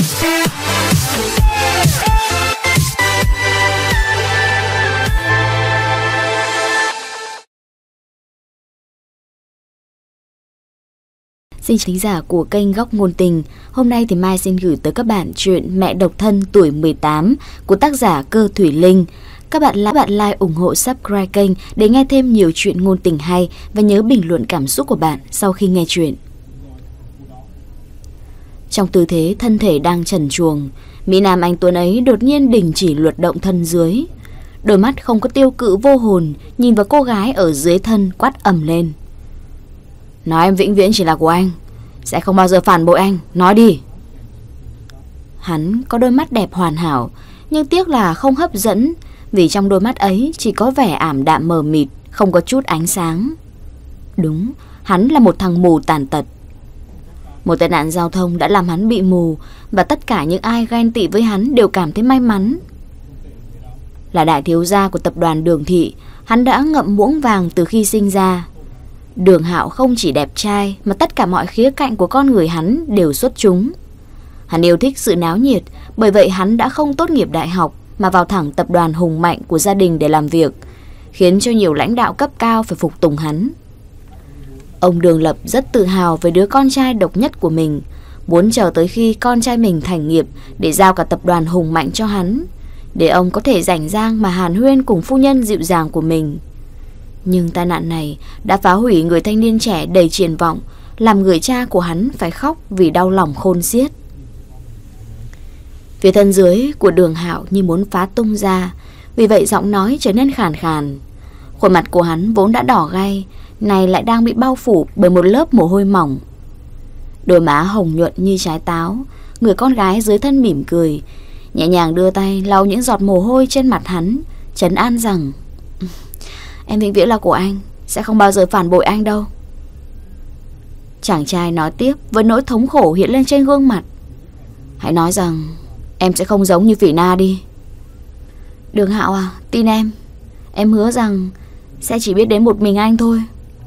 Xin chào khán giả của kênh Góc Ngôn Tình. Hôm nay thì Mai xin gửi tới các bạn chuyện Mẹ độc thân tuổi 18 của tác giả Cơ Thủy Linh. Các bạn like, ủng hộ, subscribe kênh để nghe thêm nhiều chuyện ngôn tình hay và nhớ bình luận cảm xúc của bạn sau khi nghe chuyện. Trong tư thế thân thể đang trần truồng, mỹ nam anh tuấn ấy đột nhiên đình chỉ luật động thân dưới. Đôi mắt không có tiêu cự vô hồn nhìn vào cô gái ở dưới thân quát ầm lên: "Nói em vĩnh viễn chỉ là của anh, sẽ không bao giờ phản bội anh, nói đi." Hắn có đôi mắt đẹp hoàn hảo, nhưng tiếc là không hấp dẫn, vì trong đôi mắt ấy chỉ có vẻ ảm đạm mờ mịt, không có chút ánh sáng. Đúng, hắn là một thằng mù tàn tật. Một tai nạn giao thông đã làm hắn bị mù, và tất cả những ai ghen tị với hắn đều cảm thấy may mắn. Là đại thiếu gia của tập đoàn Đường Thị, hắn đã ngậm muỗng vàng từ khi sinh ra. Đường Hạo không chỉ đẹp trai mà tất cả mọi khía cạnh của con người hắn đều xuất chúng. Hắn yêu thích sự náo nhiệt, bởi vậy hắn đã không tốt nghiệp đại học mà vào thẳng tập đoàn hùng mạnh của gia đình để làm việc, khiến cho nhiều lãnh đạo cấp cao phải phục tùng hắn. Ông Đường Lập rất tự hào về đứa con trai độc nhất của mình, muốn chờ tới khi con trai mình thành nghiệp để giao cả tập đoàn hùng mạnh cho hắn, để ông có thể rảnh rang mà hàn huyên cùng phu nhân dịu dàng của mình. Nhưng tai nạn này đã phá hủy người thanh niên trẻ đầy triển vọng, làm người cha của hắn phải khóc vì đau lòng khôn xiết. Phía thân dưới của Đường Hạo như muốn phá tung ra, vì vậy giọng nói trở nên khàn khàn. Khuôn mặt của hắn vốn đã đỏ gay, này lại đang bị bao phủ bởi một lớp mồ hôi mỏng. Đôi má hồng nhuận như trái táo, người con gái dưới thân mỉm cười, nhẹ nhàng đưa tay lau những giọt mồ hôi trên mặt hắn, trấn an rằng: "Em vĩnh viễn là của anh, sẽ không bao giờ phản bội anh đâu." Chàng trai nói tiếp với nỗi thống khổ hiện lên trên gương mặt: "Hãy nói rằng em sẽ không giống như Phỉ Na đi." "Đường Hạo à, tin em hứa rằng sẽ chỉ biết đến một mình anh thôi."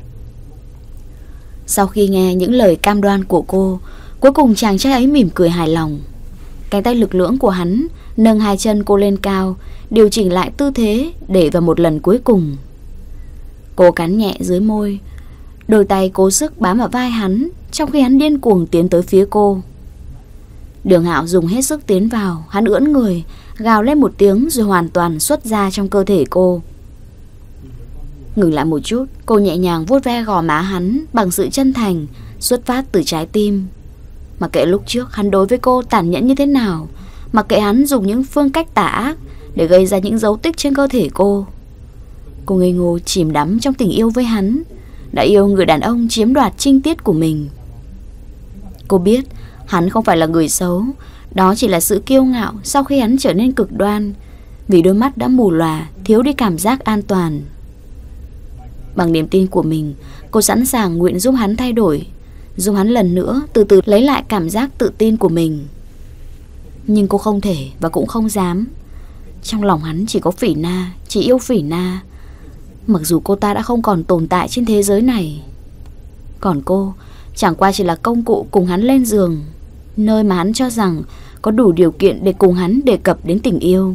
Sau khi nghe những lời cam đoan của cô, cuối cùng chàng trai ấy mỉm cười hài lòng. Cánh tay lực lưỡng của hắn nâng hai chân cô lên cao, điều chỉnh lại tư thế để vào một lần cuối cùng. Cô cắn nhẹ dưới môi, đôi tay cố sức bám vào vai hắn, trong khi hắn điên cuồng tiến tới phía cô. Đường Hạo dùng hết sức tiến vào, hắn ưỡn người, gào lên một tiếng rồi hoàn toàn xuất ra trong cơ thể cô. Ngừng lại một chút, cô nhẹ nhàng vuốt ve gò má hắn bằng sự chân thành, xuất phát từ trái tim. Mặc kệ lúc trước hắn đối với cô tàn nhẫn như thế nào, mặc kệ hắn dùng những phương cách tà ác để gây ra những dấu tích trên cơ thể cô ngây ngô chìm đắm trong tình yêu với hắn, đã yêu người đàn ông chiếm đoạt trinh tiết của mình. Cô biết hắn không phải là người xấu, đó chỉ là sự kiêu ngạo sau khi hắn trở nên cực đoan, vì đôi mắt đã mù lòa, thiếu đi cảm giác an toàn. Bằng niềm tin của mình, cô sẵn sàng nguyện giúp hắn thay đổi, giúp hắn lần nữa từ từ lấy lại cảm giác tự tin của mình. Nhưng cô không thể và cũng không dám. Trong lòng hắn chỉ có Phỉ Na, chỉ yêu Phỉ Na, mặc dù cô ta đã không còn tồn tại trên thế giới này. Còn cô chẳng qua chỉ là công cụ cùng hắn lên giường, nơi mà hắn cho rằng có đủ điều kiện để cùng hắn đề cập đến tình yêu.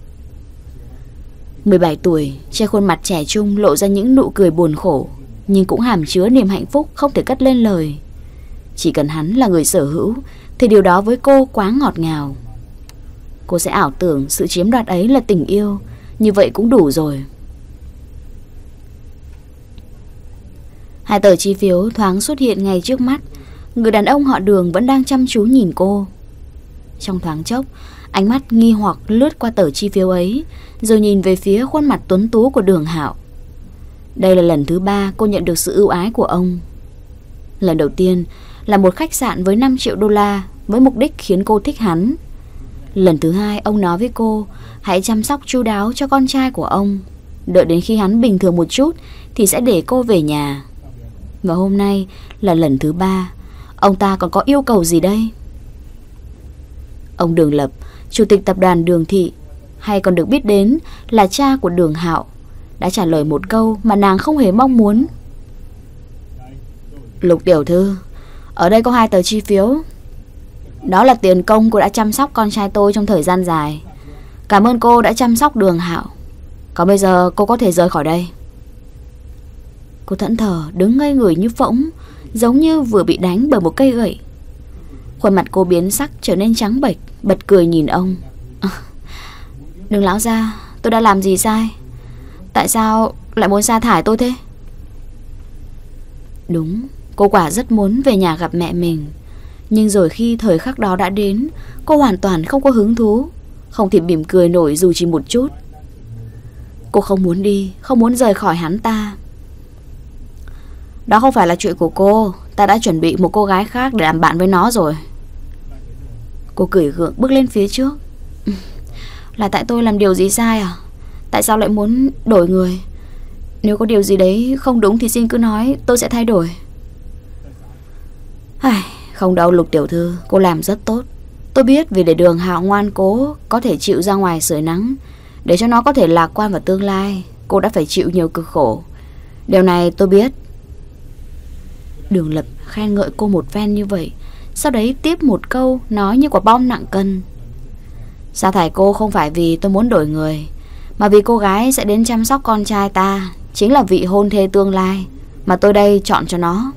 17 tuổi, trên khuôn mặt trẻ trung lộ ra những nụ cười buồn khổ, nhưng cũng hàm chứa niềm hạnh phúc không thể cất lên lời. Chỉ cần hắn là người sở hữu thì điều đó với cô quá ngọt ngào. Cô sẽ ảo tưởng sự chiếm đoạt ấy là tình yêu, như vậy cũng đủ rồi. Hai tờ chi phiếu thoáng xuất hiện ngay trước mắt. Người đàn ông họ Đường vẫn đang chăm chú nhìn cô. Trong thoáng chốc, ánh mắt nghi hoặc lướt qua tờ chi phiếu ấy, rồi nhìn về phía khuôn mặt tuấn tú của Đường Hạo. Đây là lần thứ 3 cô nhận được sự ưu ái của ông. Lần đầu tiên là một khách sạn với 5 triệu đô la, với mục đích khiến cô thích hắn. Lần thứ 2 ông nói với cô hãy chăm sóc chu đáo cho con trai của ông, đợi đến khi hắn bình thường một chút thì sẽ để cô về nhà. Và hôm nay là lần thứ 3. Ông ta còn có yêu cầu gì đây? Ông Đường Lập, chủ tịch tập đoàn Đường Thị, hay còn được biết đến là cha của Đường Hạo, đã trả lời một câu mà nàng không hề mong muốn. "Lục tiểu thư, ở đây có 2 tờ chi phiếu." Đó là tiền công cô đã chăm sóc con trai tôi trong thời gian dài. Cảm ơn cô đã chăm sóc Đường Hạo. Còn bây giờ cô có thể rời khỏi đây. Cô thẫn thờ đứng ngây người như phỗng, giống như vừa bị đánh bởi một cây gậy. Khuôn mặt cô biến sắc trở nên trắng bệch, bật cười nhìn ông. Đường lão gia, tôi đã làm gì sai? Tại sao lại muốn sa thải tôi thế? Đúng, cô quả rất muốn về nhà gặp mẹ mình. Nhưng rồi khi thời khắc đó đã đến, cô hoàn toàn không có hứng thú, không thể mỉm cười nổi dù chỉ một chút. Cô không muốn đi, không muốn rời khỏi hắn ta. Đó không phải là chuyện của cô. Ta đã chuẩn bị một cô gái khác để làm bạn với nó rồi. Cô cười gượng bước lên phía trước. Là tại tôi làm điều gì sai à? Tại sao lại muốn đổi người? Nếu có điều gì đấy không đúng thì xin cứ nói, tôi sẽ thay đổi. Không đâu Lục tiểu thư, cô làm rất tốt. Tôi biết vì để Đường Hạo ngoan cố có thể chịu ra ngoài sưởi nắng, để cho nó có thể lạc quan vào tương lai, cô đã phải chịu nhiều cực khổ. Điều này tôi biết. Đường Lập khen ngợi cô một phen như vậy, sau đấy tiếp một câu nói như quả bom nặng cân. Sa thải cô không phải vì tôi muốn đổi người, mà vì cô gái sẽ đến chăm sóc con trai ta chính là vị hôn thê tương lai mà tôi đây chọn cho nó.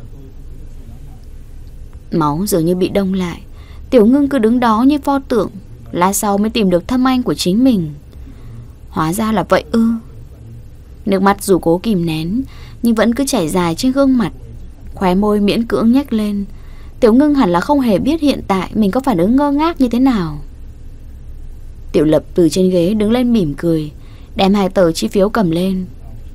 Máu dường như bị đông lại. Tiểu Ngưng cứ đứng đó như pho tượng, lát sau mới tìm được thâm anh của chính mình. Hóa ra là vậy ư? Nước mắt dù cố kìm nén nhưng vẫn cứ chảy dài trên gương mặt, khóe môi miễn cưỡng nhếch lên. Tiểu Ngưng hẳn là không hề biết hiện tại mình có phản ứng ngơ ngác như thế nào. Tiểu Lập từ trên ghế đứng lên mỉm cười, đem 2 tờ chi phiếu cầm lên.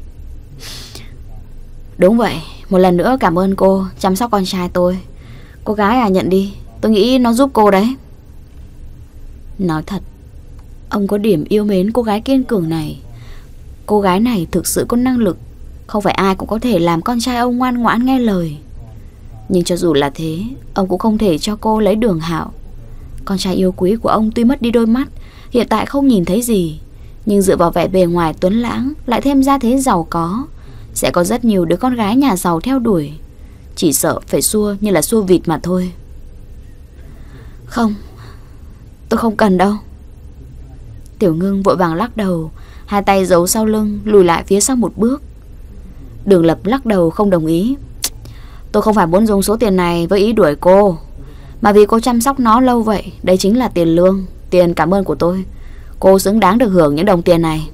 Đúng vậy, một lần nữa cảm ơn cô chăm sóc con trai tôi. Cô gái à, nhận đi, tôi nghĩ nó giúp cô đấy. Nói thật, ông có điểm yêu mến cô gái kiên cường này. Cô gái này thực sự có năng lực, không phải ai cũng có thể làm con trai ông ngoan ngoãn nghe lời. Nhưng cho dù là thế, ông cũng không thể cho cô lấy Đường Hạo. Con trai yêu quý của ông tuy mất đi đôi mắt, hiện tại không nhìn thấy gì, nhưng dựa vào vẻ bề ngoài tuấn lãng, lại thêm gia thế giàu có, sẽ có rất nhiều đứa con gái nhà giàu theo đuổi. Chỉ sợ phải xua như là xua vịt mà thôi. Không, tôi không cần đâu. Tiểu Ngưng vội vàng lắc đầu, 2 tay giấu sau lưng, lùi lại phía sau một bước. Đường Lập lắc đầu không đồng ý. Tôi không phải muốn dùng số tiền này với ý đuổi cô, mà vì cô chăm sóc nó lâu vậy. Đây chính là tiền lương, tiền cảm ơn của tôi. Cô xứng đáng được hưởng những đồng tiền này.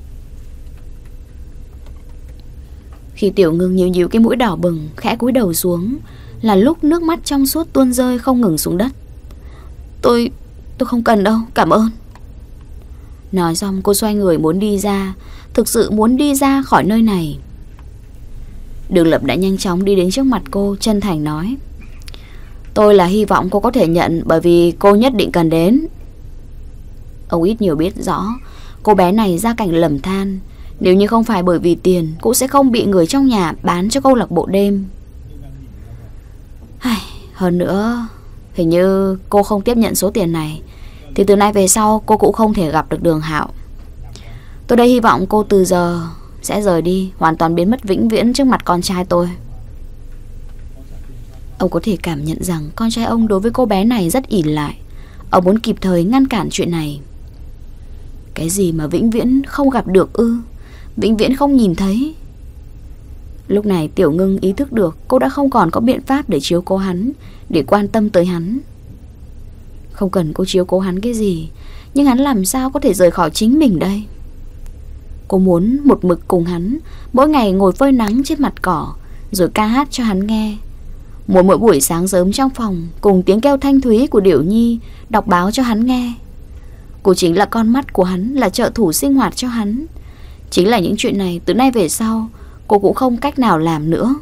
Khi Tiểu Ngưng nhíu nhíu cái mũi đỏ bừng, khẽ cúi đầu xuống, là lúc nước mắt trong suốt tuôn rơi không ngừng xuống đất. Tôi không cần đâu, cảm ơn. Nói xong cô xoay người muốn đi ra, thực sự muốn đi ra khỏi nơi này. Đường Lập đã nhanh chóng đi đến trước mặt cô, chân thành nói: Tôi là hy vọng cô có thể nhận, bởi vì cô nhất định cần đến. Ông ít nhiều biết rõ cô bé này gia cảnh lầm than, nếu như không phải bởi vì tiền, cũng sẽ không bị người trong nhà bán cho câu lạc bộ đêm. Hơn nữa, hình như cô không tiếp nhận số tiền này, thì từ nay về sau cô cũng không thể gặp được Đường Hạo. Tôi đây hy vọng cô từ giờ sẽ rời đi, hoàn toàn biến mất vĩnh viễn trước mặt con trai tôi. Ông có thể cảm nhận rằng con trai ông đối với cô bé này rất ỷ lại. Ông muốn kịp thời ngăn cản chuyện này. Cái gì mà vĩnh viễn không gặp được ư? Vĩnh viễn không nhìn thấy. Lúc này Tiểu Ngưng ý thức được cô đã không còn có biện pháp để chiếu cố hắn, để quan tâm tới hắn. Không cần cô chiếu cố hắn cái gì, nhưng hắn làm sao có thể rời khỏi chính mình đây? Cô muốn một mực cùng hắn, mỗi ngày ngồi phơi nắng trên mặt cỏ, rồi ca hát cho hắn nghe. Mỗi buổi sáng sớm trong phòng, cùng tiếng kêu thanh thúy của Điểu Nhi đọc báo cho hắn nghe. Cô chính là con mắt của hắn, là trợ thủ sinh hoạt cho hắn. Chính là những chuyện này từ nay về sau cô cũng không cách nào làm nữa.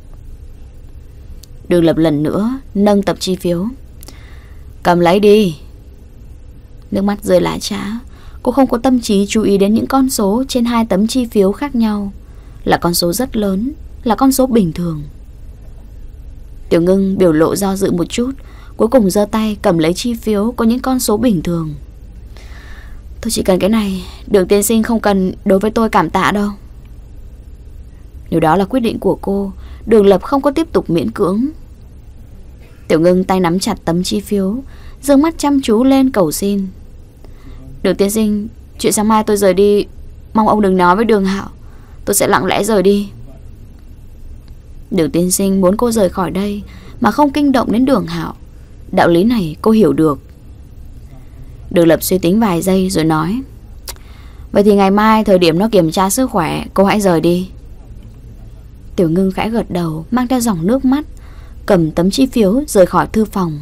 Đường Lập lần nữa nâng tập chi phiếu. Cầm lấy đi. Nước mắt rơi lã chã. Cô không có tâm trí chú ý đến những con số trên 2 tấm chi phiếu khác nhau. Là con số rất lớn, là con số bình thường. Tiểu Ngưng biểu lộ do dự một chút, cuối cùng giơ tay cầm lấy chi phiếu có những con số bình thường. Tôi chỉ cần cái này, Đường tiên sinh không cần đối với tôi cảm tạ đâu. Nếu đó là quyết định của cô, Đường Lập không có tiếp tục miễn cưỡng. Tiểu Ngưng tay nắm chặt tấm chi phiếu, dương mắt chăm chú lên cầu xin. Đường tiên sinh, chuyện sáng mai tôi rời đi, mong ông đừng nói với Đường Hạo. Tôi sẽ lặng lẽ rời đi. Đường tiên sinh muốn cô rời khỏi đây mà không kinh động đến Đường Hạo. Đạo lý này cô hiểu được. Đường Lập suy tính vài giây rồi nói, vậy thì ngày mai thời điểm nó kiểm tra sức khỏe, cô hãy rời đi. Tiểu Ngưng khẽ gật đầu, mang theo dòng nước mắt, cầm tấm chi phiếu rời khỏi thư phòng.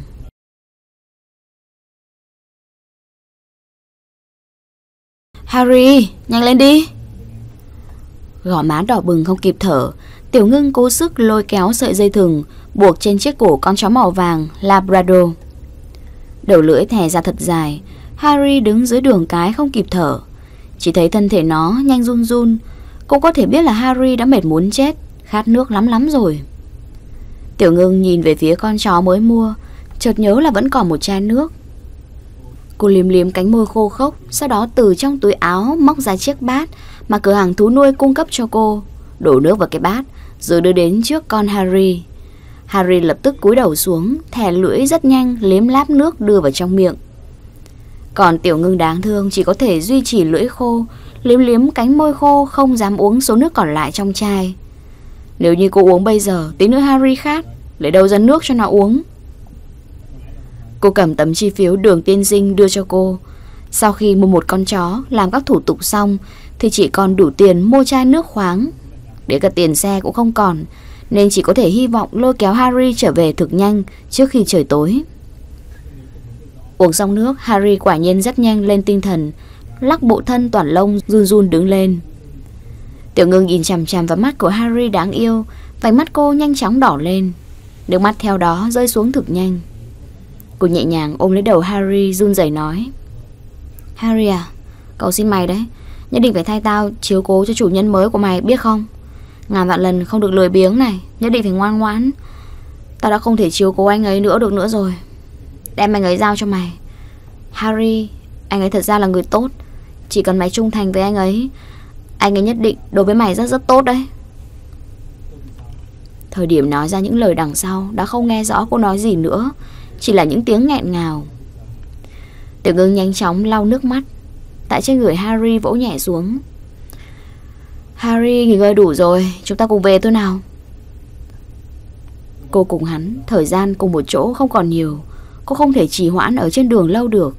Harry, nhanh lên đi. Gò má đỏ bừng không kịp thở, Tiểu Ngưng cố sức lôi kéo sợi dây thừng buộc trên chiếc cổ con chó màu vàng Labrador. Đầu lưỡi thè ra thật dài. Harry đứng dưới đường cái không kịp thở, chỉ thấy thân thể nó nhanh run run. Cô có thể biết là Harry đã mệt muốn chết, khát nước lắm rồi. Tiểu Ngưng nhìn về phía con chó mới mua, chợt nhớ là vẫn còn một chai nước. Cô liếm liếm cánh môi khô khốc, sau đó từ trong túi áo móc ra chiếc bát mà cửa hàng thú nuôi cung cấp cho cô, đổ nước vào cái bát rồi đưa đến trước con Harry. Harry lập tức cúi đầu xuống, thè lưỡi rất nhanh liếm láp nước đưa vào trong miệng. Còn Tiểu Ngưng đáng thương chỉ có thể duy trì lưỡi khô, liếm liếm cánh môi khô, không dám uống số nước còn lại trong chai. Nếu như cô uống bây giờ, tí nữa Harry khát, lấy đâu ra nước cho nó uống. Cô cầm tấm chi phiếu Đường tiên sinh đưa cho cô. Sau khi mua một con chó, làm các thủ tục xong thì chỉ còn đủ tiền mua chai nước khoáng. Để cả tiền xe cũng không còn, nên chỉ có thể hy vọng lôi kéo Harry trở về thực nhanh trước khi trời tối. Uống xong nước, Harry quả nhiên rất nhanh lên tinh thần, lắc bộ thân toàn lông run run đứng lên. Tiểu Ngưng nhìn chằm chằm vào mắt của Harry đáng yêu, vành mắt cô nhanh chóng đỏ lên, nước mắt theo đó rơi xuống thực nhanh. Cô nhẹ nhàng ôm lấy đầu Harry, run rẩy nói, Harry à, cậu xin mày đấy, nhất định phải thay tao chiếu cố cho chủ nhân mới của mày, biết không? Ngàn vạn lần không được lười biếng này, nhất định phải ngoan ngoãn. Tao đã không thể chiếu cố anh ấy được nữa rồi. Đem anh ấy giao cho mày. Harry, anh ấy thật ra là người tốt. Chỉ cần mày trung thành với anh ấy nhất định đối với mày rất tốt đấy. Thời điểm nói ra những lời đằng sau đã không nghe rõ cô nói gì nữa, chỉ là những tiếng nghẹn ngào. Tiểu Ngưng nhanh chóng lau nước mắt, tại trên người Harry vỗ nhẹ xuống. Harry nghỉ ngơi đủ rồi, chúng ta cùng về thôi nào. Cô cùng hắn, thời gian cùng một chỗ không còn nhiều, cô không thể trì hoãn ở trên đường lâu được.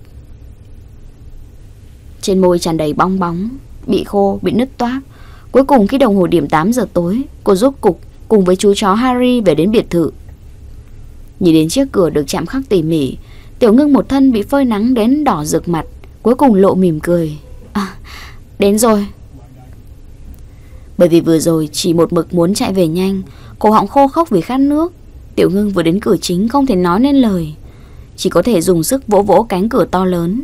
Trên môi tràn đầy bong bóng, bị khô, bị nứt toác. Cuối cùng khi đồng hồ điểm 8 giờ tối, cô rốt cục cùng với chú chó Harry về đến biệt thự. Nhìn đến chiếc cửa được chạm khắc tỉ mỉ, Tiểu Ngưng một thân bị phơi nắng đến đỏ rực mặt, cuối cùng lộ mỉm cười. Đến rồi. Bởi vì vừa rồi chỉ một mực muốn chạy về nhanh, cổ họng khô khốc vì khát nước, Tiểu Ngưng vừa đến cửa chính không thể nói nên lời, chỉ có thể dùng sức vỗ vỗ cánh cửa to lớn.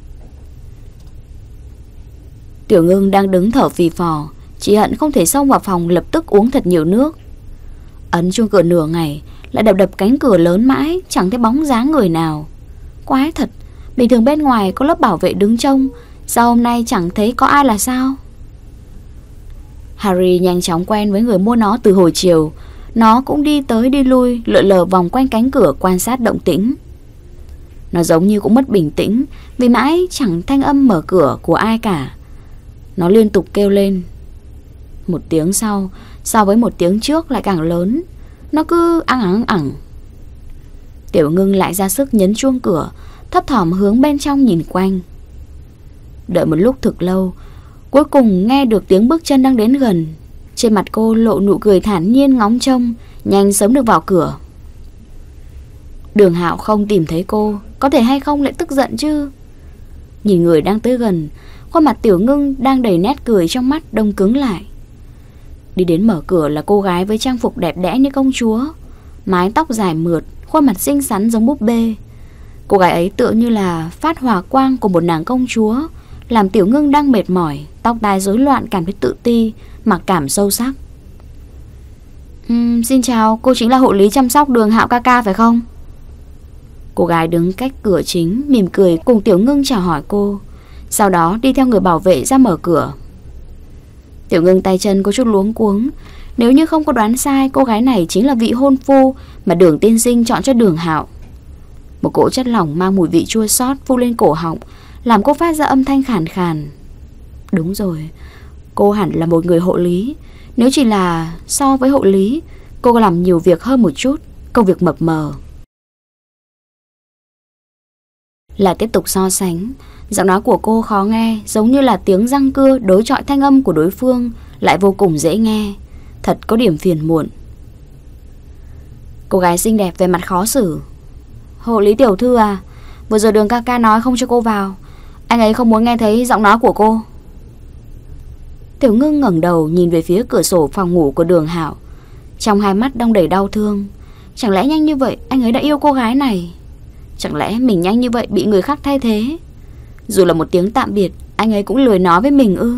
Tiểu Ngưng đang đứng thở phì phò, chỉ hận không thể xông vào phòng lập tức uống thật nhiều nước. Ấn chuông cửa nửa ngày, lại đập cánh cửa lớn mãi, chẳng thấy bóng dáng người nào. Quái thật, bình thường bên ngoài có lớp bảo vệ đứng trông, sao hôm nay chẳng thấy có ai là sao? Harry nhanh chóng quen với người mua nó từ hồi chiều. Nó cũng đi tới đi lui, lượn lờ vòng quanh cánh cửa quan sát động tĩnh. Nó giống như cũng mất bình tĩnh, vì mãi chẳng thanh âm mở cửa của ai cả. Nó liên tục kêu lên. Một tiếng sau, so với một tiếng trước lại càng lớn. Nó cứ ăng ẳng. Tiểu Ngưng lại ra sức nhấn chuông cửa, thấp thỏm hướng bên trong nhìn quanh. Đợi một lúc thực lâu, cuối cùng nghe được tiếng bước chân đang đến gần. Trên mặt cô lộ nụ cười thản nhiên ngóng trông, nhanh sớm được vào cửa. Đường Hạo không tìm thấy cô, có thể hay không lại tức giận chứ? Nhìn người đang tới gần, khuôn mặt Tiểu Ngưng đang đầy nét cười trong mắt đông cứng lại. Đi đến mở cửa là cô gái với trang phục đẹp đẽ như công chúa, mái tóc dài mượt, khuôn mặt xinh xắn giống búp bê. Cô gái ấy tựa như là phát hỏa quang của một nàng công chúa, làm Tiểu Ngưng đang mệt mỏi, tóc tai rối loạn cảm thấy tự ti, mặc cảm sâu sắc. Xin chào, cô chính là hộ lý chăm sóc Đường Hạo ca ca phải không? Cô gái đứng cách cửa chính mỉm cười cùng Tiểu Ngưng chào hỏi cô, sau đó đi theo người bảo vệ ra mở cửa. Tiểu Ngưng tay chân có chút luống cuống, Nếu như không có đoán sai, cô gái này chính là vị hôn phu mà Đường tiên sinh chọn cho Đường Hạo. Một cỗ chất lỏng mang mùi vị chua xót phun lên cổ họng, làm cô phát ra âm thanh khàn khàn. Đúng rồi, cô hẳn là một người hộ lý. Nếu chỉ là so với hộ lý, cô làm nhiều việc hơn một chút, công việc mập mờ. Lại tiếp tục so sánh, giọng nói của cô khó nghe, giống như là tiếng răng cưa đối chọi thanh âm của đối phương, lại vô cùng dễ nghe. Thật có điểm phiền muộn. Cô gái xinh đẹp về mặt khó xử. Hộ lý tiểu thư à, vừa rồi Đường ca ca nói không cho cô vào. Anh ấy không muốn nghe thấy giọng nói của cô. Tiểu Ngưng ngẩng đầu nhìn về phía cửa sổ phòng ngủ của Đường Hạo, trong hai mắt đong đầy đau thương. Chẳng lẽ nhanh như vậy anh ấy đã yêu cô gái này? Chẳng lẽ mình nhanh như vậy bị người khác thay thế? Dù là một tiếng tạm biệt, anh ấy cũng lười nói với mình ư?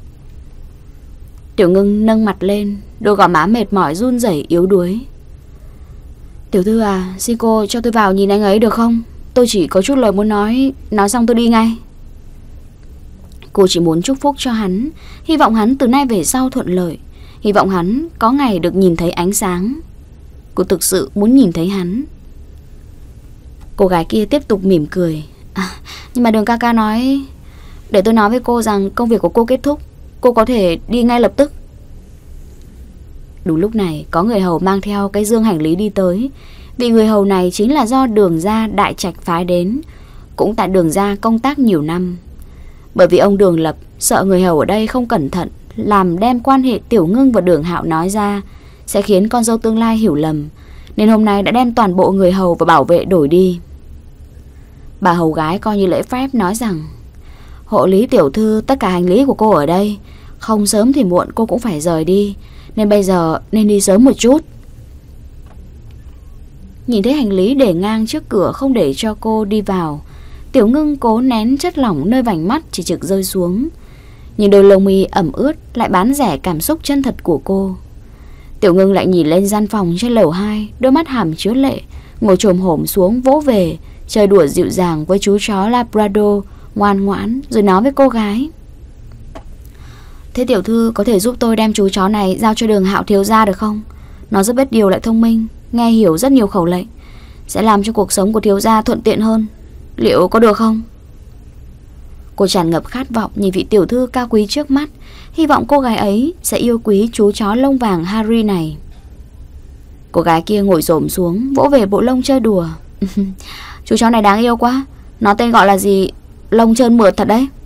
Tiểu Ngưng nâng mặt lên, đôi gò má mệt mỏi run rẩy yếu đuối. Tiểu thư à, xin cô cho tôi vào nhìn anh ấy được không? Tôi chỉ có chút lời muốn nói xong tôi đi ngay. Cô chỉ muốn chúc phúc cho hắn, hy vọng hắn từ nay về sau thuận lợi, hy vọng hắn có ngày được nhìn thấy ánh sáng. Cô thực sự muốn nhìn thấy hắn. Cô gái kia tiếp tục mỉm cười. Nhưng mà Đường ca ca nói để tôi nói với cô rằng công việc của cô kết thúc, cô có thể đi ngay lập tức. Đúng lúc này có người hầu mang theo cái dương hành lý đi tới. Vị người hầu này chính là do Đường gia Đại Trạch phái đến, cũng tại Đường gia công tác nhiều năm. Bởi vì ông Đường Lập sợ người hầu ở đây không cẩn thận làm đem quan hệ Tiểu Ngưng và Đường Hạo nói ra sẽ khiến con dâu tương lai hiểu lầm, nên hôm nay đã đem toàn bộ người hầu và bảo vệ đổi đi. Bà hầu gái coi như lễ phép nói rằng hộ lý tiểu thư, tất cả hành lý của cô ở đây, không sớm thì muộn cô cũng phải rời đi, nên bây giờ nên đi sớm một chút. Nhìn thấy hành lý để ngang trước cửa không để cho cô đi vào, Tiểu Ngưng cố nén chất lỏng nơi vành mắt chỉ trực rơi xuống, nhưng đôi lông mi ẩm ướt lại bán rẻ cảm xúc chân thật của cô. Tiểu Ngưng lại nhìn lên gian phòng trên lầu 2, đôi mắt hàm chứa lệ, ngồi chồm hổm xuống vỗ về, chơi đùa dịu dàng với chú chó Labrador ngoan ngoãn, rồi nói với cô gái. Thế tiểu thư có thể giúp tôi đem chú chó này giao cho Đường Hạo thiếu gia được không? Nó rất biết điều lại thông minh, nghe hiểu rất nhiều khẩu lệnh, sẽ làm cho cuộc sống của thiếu gia thuận tiện hơn. Liệu có được không? Cô tràn ngập khát vọng nhìn vị tiểu thư cao quý trước mắt, hy vọng cô gái ấy sẽ yêu quý chú chó lông vàng Harry này. Cô gái kia ngồi xổm xuống vỗ về bộ lông chơi đùa. Chú chó này đáng yêu quá, nó tên gọi là gì? Lông trơn mượt thật đấy.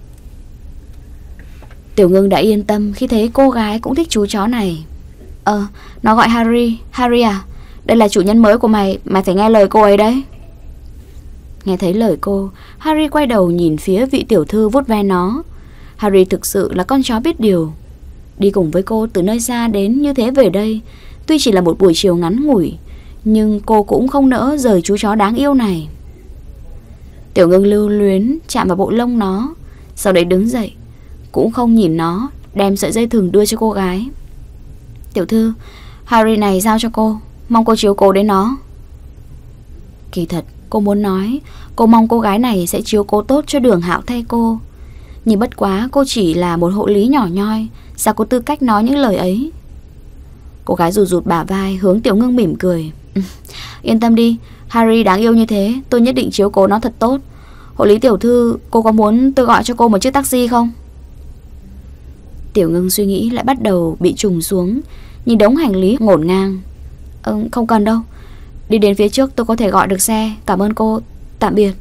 Tiểu Ngưng đã yên tâm khi thấy cô gái cũng thích chú chó này. Nó gọi Harry. Harry à, đây là chủ nhân mới của mày, mày phải nghe lời cô ấy đấy. Nghe thấy lời cô, Harry quay đầu nhìn phía vị tiểu thư vuốt ve nó. Harry thực sự là con chó biết điều. Đi cùng với cô từ nơi xa đến như thế về đây, tuy chỉ là một buổi chiều ngắn ngủi, nhưng cô cũng không nỡ rời chú chó đáng yêu này. Tiểu Ngưng lưu luyến chạm vào bộ lông nó, sau đấy đứng dậy, cũng không nhìn nó, đem sợi dây thừng đưa cho cô gái. Tiểu thư, Harry này giao cho cô, mong cô chiếu cố đến nó. Kỳ thật cô muốn nói cô mong cô gái này sẽ chiếu cố tốt cho Đường Hạo thay cô, nhưng bất quá cô chỉ là một hộ lý nhỏ nhoi, sao có tư cách nói những lời ấy. Cô gái rụt rụt bả vai hướng Tiểu Ngưng mỉm cười. Yên tâm đi, Harry đáng yêu như thế, tôi nhất định chiếu cố nó thật tốt. Hộ lý tiểu thư, cô có muốn tôi gọi cho cô một chiếc taxi không? Tiểu Ngưng suy nghĩ lại bắt đầu bị trùng xuống, nhìn đống hành lý ngổn ngang. Không cần đâu, đi đến phía trước tôi có thể gọi được xe, cảm ơn cô, tạm biệt.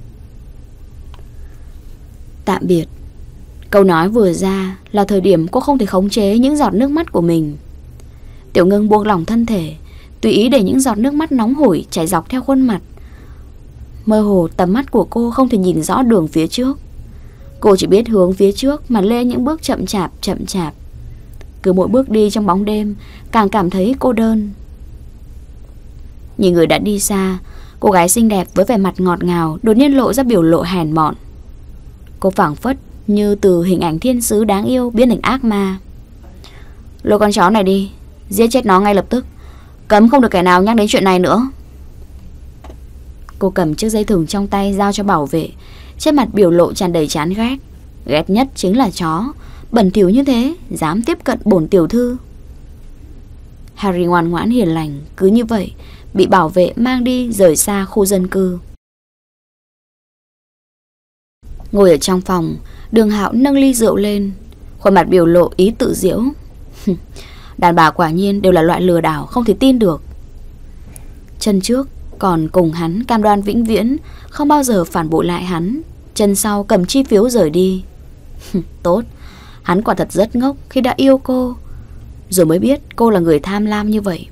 Tạm biệt. Câu nói vừa ra là thời điểm cô không thể khống chế những giọt nước mắt của mình. Tiểu Ngưng buông lỏng thân thể, tùy ý để những giọt nước mắt nóng hổi chảy dọc theo khuôn mặt. Mơ hồ tầm mắt của cô không thể nhìn rõ đường phía trước. Cô chỉ biết hướng phía trước mà lê những bước chậm chạp. Cứ mỗi bước đi trong bóng đêm càng cảm thấy cô đơn. Nhìn người đã đi xa, cô gái xinh đẹp với vẻ mặt ngọt ngào đột nhiên lộ ra biểu lộ hèn mọn. Cô phảng phất như từ hình ảnh thiên sứ đáng yêu biến thành ác ma. Lôi con chó này đi, giết chết nó ngay lập tức, cấm không được kẻ nào nhắc đến chuyện này nữa. Cô cầm chiếc dây thừng trong tay giao cho bảo vệ, trên mặt biểu lộ tràn đầy chán ghét. Ghét nhất chính là chó bẩn thỉu như thế dám tiếp cận bổn tiểu thư. Harry ngoan ngoãn hiền lành, cứ như vậy bị bảo vệ mang đi rời xa khu dân cư. Ngồi ở trong phòng, Đường Hạo nâng ly rượu lên, khuôn mặt biểu lộ ý tự giễu. Đàn bà quả nhiên đều là loại lừa đảo không thể tin được. Chân trước còn cùng hắn cam đoan vĩnh viễn không bao giờ phản bội lại hắn, chân sau cầm chi phiếu rời đi. Tốt, hắn quả thật rất ngốc khi đã yêu cô, rồi mới biết cô là người tham lam như vậy.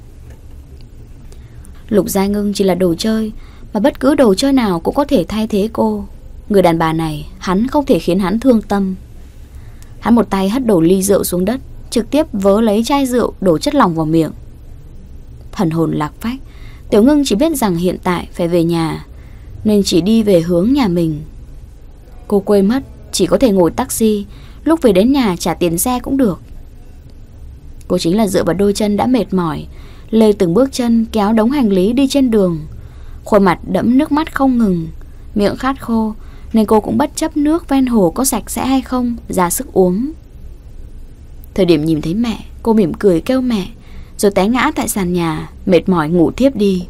Lục Gia Ngưng chỉ là đồ chơi, mà bất cứ đồ chơi nào cũng có thể thay thế cô. Người đàn bà này, hắn không thể khiến hắn thương tâm. Hắn một tay hất đổ ly rượu xuống đất, trực tiếp vớ lấy chai rượu đổ chất lỏng vào miệng. Thần hồn lạc phách, Tiểu Ngưng chỉ biết rằng hiện tại phải về nhà, nên chỉ đi về hướng nhà mình. Cô quên mất chỉ có thể ngồi taxi, lúc về đến nhà trả tiền xe cũng được. Cô chính là dựa vào đôi chân đã mệt mỏi, lê từng bước chân kéo đống hành lý đi trên đường. Khuôn mặt đẫm nước mắt không ngừng, miệng khát khô, nên cô cũng bất chấp nước ven hồ có sạch sẽ hay không, ra sức uống. Thời điểm nhìn thấy mẹ, cô mỉm cười kêu mẹ, rồi té ngã tại sàn nhà, mệt mỏi ngủ thiếp đi.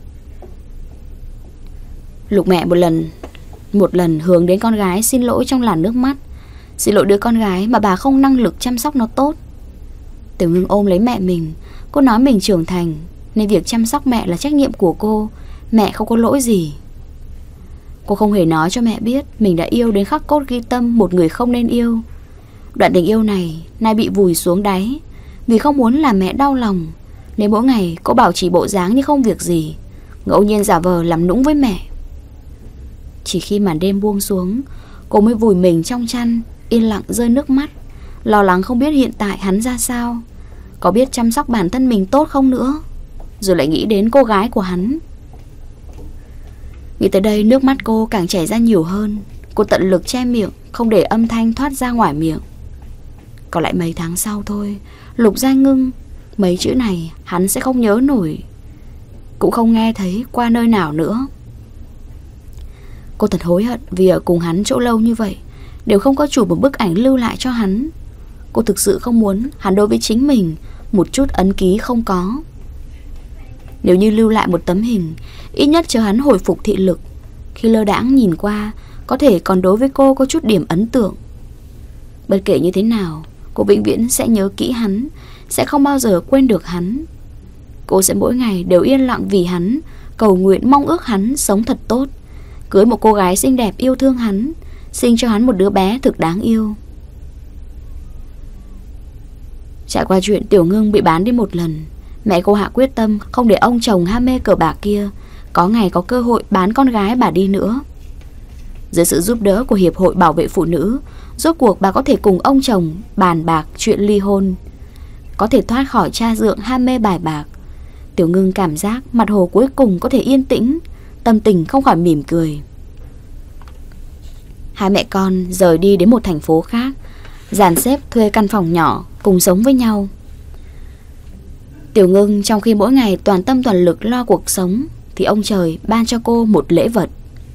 Lục mẹ một lần hướng đến con gái xin lỗi trong làn nước mắt. Xin lỗi đứa con gái mà bà không năng lực chăm sóc nó tốt. Tiểu Ngưng ôm lấy mẹ mình, cô nói mình trưởng thành, nên việc chăm sóc mẹ là trách nhiệm của cô, mẹ không có lỗi gì. Cô không hề nói cho mẹ biết mình đã yêu đến khắc cốt ghi tâm một người không nên yêu. Đoạn tình yêu này nay bị vùi xuống đáy. Vì không muốn làm mẹ đau lòng, nên mỗi ngày cô bảo trì bộ dáng như không việc gì, ngẫu nhiên giả vờ làm nũng với mẹ. Chỉ khi màn đêm buông xuống, cô mới vùi mình trong chăn, yên lặng rơi nước mắt, lo lắng không biết hiện tại hắn ra sao, có biết chăm sóc bản thân mình tốt không nữa. Rồi lại nghĩ đến cô gái của hắn. Nghĩ tới đây nước mắt cô càng chảy ra nhiều hơn. Cô tận lực che miệng, không để âm thanh thoát ra ngoài miệng. Còn lại mấy tháng sau thôi, Lục Gia Ngưng, mấy chữ này hắn sẽ không nhớ nổi, cũng không nghe thấy qua nơi nào nữa. Cô thật hối hận vì ở cùng hắn chỗ lâu như vậy đều không có chụp một bức ảnh lưu lại cho hắn. Cô thực sự không muốn hắn đối với chính mình một chút ấn ký không có. Nếu như lưu lại một tấm hình, ít nhất chờ hắn hồi phục thị lực, khi lơ đãng nhìn qua, có thể còn đối với cô có chút điểm ấn tượng. Bất kể như thế nào, cô vĩnh viễn sẽ nhớ kỹ hắn, sẽ không bao giờ quên được hắn. Cô sẽ mỗi ngày đều yên lặng vì hắn, cầu nguyện mong ước hắn sống thật tốt, cưới một cô gái xinh đẹp yêu thương hắn, sinh cho hắn một đứa bé thực đáng yêu. Trải qua chuyện Tiểu Ngưng bị bán đi một lần, mẹ cô hạ quyết tâm không để ông chồng ham mê cờ bạc kia có ngày có cơ hội bán con gái bà đi nữa. Dưới sự giúp đỡ của Hiệp hội Bảo vệ Phụ nữ, rốt cuộc bà có thể cùng ông chồng bàn bạc chuyện ly hôn, có thể thoát khỏi cha dượng ham mê bài bạc. Tiểu Ngưng cảm giác mặt hồ cuối cùng có thể yên tĩnh, tâm tình không khỏi mỉm cười. Hai mẹ con rời đi đến một thành phố khác, dàn xếp thuê căn phòng nhỏ cùng sống với nhau. Tiểu Ngưng trong khi mỗi ngày toàn tâm toàn lực lo cuộc sống, thì ông trời ban cho cô một lễ vật.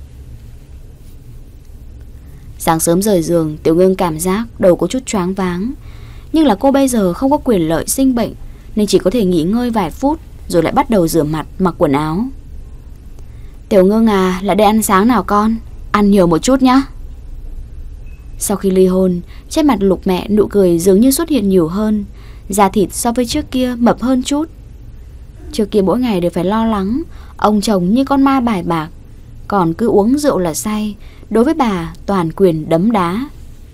Sáng sớm rời giường, Tiểu Ngưng cảm giác đầu có chút choáng váng. Nhưng là cô bây giờ không có quyền lợi sinh bệnh, nên chỉ có thể nghỉ ngơi vài phút, rồi lại bắt đầu rửa mặt, mặc quần áo. Tiểu Ngưng à, lại đây ăn sáng nào con, ăn nhiều một chút nhá. Sau khi ly hôn, trên mặt Lục mẹ nụ cười dường như xuất hiện nhiều hơn, da thịt so với trước kia mập hơn chút. Trước kia mỗi ngày đều phải lo lắng ông chồng như con ma bài bạc, còn cứ uống rượu là say, đối với bà toàn quyền đấm đá.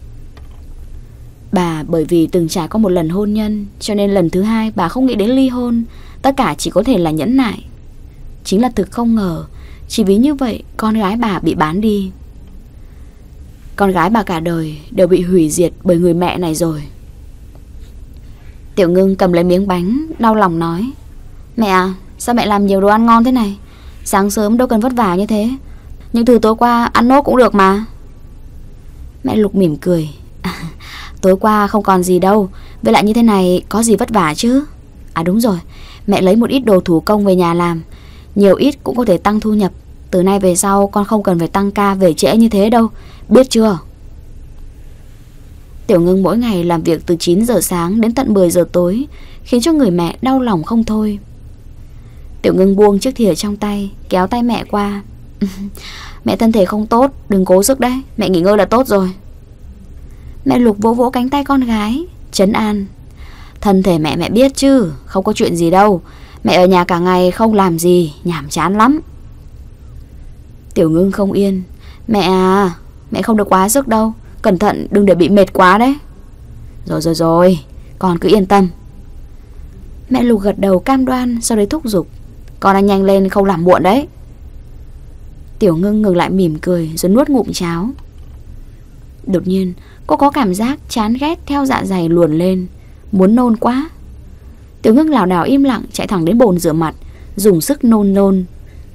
Bà bởi vì từng trải qua một lần hôn nhân, cho nên lần thứ hai bà không nghĩ đến ly hôn, tất cả chỉ có thể là nhẫn nại. Chính là thực không ngờ, chỉ vì như vậy con gái bà bị bán đi. Con gái bà cả đời đều bị hủy diệt bởi người mẹ này rồi. Tiểu Ngưng cầm lấy miếng bánh, đau lòng nói: Mẹ à, sao mẹ làm nhiều đồ ăn ngon thế này? Sáng sớm đâu cần vất vả như thế, những thứ tối qua ăn nốt cũng được mà. Mẹ Lục mỉm cười: Tối qua không còn gì đâu, với lại như thế này có gì vất vả chứ. À đúng rồi, mẹ lấy một ít đồ thủ công về nhà làm, nhiều ít cũng có thể tăng thu nhập. Từ nay về sau con không cần phải tăng ca về trễ như thế đâu, biết chưa? Tiểu Ngưng mỗi ngày làm việc từ 9 giờ sáng đến tận 10 giờ tối, khiến cho người mẹ đau lòng không thôi. Tiểu Ngưng buông chiếc thìa trong tay, kéo tay mẹ qua. Mẹ thân thể không tốt, đừng cố sức đấy, mẹ nghỉ ngơi là tốt rồi. Mẹ Lục vỗ vỗ cánh tay con gái, trấn an. Thân thể mẹ biết chứ, không có chuyện gì đâu. Mẹ ở nhà cả ngày không làm gì, nhàm chán lắm. Tiểu Ngưng không yên. Mẹ à, mẹ không được quá sức đâu, cẩn thận đừng để bị mệt quá đấy. Rồi, con cứ yên tâm. Mẹ Lục gật đầu cam đoan, sau đấy thúc giục. Con ăn nhanh lên không làm muộn đấy. Tiểu Ngưng ngừng lại mỉm cười rồi nuốt ngụm cháo. Đột nhiên cô có cảm giác chán ghét theo dạ dày luồn lên, muốn nôn quá. Tiểu Ngưng lảo đảo im lặng chạy thẳng đến bồn rửa mặt, dùng sức nôn.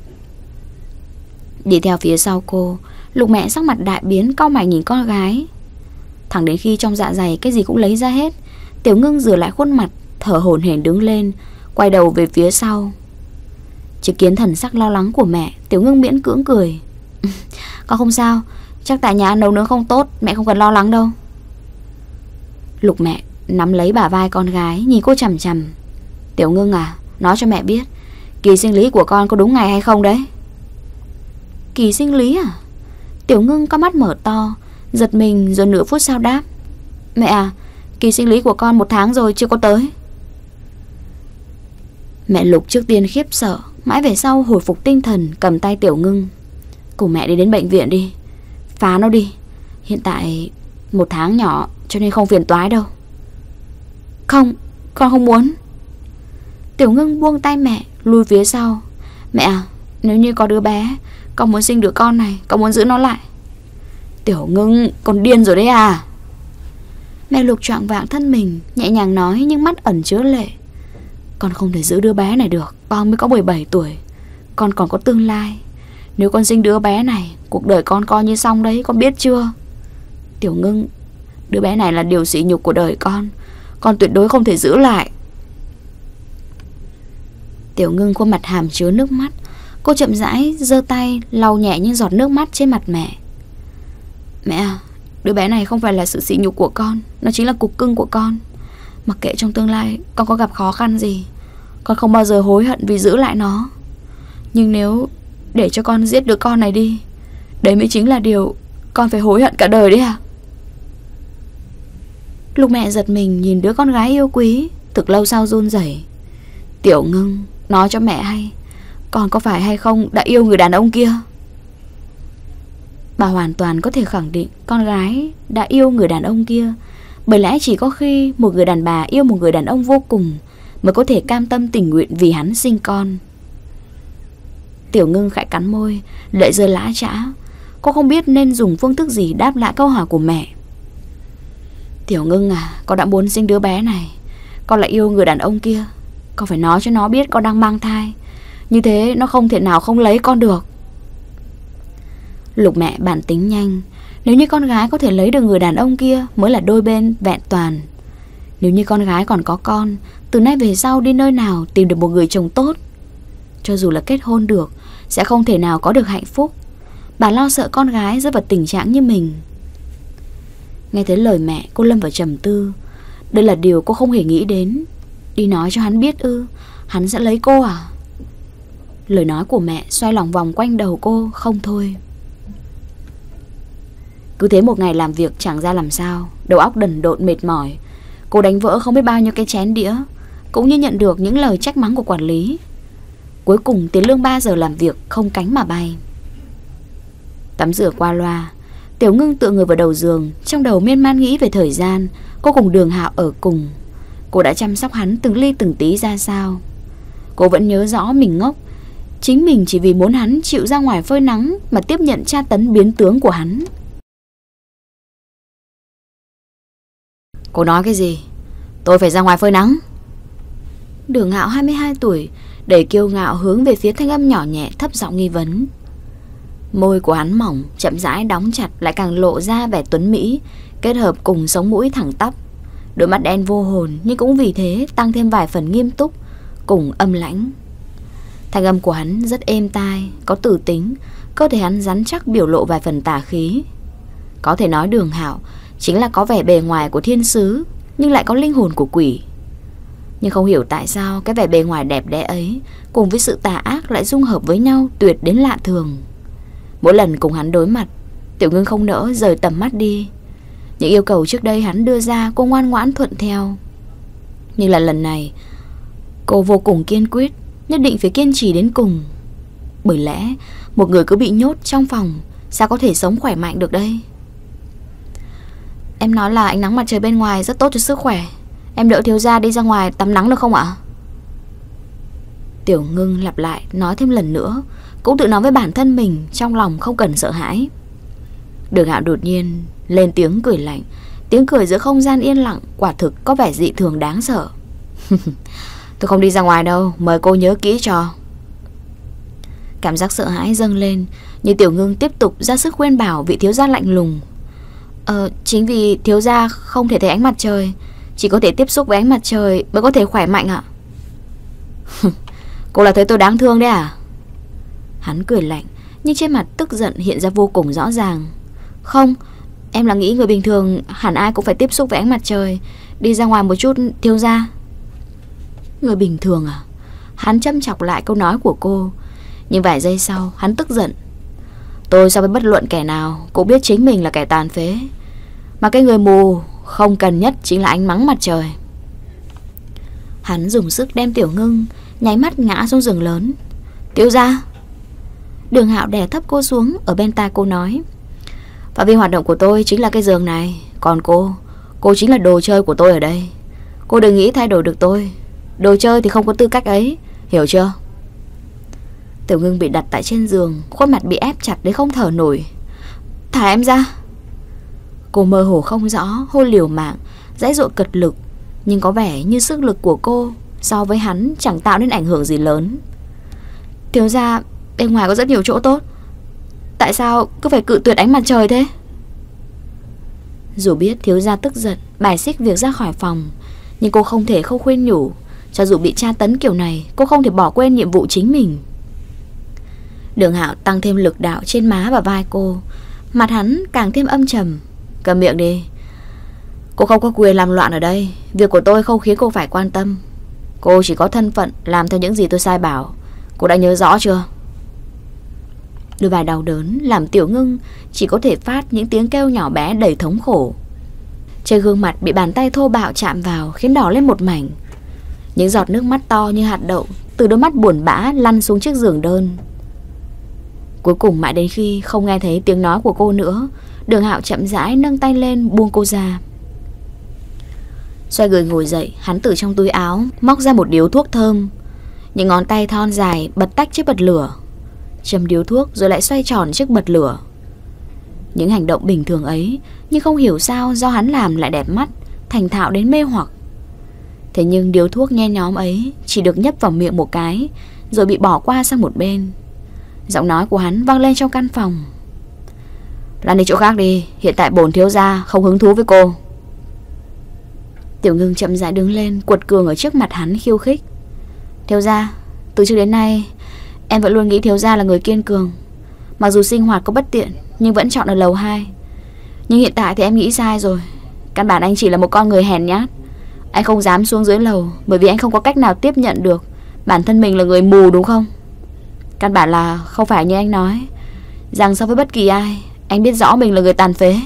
Đi theo phía sau cô, Lục mẹ sắc mặt đại biến, cau mày nhìn con gái. Thẳng đến khi trong dạ dày cái gì cũng lấy ra hết, Tiểu Ngưng rửa lại khuôn mặt, thở hổn hển đứng lên, quay đầu về phía sau. Chứng kiến thần sắc lo lắng của mẹ, Tiểu Ngưng miễn cưỡng cười. Con không sao, chắc tại nhà nấu nướng không tốt, mẹ không cần lo lắng đâu. Lục mẹ nắm lấy bả vai con gái, nhìn cô chằm chằm. Tiểu Ngưng à, nói cho mẹ biết, kỳ sinh lý của con có đúng ngày hay không đấy? Kỳ sinh lý à? Tiểu Ngưng có mắt mở to, giật mình rồi nửa phút sau đáp. Mẹ à, kỳ sinh lý của con 1 tháng rồi chưa có tới. Mẹ Lục trước tiên khiếp sợ, mãi về sau hồi phục tinh thần, cầm tay Tiểu Ngưng. Cùng mẹ đi đến bệnh viện đi, phá nó đi. Hiện tại 1 tháng nhỏ cho nên không phiền toái đâu. Không, con không muốn. Tiểu Ngưng buông tay mẹ, lùi phía sau. Mẹ à, nếu như có đứa bé, con muốn sinh đứa con này, con muốn giữ nó lại. Tiểu Ngưng, con điên rồi đấy à? Mẹ Lục choạng vạng thân mình, nhẹ nhàng nói nhưng mắt ẩn chứa lệ. Con không thể giữ đứa bé này được, con mới có 17 tuổi, con còn có tương lai. Nếu con sinh đứa bé này, cuộc đời con coi như xong đấy, con biết chưa? Tiểu Ngưng, đứa bé này là điều sỉ nhục của đời con tuyệt đối không thể giữ lại. Tiểu Ngưng khuôn mặt hàm chứa nước mắt. Cô chậm rãi giơ tay lau nhẹ những giọt nước mắt trên mặt mẹ. Mẹ à, đứa bé này không phải là sự sỉ nhục của con, nó chính là cục cưng của con. Mặc kệ trong tương lai con có gặp khó khăn gì, con không bao giờ hối hận vì giữ lại nó. Nhưng nếu để cho con giết đứa con này đi, đấy mới chính là điều con phải hối hận cả đời đấy à? Lục mẹ giật mình nhìn đứa con gái yêu quý, thực lâu sau run rẩy. Tiểu Ngưng, nói cho mẹ hay, con có phải hay không đã yêu người đàn ông kia? Bà hoàn toàn có thể khẳng định con gái đã yêu người đàn ông kia. Bởi lẽ chỉ có khi một người đàn bà yêu một người đàn ông vô cùng mới có thể cam tâm tình nguyện vì hắn sinh con. Tiểu Ngưng khẽ cắn môi, lệ rơi lã chã. Cô không biết nên dùng phương thức gì đáp lại câu hỏi của mẹ. Tiểu Ngưng à, con đã muốn sinh đứa bé này, con lại yêu người đàn ông kia, con phải nói cho nó biết con đang mang thai. Như thế nó không thể nào không lấy con được. Lục mẹ bản tính nhanh. Nếu như con gái có thể lấy được người đàn ông kia mới là đôi bên vẹn toàn. Nếu như con gái còn có con, từ nay về sau đi nơi nào tìm được một người chồng tốt. Cho dù là kết hôn được, sẽ không thể nào có được hạnh phúc. Bà lo sợ con gái rơi vào tình trạng như mình. Nghe thấy lời mẹ, cô lâm vào trầm tư. Đây là điều cô không hề nghĩ đến. Đi nói cho hắn biết ư? Hắn sẽ lấy cô à? Lời nói của mẹ xoay lòng vòng quanh đầu cô không thôi. Cứ thế một ngày làm việc chẳng ra làm sao, đầu óc đần độn mệt mỏi. Cô đánh vỡ không biết bao nhiêu cái chén đĩa, cũng như nhận được những lời trách mắng của quản lý. Cuối cùng tiền lương 3 giờ làm việc không cánh mà bay. Tắm rửa qua loa, Tiểu Ngưng tựa người vào đầu giường, trong đầu miên man nghĩ về thời gian cô cùng Đường Hạo ở cùng. Cô đã chăm sóc hắn từng ly từng tí ra sao. Cô vẫn nhớ rõ mình ngốc. Chính mình chỉ vì muốn hắn chịu ra ngoài phơi nắng mà tiếp nhận tra tấn biến tướng của hắn. Cô nói cái gì? Tôi phải ra ngoài phơi nắng? Đường Hạo 22 tuổi, đầy kiêu ngạo hướng về phía thanh âm nhỏ nhẹ thấp giọng nghi vấn. Môi của hắn mỏng, chậm rãi đóng chặt lại càng lộ ra vẻ tuấn mỹ, kết hợp cùng sống mũi thẳng tắp. Đôi mắt đen vô hồn nhưng cũng vì thế tăng thêm vài phần nghiêm túc cùng âm lãnh. Thanh âm của hắn rất êm tai, có tử tính, cơ thể hắn rắn chắc biểu lộ vài phần tà khí. Có thể nói Đường Hạo chính là có vẻ bề ngoài của thiên sứ nhưng lại có linh hồn của quỷ. Nhưng không hiểu tại sao cái vẻ bề ngoài đẹp đẽ ấy cùng với sự tà ác lại dung hợp với nhau tuyệt đến lạ thường. Mỗi lần cùng hắn đối mặt, Tiểu Ngưng không nỡ rời tầm mắt đi. Những yêu cầu trước đây hắn đưa ra cô ngoan ngoãn thuận theo. Nhưng là lần này cô vô cùng kiên quyết, nhất định phải kiên trì đến cùng. Bởi lẽ một người cứ bị nhốt trong phòng sao có thể sống khỏe mạnh được đây? Em nói là ánh nắng mặt trời bên ngoài rất tốt cho sức khỏe. Em đỡ thiếu gia đi ra ngoài tắm nắng được không ạ? Tiểu Ngưng lặp lại nói thêm lần nữa, cũng tự nói với bản thân mình trong lòng không cần sợ hãi. Đường Hạo đột nhiên lên tiếng cười lạnh. Tiếng cười giữa không gian yên lặng quả thực có vẻ dị thường đáng sợ. Tôi không đi ra ngoài đâu, mời cô nhớ kỹ cho. Cảm giác sợ hãi dâng lên, nhưng Tiểu Ngưng tiếp tục ra sức khuyên bảo vị thiếu gia lạnh lùng. Chính vì thiếu gia không thể thấy ánh mặt trời, chỉ có thể tiếp xúc với ánh mặt trời mới có thể khỏe mạnh ạ. Cô là thấy tôi đáng thương đấy à? Hắn cười lạnh, nhưng trên mặt tức giận hiện ra vô cùng rõ ràng. Không, em là nghĩ người bình thường hẳn ai cũng phải tiếp xúc với ánh mặt trời. Đi ra ngoài một chút thiếu gia. Người bình thường à? Hắn châm chọc lại câu nói của cô. Nhưng vài giây sau hắn tức giận. Tôi so với bất luận kẻ nào cũng biết chính mình là kẻ tàn phế, mà cái người mù không cần nhất chính là ánh nắng mặt trời. Hắn dùng sức đem Tiểu Ngưng nháy mắt ngã xuống giường lớn. Thiếu gia. Đường Hạo đè thấp cô xuống, ở bên tai cô nói, phạm vi hoạt động của tôi chính là cái giường này. Còn cô chính là đồ chơi của tôi ở đây. Cô đừng nghĩ thay đổi được tôi. Đồ chơi thì không có tư cách ấy, hiểu chưa? Tiểu Ngưng bị đặt tại trên giường, khuôn mặt bị ép chặt đến không thở nổi. Thả em ra. Cô mơ hồ không rõ, hôn liều mạng, giãy giụa cật lực, nhưng có vẻ như sức lực của cô so với hắn chẳng tạo nên ảnh hưởng gì lớn. Thiếu gia, bên ngoài có rất nhiều chỗ tốt, tại sao cứ phải cự tuyệt ánh mặt trời thế? Dù biết thiếu gia tức giận bài xích việc ra khỏi phòng, nhưng cô không thể không khuyên nhủ. Cho dù bị tra tấn kiểu này, cô không thể bỏ quên nhiệm vụ chính mình. Đường Hạo tăng thêm lực đạo trên má và vai cô, mặt hắn càng thêm âm trầm. Cầm miệng đi. Cô không có quyền làm loạn ở đây. Việc của tôi không khiến cô phải quan tâm. Cô chỉ có thân phận làm theo những gì tôi sai bảo. Cô đã nhớ rõ chưa? Đôi vai đau đớn làm Tiểu Ngưng chỉ có thể phát những tiếng kêu nhỏ bé đầy thống khổ. Trên gương mặt bị bàn tay thô bạo chạm vào khiến đỏ lên một mảnh. Những giọt nước mắt to như hạt đậu từ đôi mắt buồn bã lăn xuống chiếc giường đơn. Cuối cùng mãi đến khi không nghe thấy tiếng nói của cô nữa, Đường Hạo chậm rãi nâng tay lên buông cô ra. Xoay người ngồi dậy, hắn từ trong túi áo móc ra một điếu thuốc thơm. Những ngón tay thon dài bật tách chiếc bật lửa, châm điếu thuốc rồi lại xoay tròn chiếc bật lửa. Những hành động bình thường ấy, nhưng không hiểu sao do hắn làm lại đẹp mắt, thành thạo đến mê hoặc. Thế nhưng điếu thuốc nhen nhóm ấy chỉ được nhấp vào miệng một cái, rồi bị bỏ qua sang một bên. Giọng nói của hắn vang lên trong căn phòng. Lan đi chỗ khác đi, hiện tại bổn thiếu gia không hứng thú với cô. Tiểu Ngưng chậm rãi đứng lên, quật cường ở trước mặt hắn khiêu khích. Thiếu gia, từ trước đến nay em vẫn luôn nghĩ thiếu gia là người kiên cường. Mặc dù sinh hoạt có bất tiện, nhưng vẫn chọn ở lầu 2. Nhưng hiện tại thì em nghĩ sai rồi. Căn bản anh chỉ là một con người hèn nhát. Anh không dám xuống dưới lầu, bởi vì anh không có cách nào tiếp nhận được bản thân mình là người mù, đúng không? Căn bản là không phải như anh nói, rằng so với bất kỳ ai, anh biết rõ mình là người tàn phế.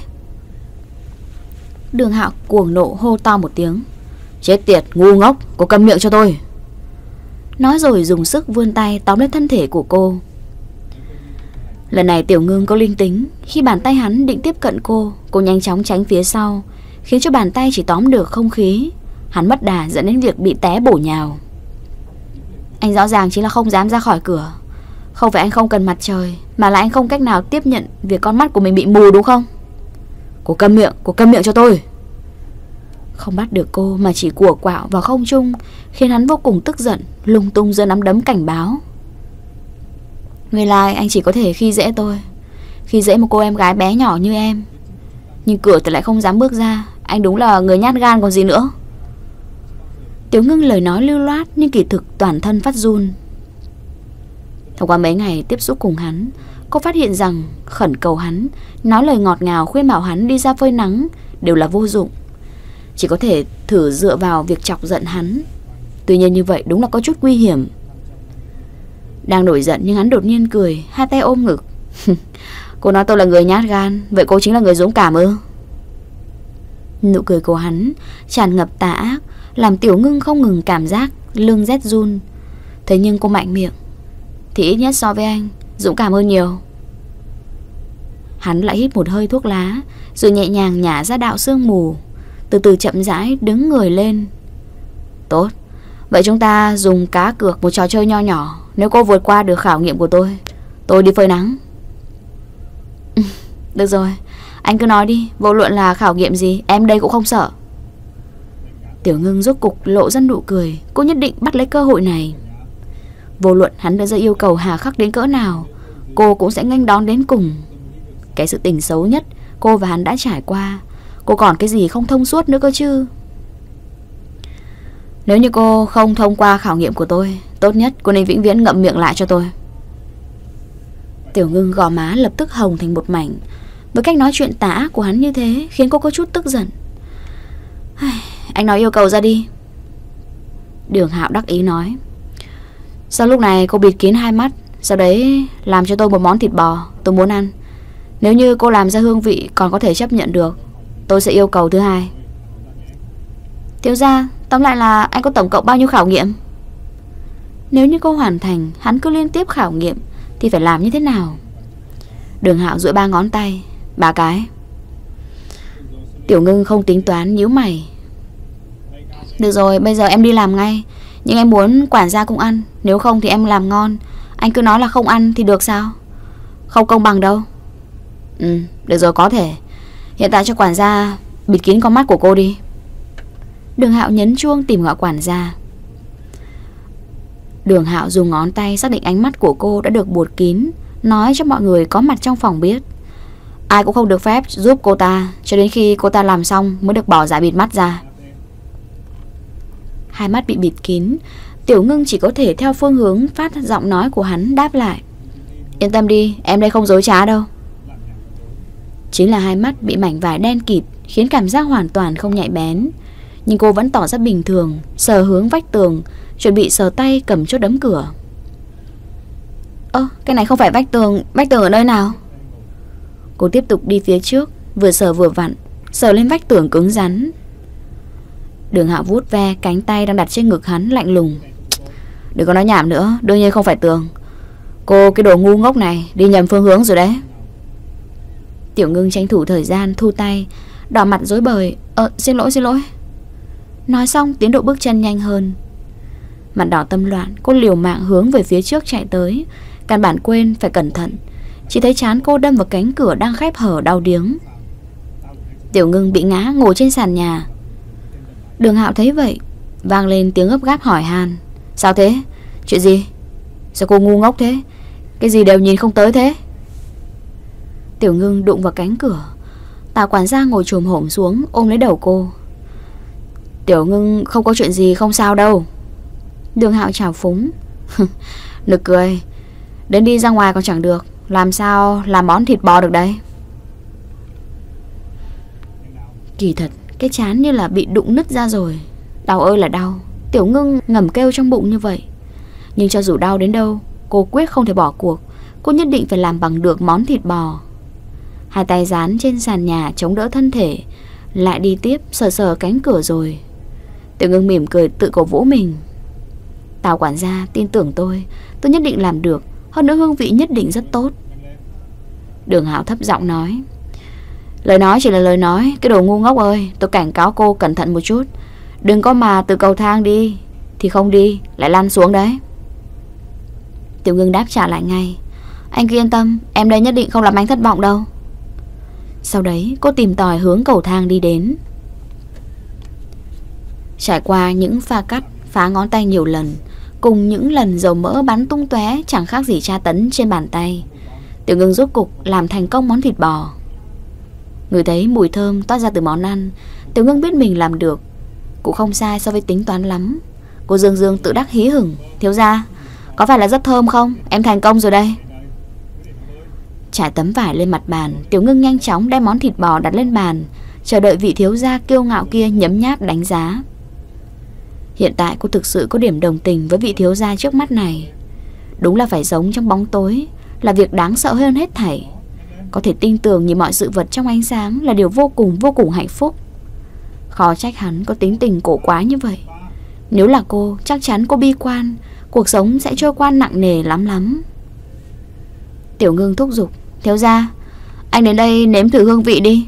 Đường Hạo cuồng nộ hô to một tiếng. Chết tiệt, ngu ngốc, cô câm miệng cho tôi. Nói rồi dùng sức vươn tay tóm lấy thân thể của cô. Lần này Tiểu Ngưng có linh tính. Khi bàn tay hắn định tiếp cận cô nhanh chóng tránh phía sau, khiến cho bàn tay chỉ tóm được không khí. Hắn mất đà dẫn đến việc bị té bổ nhào. Anh rõ ràng chính là không dám ra khỏi cửa. Không phải anh không cần mặt trời, mà là anh không cách nào tiếp nhận việc con mắt của mình bị mù, đúng không? Cô câm miệng cho tôi. Không bắt được cô mà chỉ của quạo vào không trung, khiến hắn vô cùng tức giận, lung tung giơ nắm đấm cảnh báo. Nguyên lai anh chỉ có thể khi dễ tôi, khi dễ một cô em gái bé nhỏ như em. Nhưng cửa thì lại không dám bước ra. Anh đúng là người nhát gan còn gì nữa. Tiểu Ngưng lời nói lưu loát, nhưng kỳ thực toàn thân phát run. Thông qua mấy ngày tiếp xúc cùng hắn, cô phát hiện rằng khẩn cầu hắn, nói lời ngọt ngào khuyên bảo hắn đi ra phơi nắng đều là vô dụng. Chỉ có thể thử dựa vào việc chọc giận hắn. Tuy nhiên như vậy đúng là có chút nguy hiểm. Đang nổi giận nhưng hắn đột nhiên cười, hai tay ôm ngực. Cô nói tôi là người nhát gan, vậy cô chính là người dũng cảm ư? Nụ cười của hắn tràn ngập tà ác, làm Tiểu Ngưng không ngừng cảm giác lưng rét run. Thế nhưng cô mạnh miệng: thì ít nhất so với anh dũng cảm hơn nhiều. Hắn lại hít một hơi thuốc lá, rồi nhẹ nhàng nhả ra đạo sương mù, từ từ chậm rãi đứng người lên. Tốt, vậy chúng ta dùng cá cược một trò chơi nho nhỏ. Nếu cô vượt qua được khảo nghiệm của tôi đi phơi nắng. Được rồi, anh cứ nói đi, vô luận là khảo nghiệm gì, em đây cũng không sợ. Tiểu Ngưng rốt cục lộ ra nụ cười. Cô nhất định bắt lấy cơ hội này. Vô luận hắn đưa ra yêu cầu hà khắc đến cỡ nào, cô cũng sẽ nghênh đón đến cùng. Cái sự tình xấu nhất cô và hắn đã trải qua, cô còn cái gì không thông suốt nữa cơ chứ. Nếu như cô không thông qua khảo nghiệm của tôi, tốt nhất cô nên vĩnh viễn ngậm miệng lại cho tôi. Tiểu Ngưng gò má lập tức hồng thành một mảnh. Với cách nói chuyện tà ác của hắn như thế khiến cô có chút tức giận. Anh nói yêu cầu ra đi. Đường Hạo đắc ý nói. Sau lúc này cô bịt kín hai mắt, sau đấy làm cho tôi một món thịt bò tôi muốn ăn. Nếu như cô làm ra hương vị còn có thể chấp nhận được, tôi sẽ yêu cầu thứ hai. Thiếu gia, tóm lại là anh có tổng cộng bao nhiêu khảo nghiệm? Nếu như cô hoàn thành, hắn cứ liên tiếp khảo nghiệm thì phải làm như thế nào? Đường Hạo duỗi 3 ngón tay. 3 cái. Tiểu Ngưng không tính toán, nhíu mày. Được rồi, bây giờ em đi làm ngay. Nhưng em muốn quản gia cũng ăn. Nếu không thì em làm ngon. Anh cứ nói là không ăn thì được sao? Không công bằng đâu. Được rồi, có thể. Hiện tại cho quản gia bịt kín con mắt của cô đi. Đường Hạo nhấn chuông tìm gọi quản gia. Đường Hạo dùng ngón tay xác định ánh mắt của cô đã được buột kín, nói cho mọi người có mặt trong phòng biết. Ai cũng không được phép giúp cô ta cho đến khi cô ta làm xong mới được bỏ giải bịt mắt ra. Hai mắt bị bịt kín, Tiểu Ngưng chỉ có thể theo phương hướng phát giọng nói của hắn đáp lại. Yên tâm đi, em đây không dối trá đâu. Chính là hai mắt bị mảnh vải đen kịt khiến cảm giác hoàn toàn không nhạy bén. Nhưng cô vẫn tỏ ra bình thường, sờ hướng vách tường, chuẩn bị sờ tay cầm chốt đấm cửa. Cái này không phải vách tường ở nơi nào? Cô tiếp tục đi phía trước, vừa sờ vừa vặn, sờ lên vách tường cứng rắn. Đường Hạo vuốt ve cánh tay đang đặt trên ngực hắn, lạnh lùng. Đừng có nói nhảm nữa, đương nhiên không phải tường. Cô cái đồ ngu ngốc này đi nhầm phương hướng rồi đấy. Tiểu Ngưng tranh thủ thời gian thu tay, đỏ mặt rối bời. Xin lỗi. Nói xong tiến độ bước chân nhanh hơn. Mặt đỏ tâm loạn, cô liều mạng hướng về phía trước chạy tới, căn bản quên phải cẩn thận. Chỉ thấy trán cô đâm vào cánh cửa đang khép hở, đau điếng. Tiểu Ngưng bị ngã ngồi trên sàn nhà. Đường Hạo thấy vậy, vang lên tiếng gấp gáp hỏi han. Sao thế? Chuyện gì? Sao cô ngu ngốc thế? Cái gì đều nhìn không tới thế? Tiểu Ngưng đụng vào cánh cửa. Tào quản gia ngồi chồm hổm xuống ôm lấy đầu cô. Tiểu Ngưng không có chuyện gì, không sao đâu. Đường Hạo trào phúng. Nực cười. Đến đi ra ngoài còn chẳng được, làm sao làm món thịt bò được đấy? Kỳ thật cái trán như là bị đụng nứt ra rồi. Đau ơi là đau. Tiểu Ngưng ngầm kêu trong bụng như vậy. Nhưng cho dù đau đến đâu, cô quyết không thể bỏ cuộc. Cô nhất định phải làm bằng được món thịt bò. Hai tay dán trên sàn nhà chống đỡ thân thể, lại đi tiếp sờ cánh cửa rồi. Tiểu Ngưng mỉm cười tự cổ vũ mình. Tào quản gia tin tưởng tôi nhất định làm được. Hơn nữa hương vị nhất định rất tốt. Đường Hạo thấp giọng nói. Lời nói chỉ là lời nói. Cái đồ ngu ngốc ơi, tôi cảnh cáo cô cẩn thận một chút. Đừng có mà từ cầu thang đi thì không đi, lại lăn xuống đấy. Tiểu Ngưng đáp trả lại ngay. Anh cứ yên tâm, em đây nhất định không làm anh thất vọng đâu. Sau đấy cô tìm tòi hướng cầu thang đi đến. Trải qua những pha cắt, phá ngón tay nhiều lần, cùng những lần dầu mỡ bắn tung tóe chẳng khác gì tra tấn trên bàn tay, Tiểu Ngưng rốt cục làm thành công món thịt bò. Ngửi thấy mùi thơm toát ra từ món ăn, Tiểu Ngưng biết mình làm được, cũng không sai so với tính toán lắm. Cô dương tự đắc hí hửng. Thiếu gia, có phải là rất thơm không? Em thành công rồi đây. Trải tấm vải lên mặt bàn, Tiểu Ngưng nhanh chóng đem món thịt bò đặt lên bàn, chờ đợi vị thiếu gia kiêu ngạo kia nhấm nháp đánh giá. Hiện tại cô thực sự có điểm đồng tình với vị thiếu gia trước mắt này. Đúng là phải sống trong bóng tối là việc đáng sợ hơn hết thảy. Có thể tin tưởng nhìn mọi sự vật trong ánh sáng là điều vô cùng hạnh phúc. Khó trách hắn có tính tình cổ quái như vậy. Nếu là cô, chắc chắn cô bi quan, cuộc sống sẽ trôi qua nặng nề lắm. Tiểu Ngưng thúc giục, thiếu gia, anh đến đây nếm thử hương vị đi.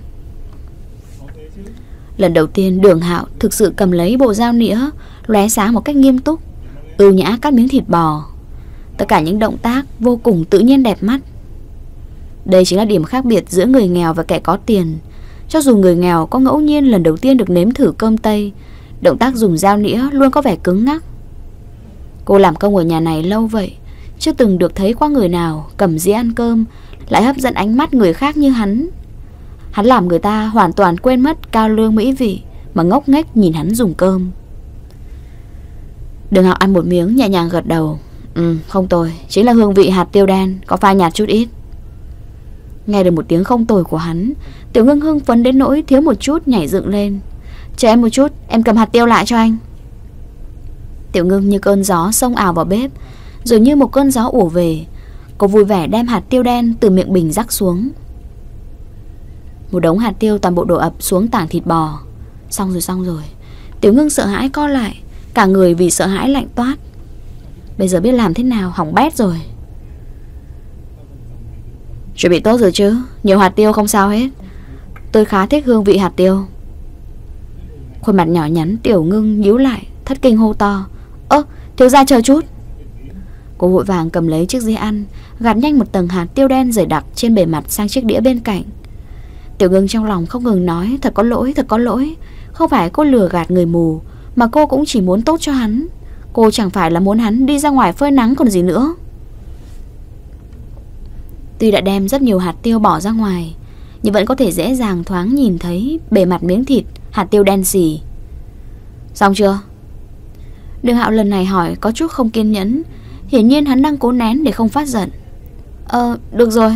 Lần đầu tiên Đường Hạo thực sự cầm lấy bộ dao nĩa, lóe sáng một cách nghiêm túc, ưu nhã cắt miếng thịt bò. Tất cả những động tác vô cùng tự nhiên đẹp mắt. Đây chính là điểm khác biệt giữa người nghèo và kẻ có tiền. Cho dù người nghèo có ngẫu nhiên lần đầu tiên được nếm thử cơm Tây, động tác dùng dao nĩa luôn có vẻ cứng ngắc. Cô làm công ở nhà này lâu vậy, chưa từng được thấy qua người nào cầm dĩa ăn cơm lại hấp dẫn ánh mắt người khác như hắn. Hắn làm người ta hoàn toàn quên mất cao lương mỹ vị mà ngốc nghếch nhìn hắn dùng cơm. Đường Hạo ăn một miếng nhẹ nhàng gật đầu. Không tồi, chính là hương vị hạt tiêu đen, có pha nhạt chút ít. Nghe được một tiếng không tồi của hắn, Tiểu Ngưng hưng phấn đến nỗi thiếu một chút nhảy dựng lên. Chờ em một chút, em cầm hạt tiêu lại cho anh. Tiểu Ngưng như cơn gió xông ào vào bếp, rồi như một cơn gió ùa về. Cô vui vẻ đem hạt tiêu đen từ miệng bình rắc xuống. Một đống hạt tiêu toàn bộ đổ ập xuống tảng thịt bò. Xong rồi. Tiểu Ngưng sợ hãi co lại, cả người vì sợ hãi lạnh toát. Bây giờ biết làm thế nào, hỏng bét rồi. Chuẩn bị tốt rồi chứ? Nhiều hạt tiêu không sao hết. Tôi khá thích hương vị hạt tiêu. Khuôn mặt nhỏ nhắn Tiểu Ngưng nhíu lại, thất kinh hô to. Thiếu gia chờ chút. Cô vội vàng cầm lấy chiếc dĩa ăn, gạt nhanh một tầng hạt tiêu đen dày đặc trên bề mặt sang chiếc đĩa bên cạnh. Tiểu Ngưng trong lòng không ngừng nói thật có lỗi. Không phải cô lừa gạt người mù, mà cô cũng chỉ muốn tốt cho hắn. Cô chẳng phải là muốn hắn đi ra ngoài phơi nắng còn gì nữa. Tuy đã đem rất nhiều hạt tiêu bỏ ra ngoài, nhưng vẫn có thể dễ dàng thoáng nhìn thấy bề mặt miếng thịt hạt tiêu đen xì. Xong chưa? Đường Hạo lần này hỏi có chút không kiên nhẫn. Hiển nhiên hắn đang cố nén để không phát giận. Được rồi.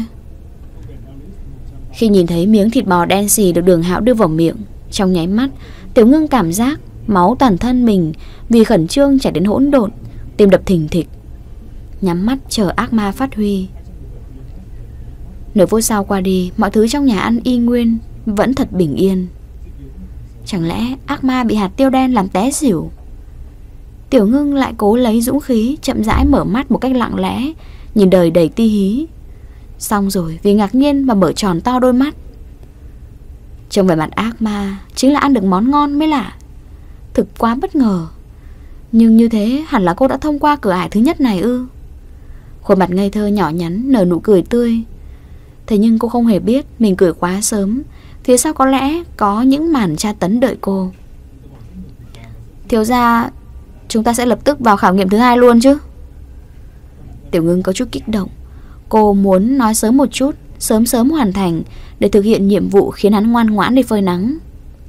Khi nhìn thấy miếng thịt bò đen xì được Đường Hạo đưa vào miệng, trong nháy mắt Tiểu Ngưng cảm giác máu toàn thân mình vì khẩn trương chảy đến hỗn độn, tim đập thình thịch. Nhắm mắt chờ ác ma phát huy. Nửa phút sau qua đi, mọi thứ trong nhà ăn y nguyên, vẫn thật bình yên. Chẳng lẽ ác ma bị hạt tiêu đen làm té xỉu? Tiểu Ngưng lại cố lấy dũng khí, chậm rãi mở mắt một cách lặng lẽ, nhìn đời đầy ti hí. Xong rồi vì ngạc nhiên mà mở tròn to đôi mắt. Trông về mặt ác ma chính là ăn được món ngon mới lạ. Thực quá bất ngờ. Nhưng như thế hẳn là cô đã thông qua cửa ải thứ nhất này ư? Khuôn mặt ngây thơ nhỏ nhắn nở nụ cười tươi. Thế nhưng cô không hề biết mình cười quá sớm. Phía sau có lẽ có những màn tra tấn đợi cô. Thiếu gia, chúng ta sẽ lập tức vào khảo nghiệm thứ 2 luôn chứ? Tiểu Ngưng có chút kích động. Cô muốn nói sớm một chút, sớm hoàn thành để thực hiện nhiệm vụ khiến hắn ngoan ngoãn đi phơi nắng.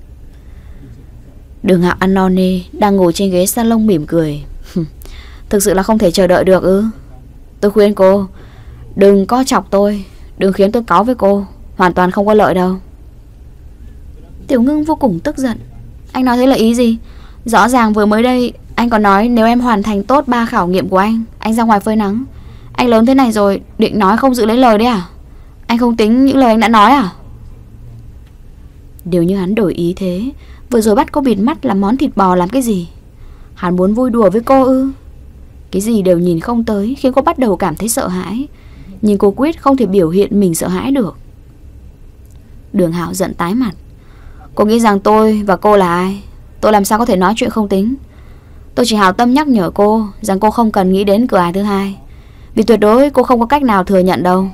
Đường Hạo ăn no nê, đang ngồi trên ghế salon mỉm cười. Thực sự là không thể chờ đợi được ư? Tôi khuyên cô đừng có chọc tôi, đừng khiến tôi cáu với cô, hoàn toàn không có lợi đâu. Tiểu Ngưng vô cùng tức giận. Anh nói thế là ý gì? Rõ ràng vừa mới đây anh còn nói nếu em hoàn thành tốt 3 khảo nghiệm của anh ra ngoài phơi nắng. Anh lớn thế này rồi, định nói không giữ lấy lời đấy à? Anh không tính những lời anh đã nói à? Điều như hắn đổi ý thế. Vừa rồi bắt cô bịt mắt làm món thịt bò làm cái gì? Hắn muốn vui đùa với cô ư? Cái gì đều nhìn không tới khiến cô bắt đầu cảm thấy sợ hãi. Nhưng cô quyết không thể biểu hiện mình sợ hãi được. Đường Hạo giận tái mặt. Cô nghĩ rằng tôi và cô là ai? Tôi làm sao có thể nói chuyện không tính? Tôi chỉ hảo tâm nhắc nhở cô rằng cô không cần nghĩ đến cửa ải thứ 2, vì tuyệt đối cô không có cách nào thừa nhận đâu.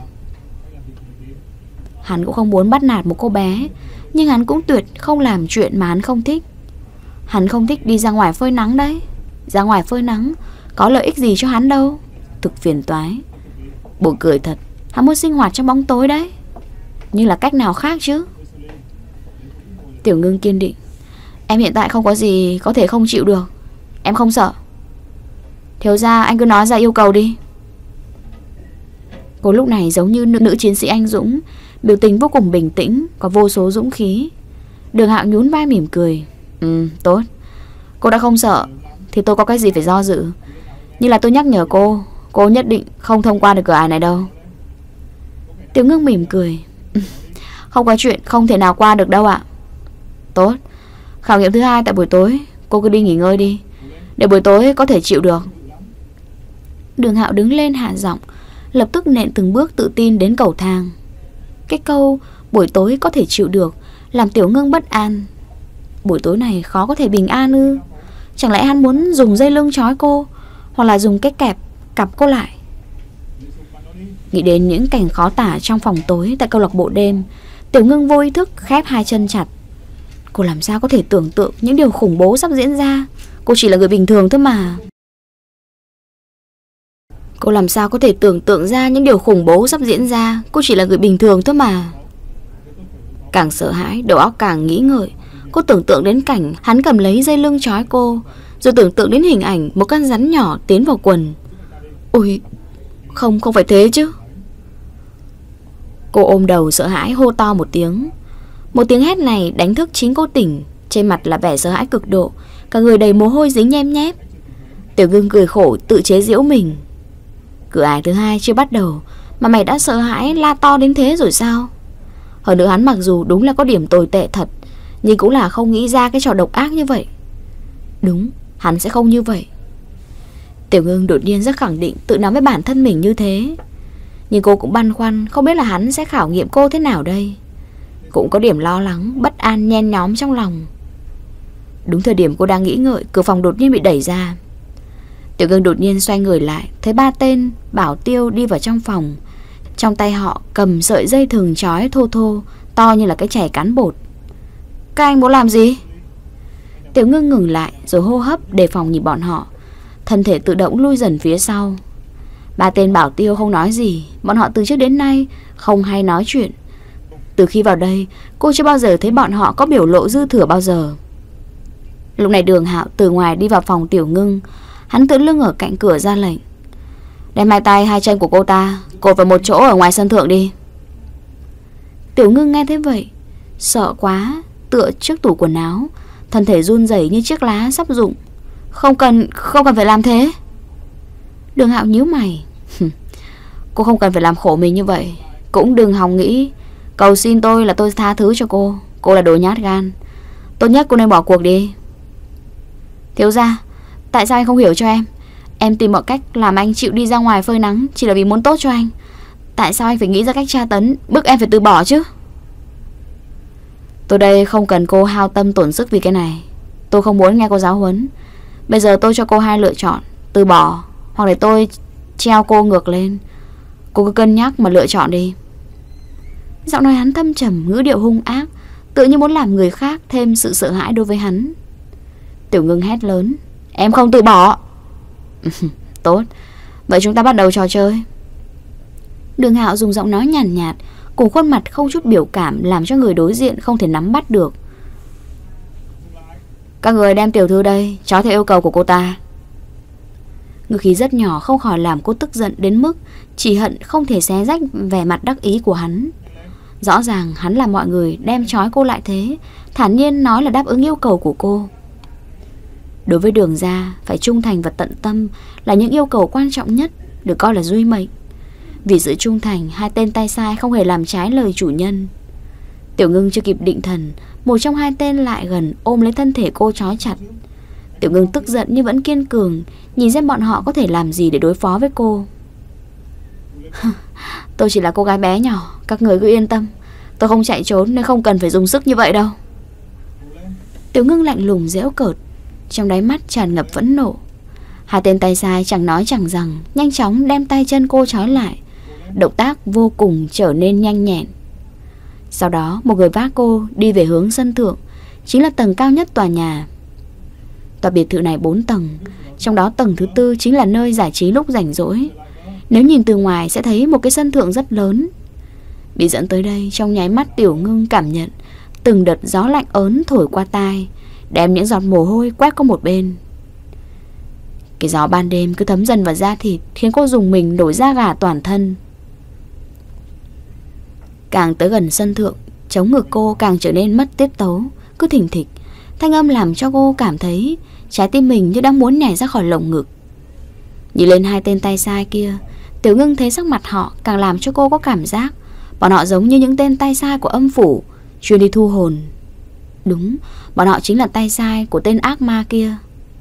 Hắn cũng không muốn bắt nạt một cô bé, nhưng hắn cũng tuyệt không làm chuyện mà hắn không thích. Hắn không thích đi ra ngoài phơi nắng đấy. Ra ngoài phơi nắng có lợi ích gì cho hắn đâu. Thực phiền toái. Buồn cười thật. Hắn muốn sinh hoạt trong bóng tối đấy. Nhưng là cách nào khác chứ? Tiểu Ngưng kiên định. Em hiện tại không có gì có thể không chịu được. Em không sợ. Thiếu gia, anh cứ nói ra yêu cầu đi. Cô lúc này giống như nữ chiến sĩ anh dũng, biểu tình vô cùng bình tĩnh, có vô số dũng khí. Đường Hạo nhún vai mỉm cười. Tốt. Cô đã không sợ, thì tôi có cái gì phải do dự. Như là tôi nhắc nhở cô nhất định không thông qua được cửa ải này đâu. Tiểu Ngưng mỉm cười. Không có chuyện không thể nào qua được đâu ạ. Tốt, khảo nghiệm thứ 2 tại buổi tối. Cô cứ đi nghỉ ngơi đi, để buổi tối có thể chịu được. Đường Hạo đứng lên hạ giọng, lập tức nện từng bước tự tin đến cầu thang. Cái câu buổi tối có thể chịu được làm Tiểu Ngưng bất an. Buổi tối này khó có thể bình an ư? Chẳng lẽ hắn muốn dùng dây lưng trói cô, hoặc là dùng cái kẹp cặp cô lại? Nghĩ đến những cảnh khó tả trong phòng tối tại câu lạc bộ đêm, Tiểu Ngưng vô ý thức khép hai chân chặt. Cô làm sao có thể tưởng tượng những điều khủng bố sắp diễn ra? Cô chỉ là người bình thường thôi mà. Cô làm sao có thể tưởng tượng ra những điều khủng bố sắp diễn ra? Cô chỉ là người bình thường thôi mà. Càng sợ hãi, đầu óc càng nghĩ ngợi. Cô tưởng tượng đến cảnh hắn cầm lấy dây lưng trói cô, rồi tưởng tượng đến hình ảnh một con rắn nhỏ tiến vào quần. Ôi, không phải thế chứ. Cô ôm đầu sợ hãi hô to một tiếng. Một tiếng hét này đánh thức chính cô tỉnh. Trên mặt là vẻ sợ hãi cực độ, cả người đầy mồ hôi dính nhem nhép. Tiểu Ngưng cười khổ tự chế giễu mình. Cửa ải thứ 2 chưa bắt đầu mà mày đã sợ hãi la to đến thế rồi sao? Hơn nữa hắn mặc dù đúng là có điểm tồi tệ thật, nhưng cũng là không nghĩ ra cái trò độc ác như vậy. Đúng, hắn sẽ không như vậy. Tiểu Ngưng đột nhiên rất khẳng định tự nói với bản thân mình như thế. Nhưng cô cũng băn khoăn không biết là hắn sẽ khảo nghiệm cô thế nào đây. Cũng có điểm lo lắng, bất an nhen nhóm trong lòng. Đúng thời điểm cô đang nghĩ ngợi, cửa phòng đột nhiên bị đẩy ra. Tiểu Ngưng đột nhiên xoay người lại, thấy 3 tên bảo tiêu đi vào trong phòng. Trong tay họ cầm sợi dây thừng trói thô thô, to như là cái chày cán bột. Các anh muốn làm gì? Tiểu Ngưng ngừng lại rồi hô hấp đề phòng nhìn bọn họ, thân thể tự động lui dần phía sau. 3 tên bảo tiêu không nói gì. Bọn họ từ trước đến nay không hay nói chuyện. Từ khi vào đây, cô chưa bao giờ thấy bọn họ có biểu lộ dư thừa bao giờ. Lúc này Đường Hạo từ ngoài đi vào phòng Tiểu Ngưng. Hắn tựa lưng ở cạnh cửa ra lệnh. Đem hai tay hai chân của cô ta cột vào một chỗ ở ngoài sân thượng đi. Tiểu Ngưng nghe thế vậy, sợ quá, tựa trước tủ quần áo, thân thể run rẩy như chiếc lá sắp rụng. Không cần phải làm thế. Đường Hạo nhíu mày. Cô không cần phải làm khổ mình như vậy. Cũng đừng hòng nghĩ cầu xin tôi là tôi tha thứ cho cô. Cô là đồ nhát gan. Tốt nhất cô nên bỏ cuộc đi. Thiếu gia, tại sao anh không hiểu cho em? Em tìm mọi cách làm anh chịu đi ra ngoài phơi nắng chỉ là vì muốn tốt cho anh. Tại sao anh phải nghĩ ra cách tra tấn, bức em phải từ bỏ chứ? Tôi đây không cần cô hao tâm tổn sức vì cái này. Tôi không muốn nghe cô giáo huấn. Bây giờ tôi cho cô 2 lựa chọn: từ bỏ hoặc để tôi treo cô ngược lên. Cô cứ cân nhắc mà lựa chọn đi. Giọng nói hắn thâm trầm, ngữ điệu hung ác, tự như muốn làm người khác thêm sự sợ hãi đối với hắn. Tiểu Ngưng hét lớn. Em không từ bỏ. Tốt, vậy chúng ta bắt đầu trò chơi. Đường Hạo dùng giọng nói nhàn nhạt, cùng khuôn mặt không chút biểu cảm, làm cho người đối diện không thể nắm bắt được. Các người đem tiểu thư đây, trói theo yêu cầu của cô ta. Ngữ khí rất nhỏ không khỏi làm cô tức giận đến mức chỉ hận không thể xé rách vẻ mặt đắc ý của hắn. Rõ ràng hắn làm mọi người đem trói cô lại thế, thản nhiên nói là đáp ứng yêu cầu của cô. Đối với Đường gia, phải trung thành và tận tâm là những yêu cầu quan trọng nhất, được coi là duy mệnh. Vì sự trung thành, 2 tên tay sai không hề làm trái lời chủ nhân. Tiểu Ngưng chưa kịp định thần, một trong 2 tên lại gần ôm lấy thân thể cô trói chặt. Tiểu Ngưng tức giận nhưng vẫn kiên cường, nhìn xem bọn họ có thể làm gì để đối phó với cô. Tôi chỉ là cô gái bé nhỏ, các người cứ yên tâm. Tôi không chạy trốn nên không cần phải dùng sức như vậy đâu. Tiểu Ngưng lạnh lùng giễu cợt, trong đáy mắt tràn ngập phẫn nộ. 2 tên tay sai chẳng nói chẳng rằng nhanh chóng đem tay chân cô trói lại, động tác vô cùng trở nên nhanh nhẹn. Sau đó một người vác cô đi về hướng sân thượng, chính là tầng cao nhất tòa nhà. Tòa biệt thự này 4 tầng, trong đó tầng thứ 4 chính là nơi giải trí lúc rảnh rỗi. Nếu nhìn từ ngoài sẽ thấy một cái sân thượng rất lớn. Bị dẫn tới đây, trong nháy mắt Tiểu Ngưng cảm nhận từng đợt gió lạnh ớn thổi qua tai, đem những giọt mồ hôi quét qua một bên. Cái gió ban đêm cứ thấm dần vào da thịt, khiến cô rùng mình nổi da gà toàn thân. Càng tới gần sân thượng, chống ngực cô càng trở nên mất tiết tấu, cứ thình thịch, Thanh âm làm cho cô cảm thấy trái tim mình như đang muốn nhảy ra khỏi lồng ngực. Nhìn lên hai tên tay sai kia, Tiểu Ngưng thấy sắc mặt họ càng làm cho cô có cảm giác bọn họ giống như những tên tay sai của âm phủ chuyên đi thu hồn. Đúng, bọn họ chính là tay sai của tên ác ma kia.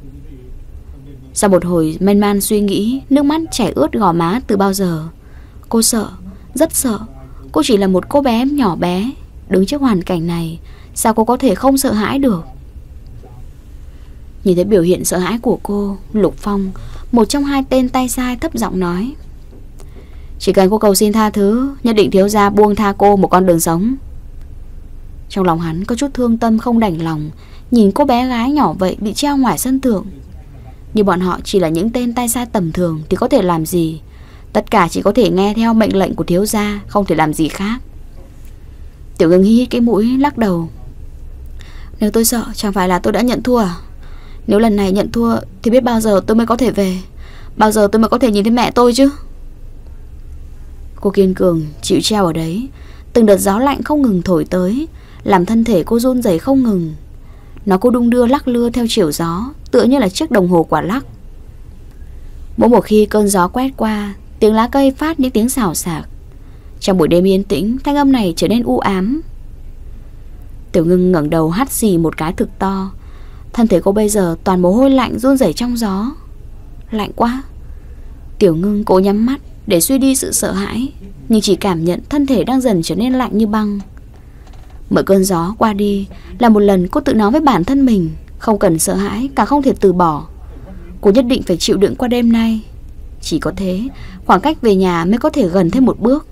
Sau một hồi mênh man suy nghĩ, nước mắt chảy ướt gò má từ bao giờ. Cô sợ, rất sợ. Cô chỉ là một cô bé nhỏ bé, đứng trước hoàn cảnh này, sao cô có thể không sợ hãi được? Nhìn thấy biểu hiện sợ hãi của cô, Lục Phong, một trong hai tên tay sai, thấp giọng nói: chỉ cần cô cầu xin tha thứ, nhất định thiếu gia buông tha cô một con đường sống. Trong lòng hắn có chút thương tâm không đành lòng, nhìn cô bé gái nhỏ vậy bị treo ngoài sân thượng. Như bọn họ chỉ là những tên tay sai tầm thường thì có thể làm gì? Tất cả chỉ có thể nghe theo mệnh lệnh của thiếu gia, không thể làm gì khác. Tiểu Ngưng hít cái mũi, lắc đầu. Nếu tôi sợ, chẳng phải là tôi đã nhận thua à? Nếu lần này nhận thua thì biết bao giờ tôi mới có thể về, bao giờ tôi mới có thể nhìn thấy mẹ tôi chứ? Cô kiên cường chịu treo ở đấy. Từng đợt gió lạnh không ngừng thổi tới, làm thân thể cô run rẩy không ngừng. Nó cô đung đưa lắc lưa theo chiều gió, tựa như là chiếc đồng hồ quả lắc. Mỗi một khi cơn gió quét qua, tiếng lá cây phát những tiếng xào xạc. Trong buổi đêm yên tĩnh, thanh âm này trở nên u ám. Tiểu Ngưng ngẩng đầu hắt xì một cái thực to. Thân thể cô bây giờ toàn mồ hôi lạnh run rẩy trong gió. Lạnh quá. Tiểu Ngưng cố nhắm mắt để suy đi sự sợ hãi, nhưng chỉ cảm nhận thân thể đang dần trở nên lạnh như băng. Mỗi cơn gió qua đi là một lần cô tự nói với bản thân mình không cần sợ hãi, càng không thể từ bỏ. Cô nhất định phải chịu đựng qua đêm nay. Chỉ có thế, khoảng cách về nhà mới có thể gần thêm một bước.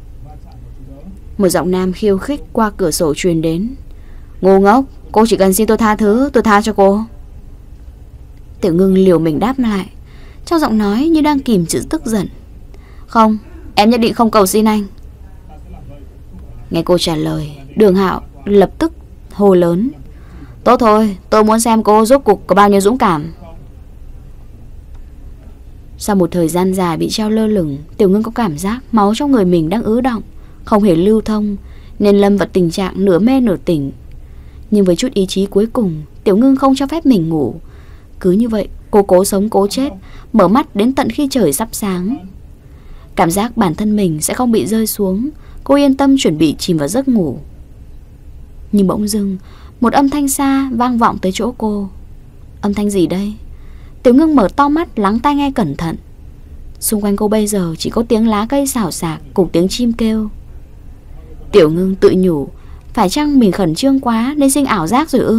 Một giọng nam khiêu khích qua cửa sổ truyền đến. Ngu ngốc, cô chỉ cần xin tôi tha thứ, tôi tha cho cô. Tiểu Ngưng liều mình đáp lại, trong giọng nói như đang kìm chữ tức giận. Không, em nhất định không cầu xin anh. Nghe cô trả lời, Đường Hạo lập tức hô lớn. Tốt thôi, tôi muốn xem cô rốt cuộc có bao nhiêu dũng cảm. Sau một thời gian dài bị treo lơ lửng, Tiểu Ngưng có cảm giác máu trong người mình đang ứ động, không hề lưu thông, nên lâm vào tình trạng nửa mê nửa tỉnh. Nhưng với chút ý chí cuối cùng, Tiểu Ngưng không cho phép mình ngủ. Cứ như vậy, cô cố sống cố chết, mở mắt đến tận khi trời sắp sáng. Cảm giác bản thân mình sẽ không bị rơi xuống, cô yên tâm chuẩn bị chìm vào giấc ngủ. Nhưng bỗng dưng, một âm thanh xa vang vọng tới chỗ cô. Âm thanh gì đây? Tiểu Ngưng mở to mắt lắng tai nghe cẩn thận. Xung quanh cô bây giờ chỉ có tiếng lá cây xào xạc cùng tiếng chim kêu. Tiểu Ngưng tự nhủ, phải chăng mình khẩn trương quá nên sinh ảo giác rồi ư?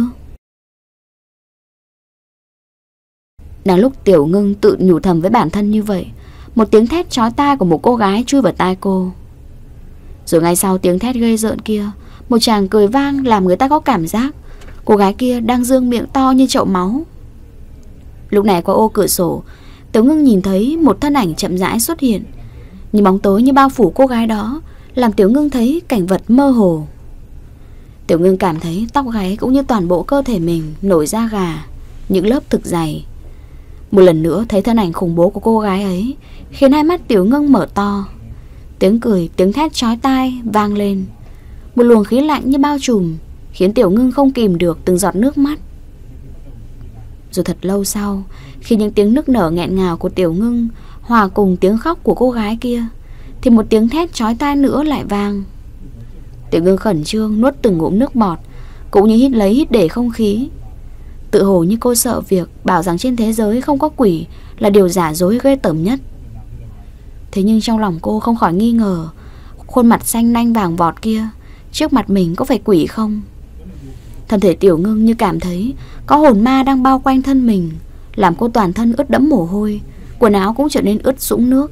Đang lúc Tiểu Ngưng tự nhủ thầm với bản thân như vậy, một tiếng thét chói tai của một cô gái chui vào tai cô. Rồi ngay sau tiếng thét ghê rợn kia, một tràng cười vang làm người ta có cảm giác cô gái kia đang dương miệng to như chậu máu. Lúc này qua ô cửa sổ, Tiểu Ngưng nhìn thấy một thân ảnh chậm rãi xuất hiện. Nhưng bóng tối như bao phủ cô gái đó làm Tiểu Ngưng thấy cảnh vật mơ hồ. Tiểu Ngưng cảm thấy tóc gáy cũng như toàn bộ cơ thể mình nổi da gà, những lớp thực dày. Một lần nữa thấy thân ảnh khủng bố của cô gái ấy khiến hai mắt Tiểu Ngưng mở to. Tiếng cười, tiếng thét chói tai vang lên. Một luồng khí lạnh như bao trùm khiến Tiểu Ngưng không kìm được từng giọt nước mắt. Rồi thật lâu sau, khi những tiếng nức nở nghẹn ngào của Tiểu Ngưng hòa cùng tiếng khóc của cô gái kia, thì một tiếng thét chói tai nữa lại vang. Tiểu Ngưng khẩn trương nuốt từng ngụm nước bọt, cũng như hít lấy hít để không khí. Tự hồ như cô sợ việc bảo rằng trên thế giới không có quỷ là điều giả dối ghê tởm nhất. Thế nhưng trong lòng cô không khỏi nghi ngờ, khuôn mặt xanh nanh vàng vọt kia, trước mặt mình có phải quỷ không? Thân thể Tiểu Ngưng như cảm thấy có hồn ma đang bao quanh thân mình, làm cô toàn thân ướt đẫm mồ hôi, quần áo cũng trở nên ướt sũng nước.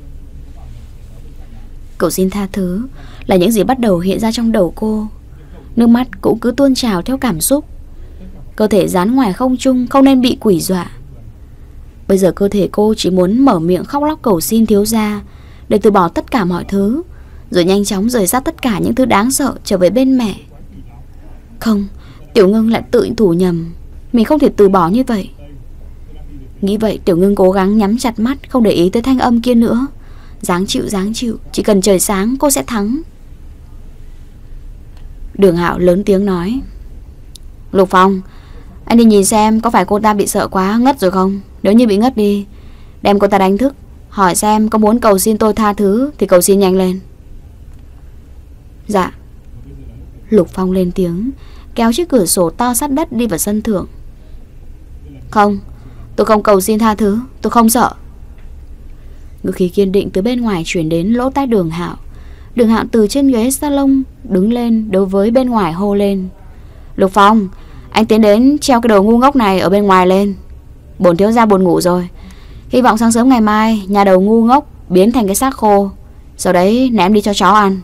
Cầu xin tha thứ là những gì bắt đầu hiện ra trong đầu cô. Nước mắt cũng cứ tuôn trào theo cảm xúc. Cơ thể dán ngoài không trung, không nên bị quỷ dọa. Bây giờ cơ thể cô chỉ muốn mở miệng khóc lóc cầu xin thiếu gia để từ bỏ tất cả mọi thứ, rồi nhanh chóng rời xa tất cả những thứ đáng sợ trở về bên mẹ. Không, Tiểu Ngưng lại tự thủ nhầm, mình không thể từ bỏ như vậy. Nghĩ vậy, Tiểu Ngưng cố gắng nhắm chặt mắt, không để ý tới thanh âm kia nữa. Dáng chịu, chỉ cần trời sáng cô sẽ thắng. Đường Hạo lớn tiếng nói. Lục Phong, Anh đi nhìn xem có phải cô ta bị sợ quá ngất rồi không. Nếu như bị ngất đi, đem cô ta đánh thức, hỏi xem có muốn cầu xin tôi tha thứ thì cầu xin nhanh lên. Dạ. Lục Phong lên tiếng, kéo chiếc cửa sổ to sát đất đi vào sân thượng. Không, tôi không cầu xin tha thứ, tôi không sợ. Ngữ khí kiên định từ bên ngoài chuyển đến lỗ tai Đường Hạo. Đường Hạo từ trên ghế salon đứng lên, đối với bên ngoài hô lên. Lục Phong, anh tiến đến treo cái đồ ngu ngốc này ở bên ngoài lên. Bổn thiếu gia buồn ngủ rồi, hy vọng sáng sớm ngày mai nhà đầu ngu ngốc biến thành cái xác khô, sau đấy ném đi cho chó ăn.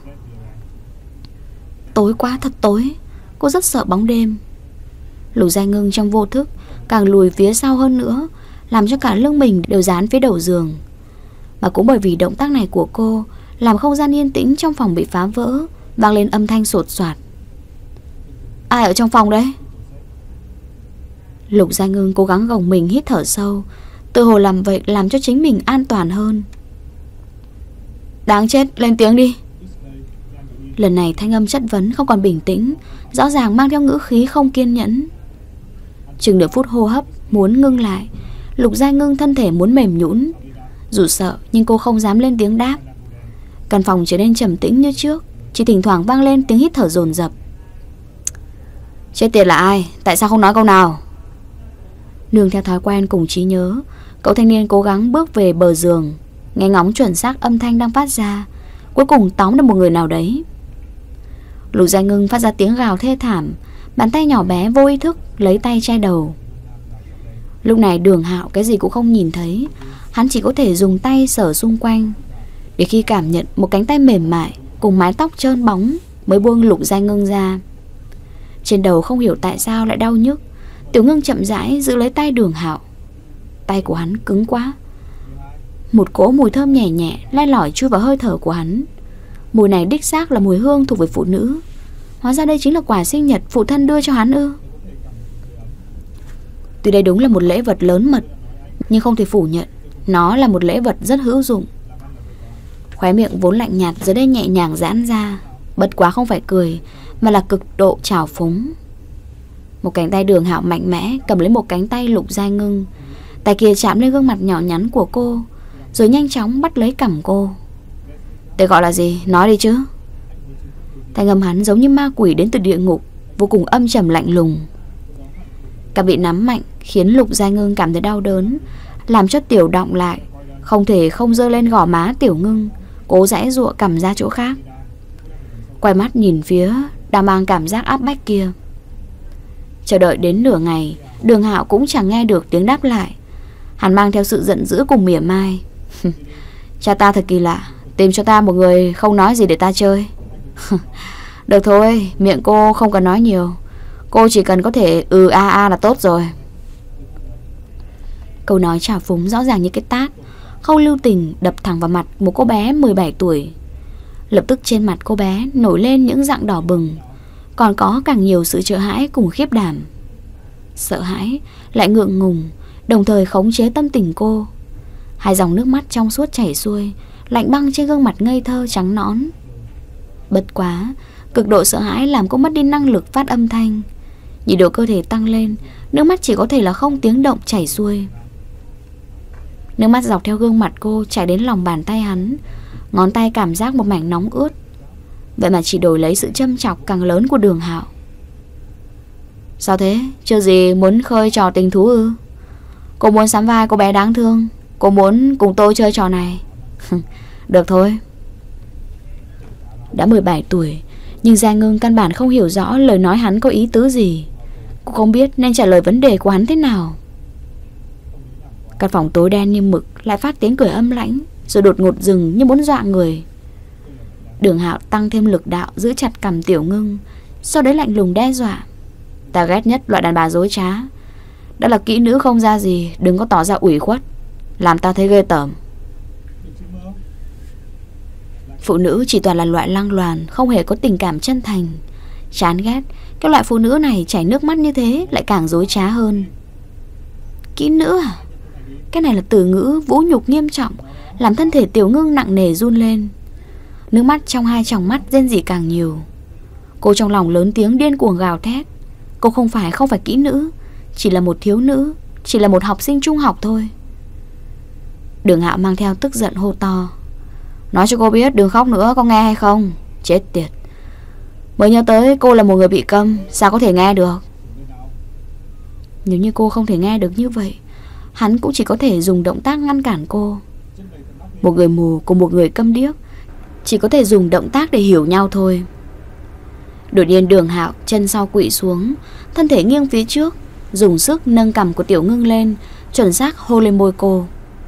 Tối quá, thật tối. Cô rất sợ bóng đêm. Lục Giai Ngưng trong vô thức càng lùi phía sau hơn nữa, làm cho cả lưng mình đều dán phía đầu giường. Mà cũng bởi vì động tác này của cô, làm không gian yên tĩnh trong phòng bị phá vỡ, vang lên âm thanh sột soạt. Ai ở trong phòng đấy? Lục Giai Ngưng cố gắng gồng mình hít thở sâu, tự hồ làm vậy làm cho chính mình an toàn hơn. Đáng chết, lên tiếng đi. Lần này thanh âm chất vấn không còn bình tĩnh, rõ ràng mang theo ngữ khí không kiên nhẫn. Chừng nửa phút hô hấp muốn ngưng lại, Lục Giai Ngưng thân thể muốn mềm nhũn. Dù sợ nhưng cô không dám lên tiếng đáp. Căn phòng trở nên trầm tĩnh như trước, chỉ thỉnh thoảng vang lên tiếng hít thở dồn dập. Chết tiệt là ai? Tại sao không nói câu nào? Nương theo thói quen cùng trí nhớ, cậu thanh niên cố gắng bước về bờ giường, nghe ngóng chuẩn xác âm thanh đang phát ra, cuối cùng tóm được một người nào đấy. Lục Giai Ngưng phát ra tiếng gào thê thảm, bàn tay nhỏ bé vô ý thức lấy tay che đầu. Lúc này Đường Hạo cái gì cũng không nhìn thấy, hắn chỉ có thể dùng tay sờ xung quanh, để khi cảm nhận một cánh tay mềm mại cùng mái tóc trơn bóng mới buông Lục Giai Ngưng ra. Trên đầu không hiểu tại sao lại đau nhức. Tiểu Ngưng chậm rãi giữ lấy tay Đường Hạo. Tay của hắn cứng quá. Một cỗ mùi thơm nhẹ nhẹ lai lỏi chui vào hơi thở của hắn. Mùi này đích xác là mùi hương thuộc về phụ nữ. Hóa ra đây chính là quà sinh nhật phụ thân đưa cho hắn ư? Tuy đây đúng là một lễ vật lớn mật, nhưng không thể phủ nhận nó là một lễ vật rất hữu dụng. Khóe miệng vốn lạnh nhạt giờ đây nhẹ nhàng giãn ra, bất quá không phải cười mà là cực độ trào phúng. Một cánh tay Đường Hạo mạnh mẽ cầm lấy một cánh tay Lục Giai Ngưng, tay kia chạm lên gương mặt nhỏ nhắn của cô, rồi nhanh chóng bắt lấy cằm cô. Tên gọi là gì? Nói đi chứ. Thanh âm hắn giống như ma quỷ đến từ địa ngục, vô cùng âm trầm lạnh lùng. Cả bị nắm mạnh khiến Lục Giai Ngưng cảm thấy đau đớn, làm cho Tiểu động lại, không thể không giơ lên gò má Tiểu Ngưng, cố giãy giụa cầm ra chỗ khác. Quay mắt nhìn phía đang mang cảm giác áp bách kia. Chờ đợi đến nửa ngày, Đường Hạo cũng chẳng nghe được tiếng đáp lại. Hắn mang theo sự giận dữ cùng mỉa mai. Cha ta thật kỳ lạ, tìm cho ta một người không nói gì để ta chơi. Được thôi, miệng cô không cần nói nhiều, cô chỉ cần có thể a là tốt rồi. Câu nói trào phúng rõ ràng như cái tát, không lưu tình đập thẳng vào mặt một cô bé 17 tuổi. Lập tức trên mặt cô bé nổi lên những rạng đỏ bừng, còn có càng nhiều sự sợ hãi cùng khiếp đảm. Sợ hãi lại ngượng ngùng, đồng thời khống chế tâm tình cô. Hai dòng nước mắt trong suốt chảy xuôi, lạnh băng trên gương mặt ngây thơ trắng nõn. Bất quá, cực độ sợ hãi làm cô mất đi năng lực phát âm thanh. Nhiệt độ cơ thể tăng lên, nước mắt chỉ có thể là không tiếng động chảy xuôi. Nước mắt dọc theo gương mặt cô chảy đến lòng bàn tay hắn, ngón tay cảm giác một mảnh nóng ướt. Vậy mà chỉ đổi lấy sự châm chọc càng lớn của Đường Hạo. Sao thế? Chưa gì muốn khơi trò tình thú ư? Cô muốn sắm vai cô bé đáng thương, cô muốn cùng tôi chơi trò này. Được thôi. Đã 17 tuổi, nhưng Giai Ngưng căn bản không hiểu rõ lời nói hắn có ý tứ gì. Cô không biết nên trả lời vấn đề của hắn thế nào. Căn phòng tối đen như mực lại phát tiếng cười âm lãnh, rồi đột ngột dừng như muốn dọa người. Đường Hạo tăng thêm lực đạo giữ chặt cằm Tiểu Ngưng, sau đấy lạnh lùng đe dọa. Ta ghét nhất loại đàn bà dối trá. Đã là kỹ nữ không ra gì, đừng có tỏ ra ủy khuất, làm ta thấy ghê tởm. Phụ nữ chỉ toàn là loại lăng loàn, không hề có tình cảm chân thành. Chán ghét, cái loại phụ nữ này chảy nước mắt như thế lại càng dối trá hơn. Kỹ nữ à? Cái này là từ ngữ vũ nhục nghiêm trọng, làm thân thể Tiểu Ngưng nặng nề run lên. Nước mắt trong hai tròng mắt rên rỉ càng nhiều. Cô trong lòng lớn tiếng điên cuồng gào thét. Cô không phải kỹ nữ, chỉ là một thiếu nữ, chỉ là một học sinh trung học thôi. Đường Hạo mang theo tức giận hô to: nói cho cô biết đừng khóc nữa, có nghe hay không? Chết tiệt, mới nhớ tới cô là một người bị câm, sao có thể nghe được? Nếu như cô không thể nghe được như vậy, hắn cũng chỉ có thể dùng động tác ngăn cản cô. Một người mù cùng một người câm điếc chỉ có thể dùng động tác để hiểu nhau thôi. Đột nhiên Đường Hạo chân sau quỵ xuống, thân thể nghiêng phía trước, dùng sức nâng cằm của Tiểu Ngưng lên, chuẩn xác hôn lên môi cô.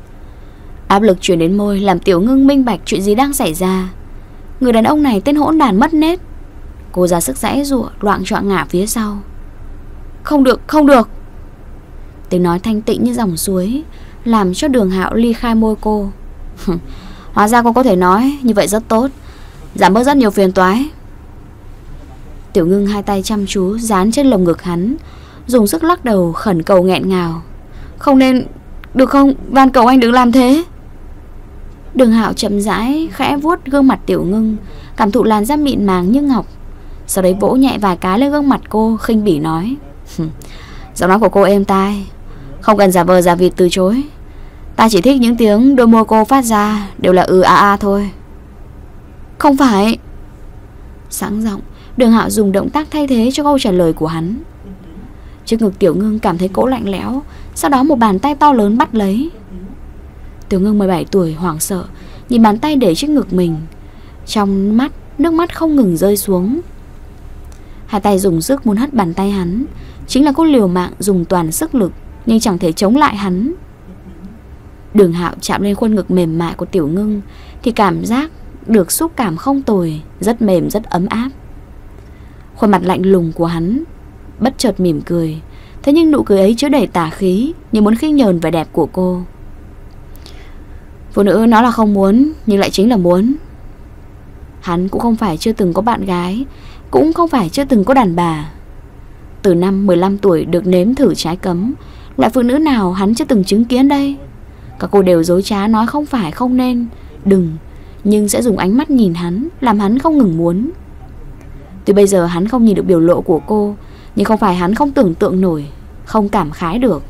Áp lực truyền đến môi làm Tiểu Ngưng minh bạch chuyện gì đang xảy ra. Người đàn ông này tên hỗn đản mất nết. Cô ra sức giãy giụa, loạng choạng ngả phía sau. Không được, không được. Tiếng nói thanh tịnh như dòng suối làm cho Đường Hạo ly khai môi cô. Hóa ra cô có thể nói, như vậy rất tốt, giảm bớt rất nhiều phiền toái. Tiểu Ngưng hai tay chăm chú dán trên lồng ngực hắn, dùng sức lắc đầu khẩn cầu nghẹn ngào. Không nên, được không, van cầu anh đừng làm thế. Đường Hạo chậm rãi khẽ vuốt gương mặt Tiểu Ngưng, cảm thụ làn da mịn màng như ngọc, sau đấy vỗ nhẹ vài cái lên gương mặt cô, khinh bỉ nói: giọng nói của cô êm tai, không cần giả vờ giả vịt từ chối. Ta chỉ thích những tiếng đôi môi cô phát ra đều là a thôi. Không phải. Sẵn giọng, Đường Hạo dùng động tác thay thế cho câu trả lời của hắn. Trước ngực Tiểu Ngưng cảm thấy cỗ lạnh lẽo, sau đó một bàn tay to lớn bắt lấy. Tiểu Ngưng 17 tuổi hoảng sợ nhìn bàn tay để trước ngực mình, trong mắt nước mắt không ngừng rơi xuống. Hai tay dùng sức muốn hất bàn tay hắn, chính là cô liều mạng dùng toàn sức lực nhưng chẳng thể chống lại hắn. Đường Hạo chạm lên khuôn ngực mềm mại của Tiểu Ngưng thì cảm giác được xúc cảm không tồi, rất mềm rất ấm áp. Khuôn mặt lạnh lùng của hắn bất chợt mỉm cười, thế nhưng nụ cười ấy chứa đầy tà khí, như muốn khinh nhờn vẻ đẹp của cô. Phụ nữ nói là không muốn nhưng lại chính là muốn. Hắn cũng không phải chưa từng có bạn gái, cũng không phải chưa từng có đàn bà. Từ năm 15 tuổi được nếm thử trái cấm, loại phụ nữ nào hắn chưa từng chứng kiến đây? Các cô đều dối trá nói không phải, không nên, đừng, nhưng sẽ dùng ánh mắt nhìn hắn, làm hắn không ngừng muốn. Tuy bây giờ hắn không nhìn được biểu lộ của cô, nhưng không phải hắn không tưởng tượng nổi, không cảm khái được.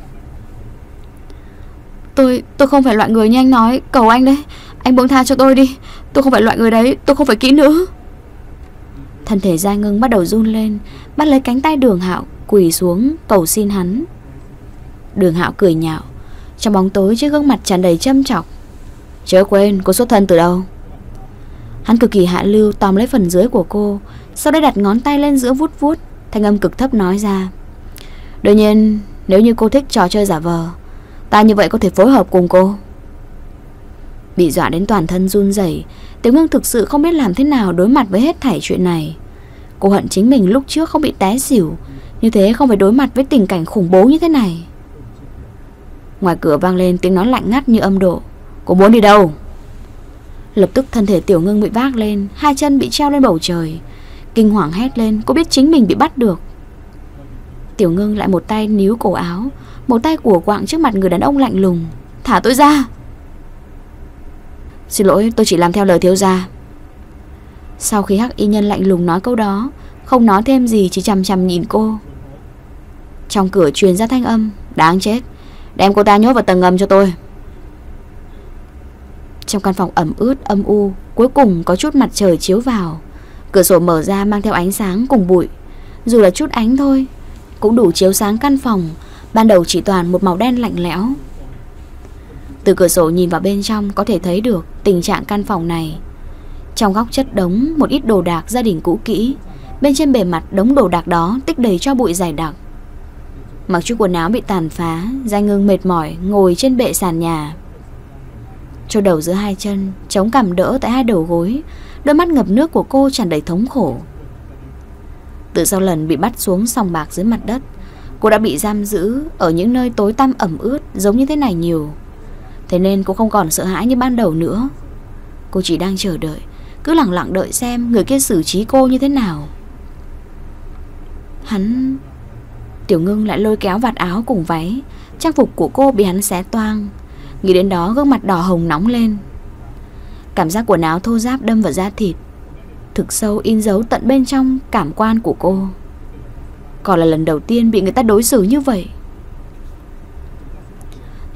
Tôi không phải loại người như anh nói, cầu anh đấy, anh buông tha cho tôi đi. Tôi không phải loại người đấy, tôi không phải kỹ nữ. Thân thể Giai Ngưng bắt đầu run lên, bắt lấy cánh tay Đường Hạo, quỳ xuống cầu xin hắn. Đường Hạo cười nhạo, trong bóng tối chiếc gương mặt tràn đầy châm chọc. Chớ quên cô xuất thân từ đâu. Hắn cực kỳ hạ lưu tóm lấy phần dưới của cô, sau đó đặt ngón tay lên giữa vuốt vuốt, thanh âm cực thấp nói ra: đương nhiên nếu như cô thích trò chơi giả vờ, ta như vậy có thể phối hợp cùng cô. Bị dọa đến toàn thân run rẩy, Tiểu Ngưng thực sự không biết làm thế nào đối mặt với hết thảy chuyện này. Cô hận chính mình lúc trước không bị té xỉu, như thế không phải đối mặt với tình cảnh khủng bố như thế này. Ngoài cửa vang lên tiếng nói lạnh ngắt như âm độ: cô muốn đi đâu? Lập tức thân thể Tiểu Ngưng bị vác lên, hai chân bị treo lên bầu trời, kinh hoàng hét lên. Cô biết chính mình bị bắt được. Tiểu Ngưng lại một tay níu cổ áo, một tay của quạng trước mặt người đàn ông lạnh lùng: thả tôi ra. Xin lỗi, tôi chỉ làm theo lời thiếu gia. Sau khi hắc y nhân lạnh lùng nói câu đó, không nói thêm gì, chỉ chằm chằm nhìn cô. Trong cửa truyền ra thanh âm: đáng chết, đem cô ta nhốt vào tầng ngầm cho tôi. Trong căn phòng ẩm ướt âm u, cuối cùng có chút mặt trời chiếu vào. Cửa sổ mở ra mang theo ánh sáng cùng bụi, dù là chút ánh thôi cũng đủ chiếu sáng căn phòng. Ban đầu chỉ toàn một màu đen lạnh lẽo. Từ cửa sổ nhìn vào bên trong có thể thấy được tình trạng căn phòng này. Trong góc chất đống một ít đồ đạc gia đình cũ kỹ, bên trên bề mặt đống đồ đạc đó tích đầy tro bụi dày đặc. Mặc chiếc quần áo bị tàn phá, Giai Ngưng mệt mỏi ngồi trên bệ sàn nhà, cho đầu giữa hai chân, chống cằm đỡ tại hai đầu gối. Đôi mắt ngập nước của cô tràn đầy thống khổ. Từ sau lần bị bắt xuống sòng bạc dưới mặt đất, cô đã bị giam giữ ở những nơi tối tăm ẩm ướt giống như thế này nhiều. Thế nên cô không còn sợ hãi như ban đầu nữa. Cô chỉ đang chờ đợi, cứ lặng lặng đợi xem người kia xử trí cô như thế nào. Hắn... Tiểu Ngưng lại lôi kéo vạt áo cùng váy, trang phục của cô bị hắn xé toang. Nghĩ đến đó gương mặt đỏ hồng nóng lên. Cảm giác quần áo thô ráp đâm vào da thịt, thực sâu in dấu tận bên trong cảm quan của cô. Còn là lần đầu tiên bị người ta đối xử như vậy.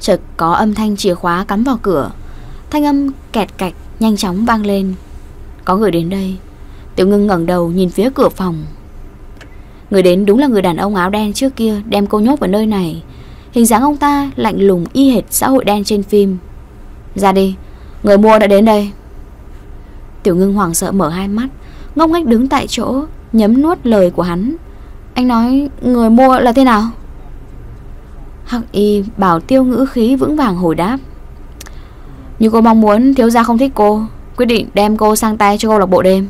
Chợt có âm thanh chìa khóa cắm vào cửa. Thanh âm kẹt cạch nhanh chóng vang lên. Có người đến đây. Tiểu Ngưng ngẩng đầu nhìn phía cửa phòng. Người đến đúng là người đàn ông áo đen trước kia đem cô nhốt vào nơi này. Hình dáng ông ta lạnh lùng y hệt xã hội đen trên phim. Ra đi, người mua đã đến đây. Tiểu Ngưng hoảng sợ mở hai mắt, ngốc nghếch đứng tại chỗ, nhấm nuốt lời của hắn. Anh nói người mua là thế nào? Hắc Y bảo tiêu ngữ khí vững vàng hồi đáp. Như cô mong muốn, thiếu gia không thích cô, quyết định đem cô sang tay cho câu lạc bộ đêm.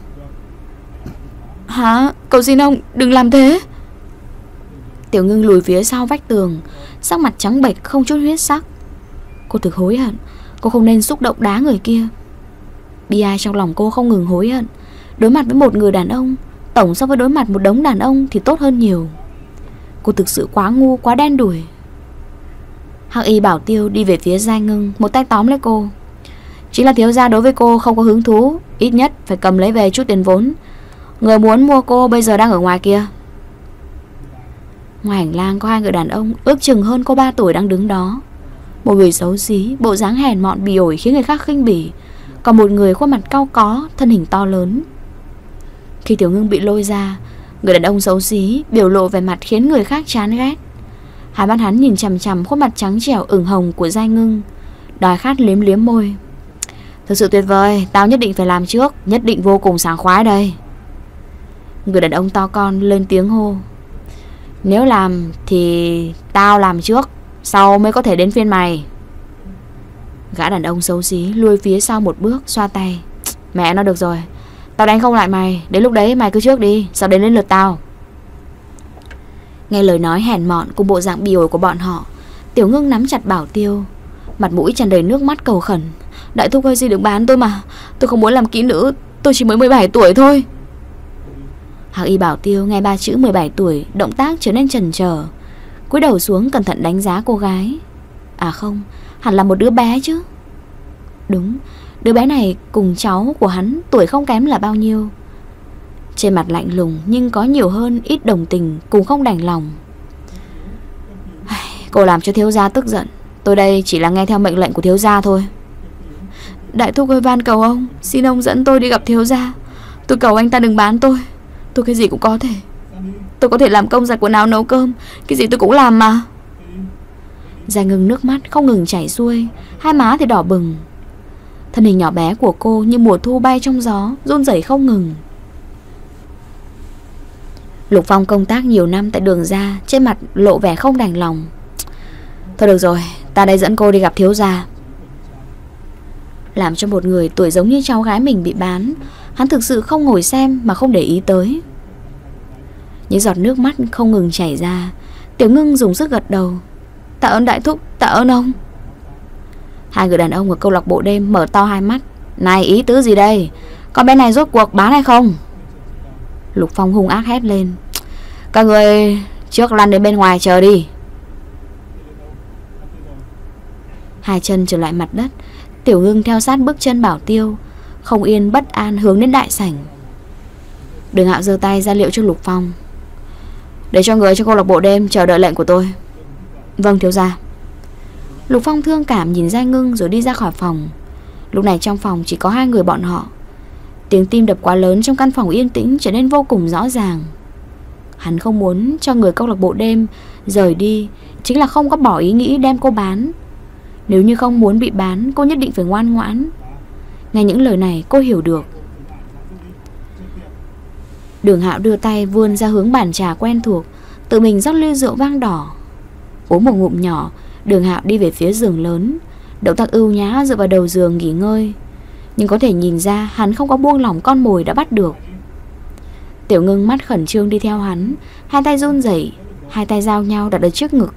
Hả? Cầu xin ông đừng làm thế. Tiểu Ngưng lùi phía sau vách tường, sắc mặt trắng bệch không chút huyết sắc. Cô thực hối hận. Cô không nên xúc động đá người kia. Bi ai trong lòng cô không ngừng hối hận. Đối mặt với một người đàn ông, tổng so với đối mặt một đống đàn ông thì tốt hơn nhiều. Cô thực sự quá ngu, quá đen đủi. Hắc Y bảo tiêu đi về phía Giai Ngưng, một tay tóm lấy cô. Chính là thiếu gia đối với cô không có hứng thú, ít nhất phải cầm lấy về chút tiền vốn. Người muốn mua cô bây giờ đang ở ngoài kia. Ngoài hành lang có hai người đàn ông ước chừng hơn cô 3 tuổi đang đứng đó. Một người xấu xí, bộ dáng hèn mọn bỉ ổi khiến người khác khinh bỉ. Còn một người khuôn mặt cau có, thân hình to lớn. Khi Tiểu Ngưng bị lôi ra, người đàn ông xấu xí biểu lộ vẻ mặt khiến người khác chán ghét. Hai mắt hắn nhìn chằm chằm khuôn mặt trắng trẻo ửng hồng của Giai Ngưng, đòi khát liếm liếm môi. Thực sự tuyệt vời, tao nhất định phải làm trước, nhất định vô cùng sảng khoái đây. Người đàn ông to con lên tiếng hô. Nếu làm thì tao làm trước, sau mới có thể đến phiên mày. Gã đàn ông xấu xí lùi phía sau một bước, xoa tay. Mẹ nó được rồi, tao đánh không lại mày, đến lúc đấy mày cứ trước đi, sau đến lượt tao. Nghe lời nói hèn mọn cùng bộ dạng bỉ ổi của bọn họ, Tiểu Ngưng nắm chặt bảo tiêu, mặt mũi tràn đầy nước mắt cầu khẩn. Đại thúc ơi, gì đừng bán tôi mà, tôi không muốn làm kỹ nữ, tôi chỉ mới 17 tuổi thôi. Hắc Y bảo tiêu nghe ba chữ 17 tuổi, động tác trở nên chần chờ, cúi đầu xuống cẩn thận đánh giá cô gái. À không, hẳn là một đứa bé chứ. Đúng, đứa bé này cùng cháu của hắn tuổi không kém là bao nhiêu. Trên mặt lạnh lùng nhưng có nhiều hơn ít đồng tình cùng không đành lòng. Cô làm cho thiếu gia tức giận, tôi đây chỉ là nghe theo mệnh lệnh của thiếu gia thôi. Đại thúc ơi, van cầu ông, xin ông dẫn tôi đi gặp thiếu gia. Tôi cầu anh ta đừng bán tôi cái gì cũng có thể. Tôi có thể làm công giặt quần áo, nấu cơm, cái gì tôi cũng làm mà. Giai Ngưng nước mắt không ngừng chảy xuôi, hai má thì đỏ bừng. Thân hình nhỏ bé của cô như mùa thu bay trong gió, run rẩy không ngừng. Lục Phong công tác nhiều năm tại Đường gia, trên mặt lộ vẻ không đành lòng. Thôi được rồi, ta đây dẫn cô đi gặp thiếu gia. Làm cho một người tuổi giống như cháu gái mình bị bán, hắn thực sự không ngồi xem mà không để ý tới. Những giọt nước mắt không ngừng chảy ra. Tiểu Ngưng dùng sức gật đầu. Tạ ơn đại thúc, tạ ơn ông. Hai người đàn ông ở câu lạc bộ đêm mở to hai mắt. Này, ý tứ gì đây? Con bé này rốt cuộc bán hay không? Lục Phong hung ác hét lên. Các người trước lăn đến bên ngoài chờ đi. Hai chân trở lại mặt đất. Tiểu Ngưng theo sát bước chân bảo tiêu, không yên bất an hướng đến đại sảnh. Đường Hạo giơ tay ra hiệu cho Lục Phong. Để cho người trong câu lạc bộ đêm chờ đợi lệnh của tôi. Vâng thiếu gia. Lục Phong thương cảm nhìn Giai Ngưng rồi đi ra khỏi phòng. Lúc này trong phòng chỉ có hai người bọn họ. Tiếng tim đập quá lớn trong căn phòng yên tĩnh trở nên vô cùng rõ ràng. Hắn không muốn cho người câu lạc bộ đêm rời đi, chính là không có bỏ ý nghĩ đem cô bán. Nếu như không muốn bị bán, cô nhất định phải ngoan ngoãn. Nghe những lời này cô hiểu được. Đường Hạo đưa tay vươn ra hướng bàn trà quen thuộc, tự mình rót ly rượu vang đỏ. Uống một ngụm nhỏ, Đường Hạo đi về phía giường lớn, động tác ưu nhã dựa vào đầu giường nghỉ ngơi. Nhưng có thể nhìn ra hắn không có buông lỏng con mồi đã bắt được. Tiểu Ngưng mắt khẩn trương đi theo hắn, hai tay run rẩy, hai tay giao nhau đặt ở trước ngực.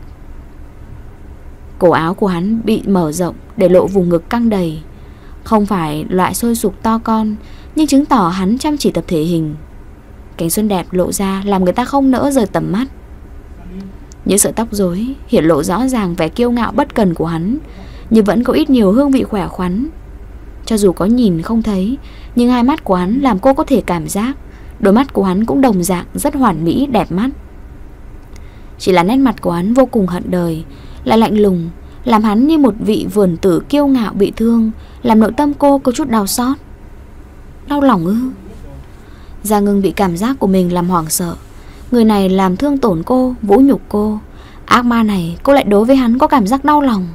Cổ áo của hắn bị mở rộng để lộ vùng ngực căng đầy. Không phải loại sôi sục to con, nhưng chứng tỏ hắn chăm chỉ tập thể hình. Cánh xuân đẹp lộ ra làm người ta không nỡ rời tầm mắt. Những sợi tóc rối hiện lộ rõ ràng vẻ kiêu ngạo bất cần của hắn, nhưng vẫn có ít nhiều hương vị khỏe khoắn. Cho dù có nhìn không thấy, nhưng hai mắt của hắn làm cô có thể cảm giác đôi mắt của hắn cũng đồng dạng rất hoàn mỹ đẹp mắt. Chỉ là nét mặt của hắn vô cùng hận đời, lại lạnh lùng, làm hắn như một vị vườn tử kiêu ngạo bị thương, làm nội tâm cô có chút đau xót. Đau lòng ư? Gia Ngưng bị cảm giác của mình làm hoảng sợ. Người này làm thương tổn cô, vũ nhục cô. Ác ma này, cô lại đối với hắn có cảm giác đau lòng.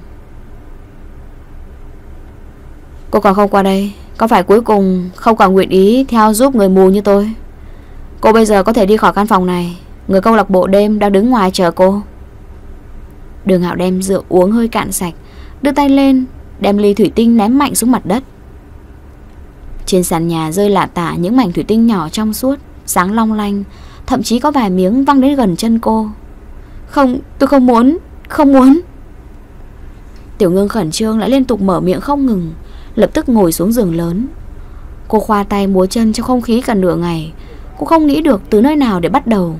Cô còn không qua đây, có phải cuối cùng không còn nguyện ý theo giúp người mù như tôi? Cô bây giờ có thể đi khỏi căn phòng này. Người câu lạc bộ đêm đang đứng ngoài chờ cô. Đường Hạo đem rượu uống hơi cạn sạch, đưa tay lên đem ly thủy tinh ném mạnh xuống mặt đất. Trên sàn nhà rơi lả tả những mảnh thủy tinh nhỏ trong suốt, sáng long lanh, thậm chí có vài miếng văng đến gần chân cô. Không, tôi không muốn, không muốn. Tiểu Ngưng khẩn trương lại liên tục mở miệng không ngừng, lập tức ngồi xuống giường lớn. Cô khoa tay múa chân trong không khí cả nửa ngày. Cô không nghĩ được từ nơi nào để bắt đầu.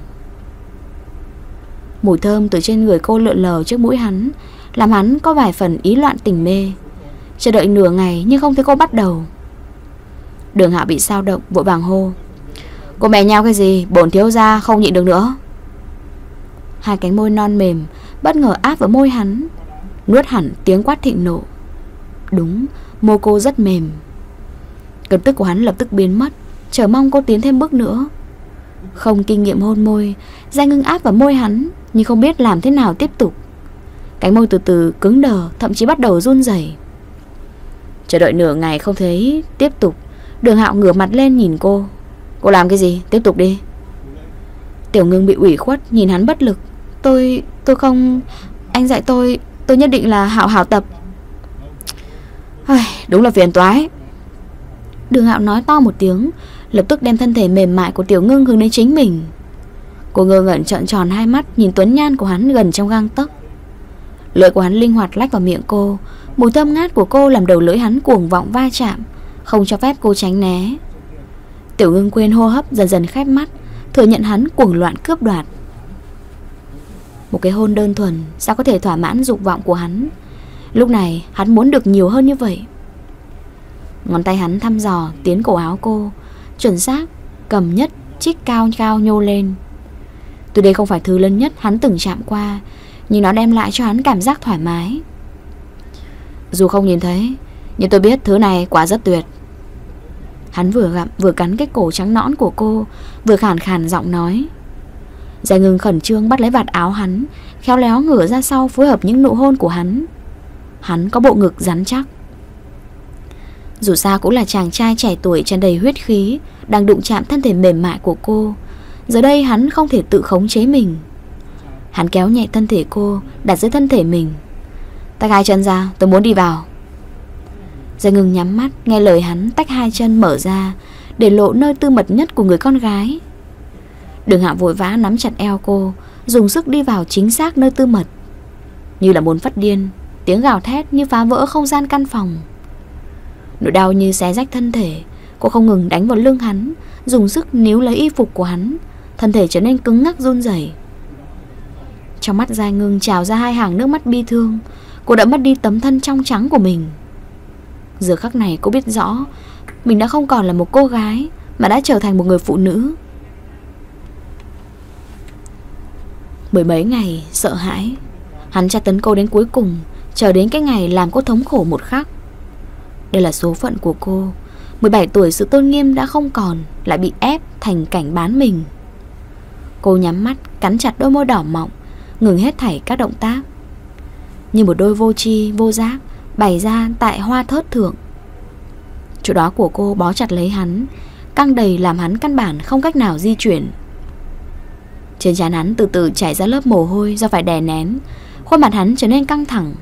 Mùi thơm từ trên người cô lượn lờ trước mũi hắn, làm hắn có vài phần ý loạn tình mê. Chờ đợi nửa ngày nhưng không thấy cô bắt đầu. Đường Hạo bị sao động, vội vàng hô: Cô mè nhau cái gì, bổn thiếu gia không nhịn được nữa. Hai cánh môi non mềm bất ngờ áp vào môi hắn, nuốt hẳn tiếng quát thịnh nộ. Đúng, môi cô rất mềm. Cơn tức của hắn lập tức biến mất, chờ mong cô tiến thêm bước nữa. Không kinh nghiệm hôn môi, Gia Ngưng áp vào môi hắn, nhưng không biết làm thế nào tiếp tục. Cánh môi từ từ cứng đờ, thậm chí bắt đầu run rẩy. Chờ đợi nửa ngày không thấy tiếp tục, Đường Hạo ngửa mặt lên nhìn cô. Cô làm cái gì? Tiếp tục đi. Tiểu Ngưng bị ủy khuất nhìn hắn bất lực. Tôi không... Anh dạy tôi nhất định là hảo tập. Đúng là phiền toái. Đường Hạo nói to một tiếng, lập tức đem thân thể mềm mại của Tiểu Ngưng hướng đến chính mình. Cô ngơ ngẩn trợn tròn hai mắt nhìn tuấn nhan của hắn gần trong gang tấc. Lưỡi của hắn linh hoạt lách vào miệng cô. Mùi thơm ngát của cô làm đầu lưỡi hắn cuồng vọng va chạm, không cho phép cô tránh né. Tiểu Ngưng quên hô hấp, dần dần khép mắt, thừa nhận hắn cuồng loạn cướp đoạt. Một cái hôn đơn thuần sao có thể thỏa mãn dục vọng của hắn. Lúc này hắn muốn được nhiều hơn như vậy. Ngón tay hắn thăm dò tiến cổ áo cô, chuẩn xác cầm nhất trích cao cao nhô lên. Tuy đây không phải thứ lớn nhất hắn từng chạm qua, nhưng nó đem lại cho hắn cảm giác thoải mái. Dù không nhìn thấy, nhưng tôi biết thứ này quả rất tuyệt. Hắn vừa gặm vừa cắn cái cổ trắng nõn của cô, vừa khàn khàn giọng nói. Gia Ngưng khẩn trương bắt lấy vạt áo hắn, khéo léo ngửa ra sau phối hợp những nụ hôn của hắn. Hắn có bộ ngực rắn chắc. Dù sao cũng là chàng trai trẻ tuổi tràn đầy huyết khí, đang đụng chạm thân thể mềm mại của cô. Giờ đây hắn không thể tự khống chế mình. Hắn kéo nhẹ thân thể cô, đặt dưới thân thể mình. Tách hai chân ra, tôi muốn đi vào. Gia Ngưng nhắm mắt, nghe lời hắn tách hai chân mở ra, để lộ nơi tư mật nhất của người con gái. Đường Hạo vội vã nắm chặt eo cô, dùng sức đi vào chính xác nơi tư mật. Như là muốn phát điên, tiếng gào thét như phá vỡ không gian căn phòng. Nỗi đau như xé rách thân thể. Cô không ngừng đánh vào lưng hắn, dùng sức níu lấy y phục của hắn. Thân thể trở nên cứng ngắc run rẩy. Trong mắt Gia Ngưng trào ra hai hàng nước mắt bi thương. Cô đã mất đi tấm thân trong trắng của mình. Giờ khắc này cô biết rõ mình đã không còn là một cô gái, mà đã trở thành một người phụ nữ. Mười mấy ngày sợ hãi, hắn tra tấn cô đến cuối cùng, chờ đến cái ngày làm cô thống khổ một khắc. Đây là số phận của cô. 17 tuổi sự tôn nghiêm đã không còn, lại bị ép thành cảnh bán mình. Cô nhắm mắt, cắn chặt đôi môi đỏ mọng, ngừng hết thảy các động tác, như một đôi vô tri vô giác bày ra tại hoa thớt thượng. Chỗ đó của cô bó chặt lấy hắn, căng đầy làm hắn căn bản không cách nào di chuyển. Trên trán hắn từ từ chảy ra lớp mồ hôi do phải đè nén. Khuôn mặt hắn trở nên căng thẳng.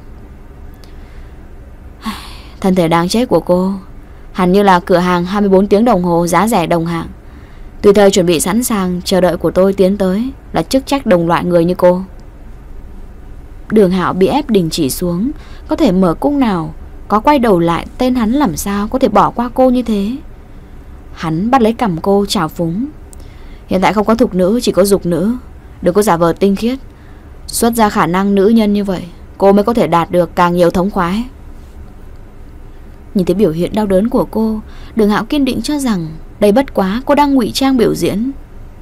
Thân thể đáng chết của cô hẳn như là cửa hàng 24 tiếng đồng hồ giá rẻ đồng hạng. Tùy thời chuẩn bị sẵn sàng chờ đợi của tôi tiến tới, là chức trách đồng loại người như cô. Đường Hạo bị ép đình chỉ xuống. Có thể mở cung nào, có quay đầu lại, tên hắn làm sao có thể bỏ qua cô như thế. Hắn bắt lấy cằm cô trào phúng. Hiện tại không có thục nữ, chỉ có dục nữ. Đừng có giả vờ tinh khiết. Xuất ra khả năng nữ nhân như vậy, cô mới có thể đạt được càng nhiều thống khoái. Nhìn thấy biểu hiện đau đớn của cô, Đường Hạo kiên định cho rằng đây bất quá cô đang ngụy trang biểu diễn.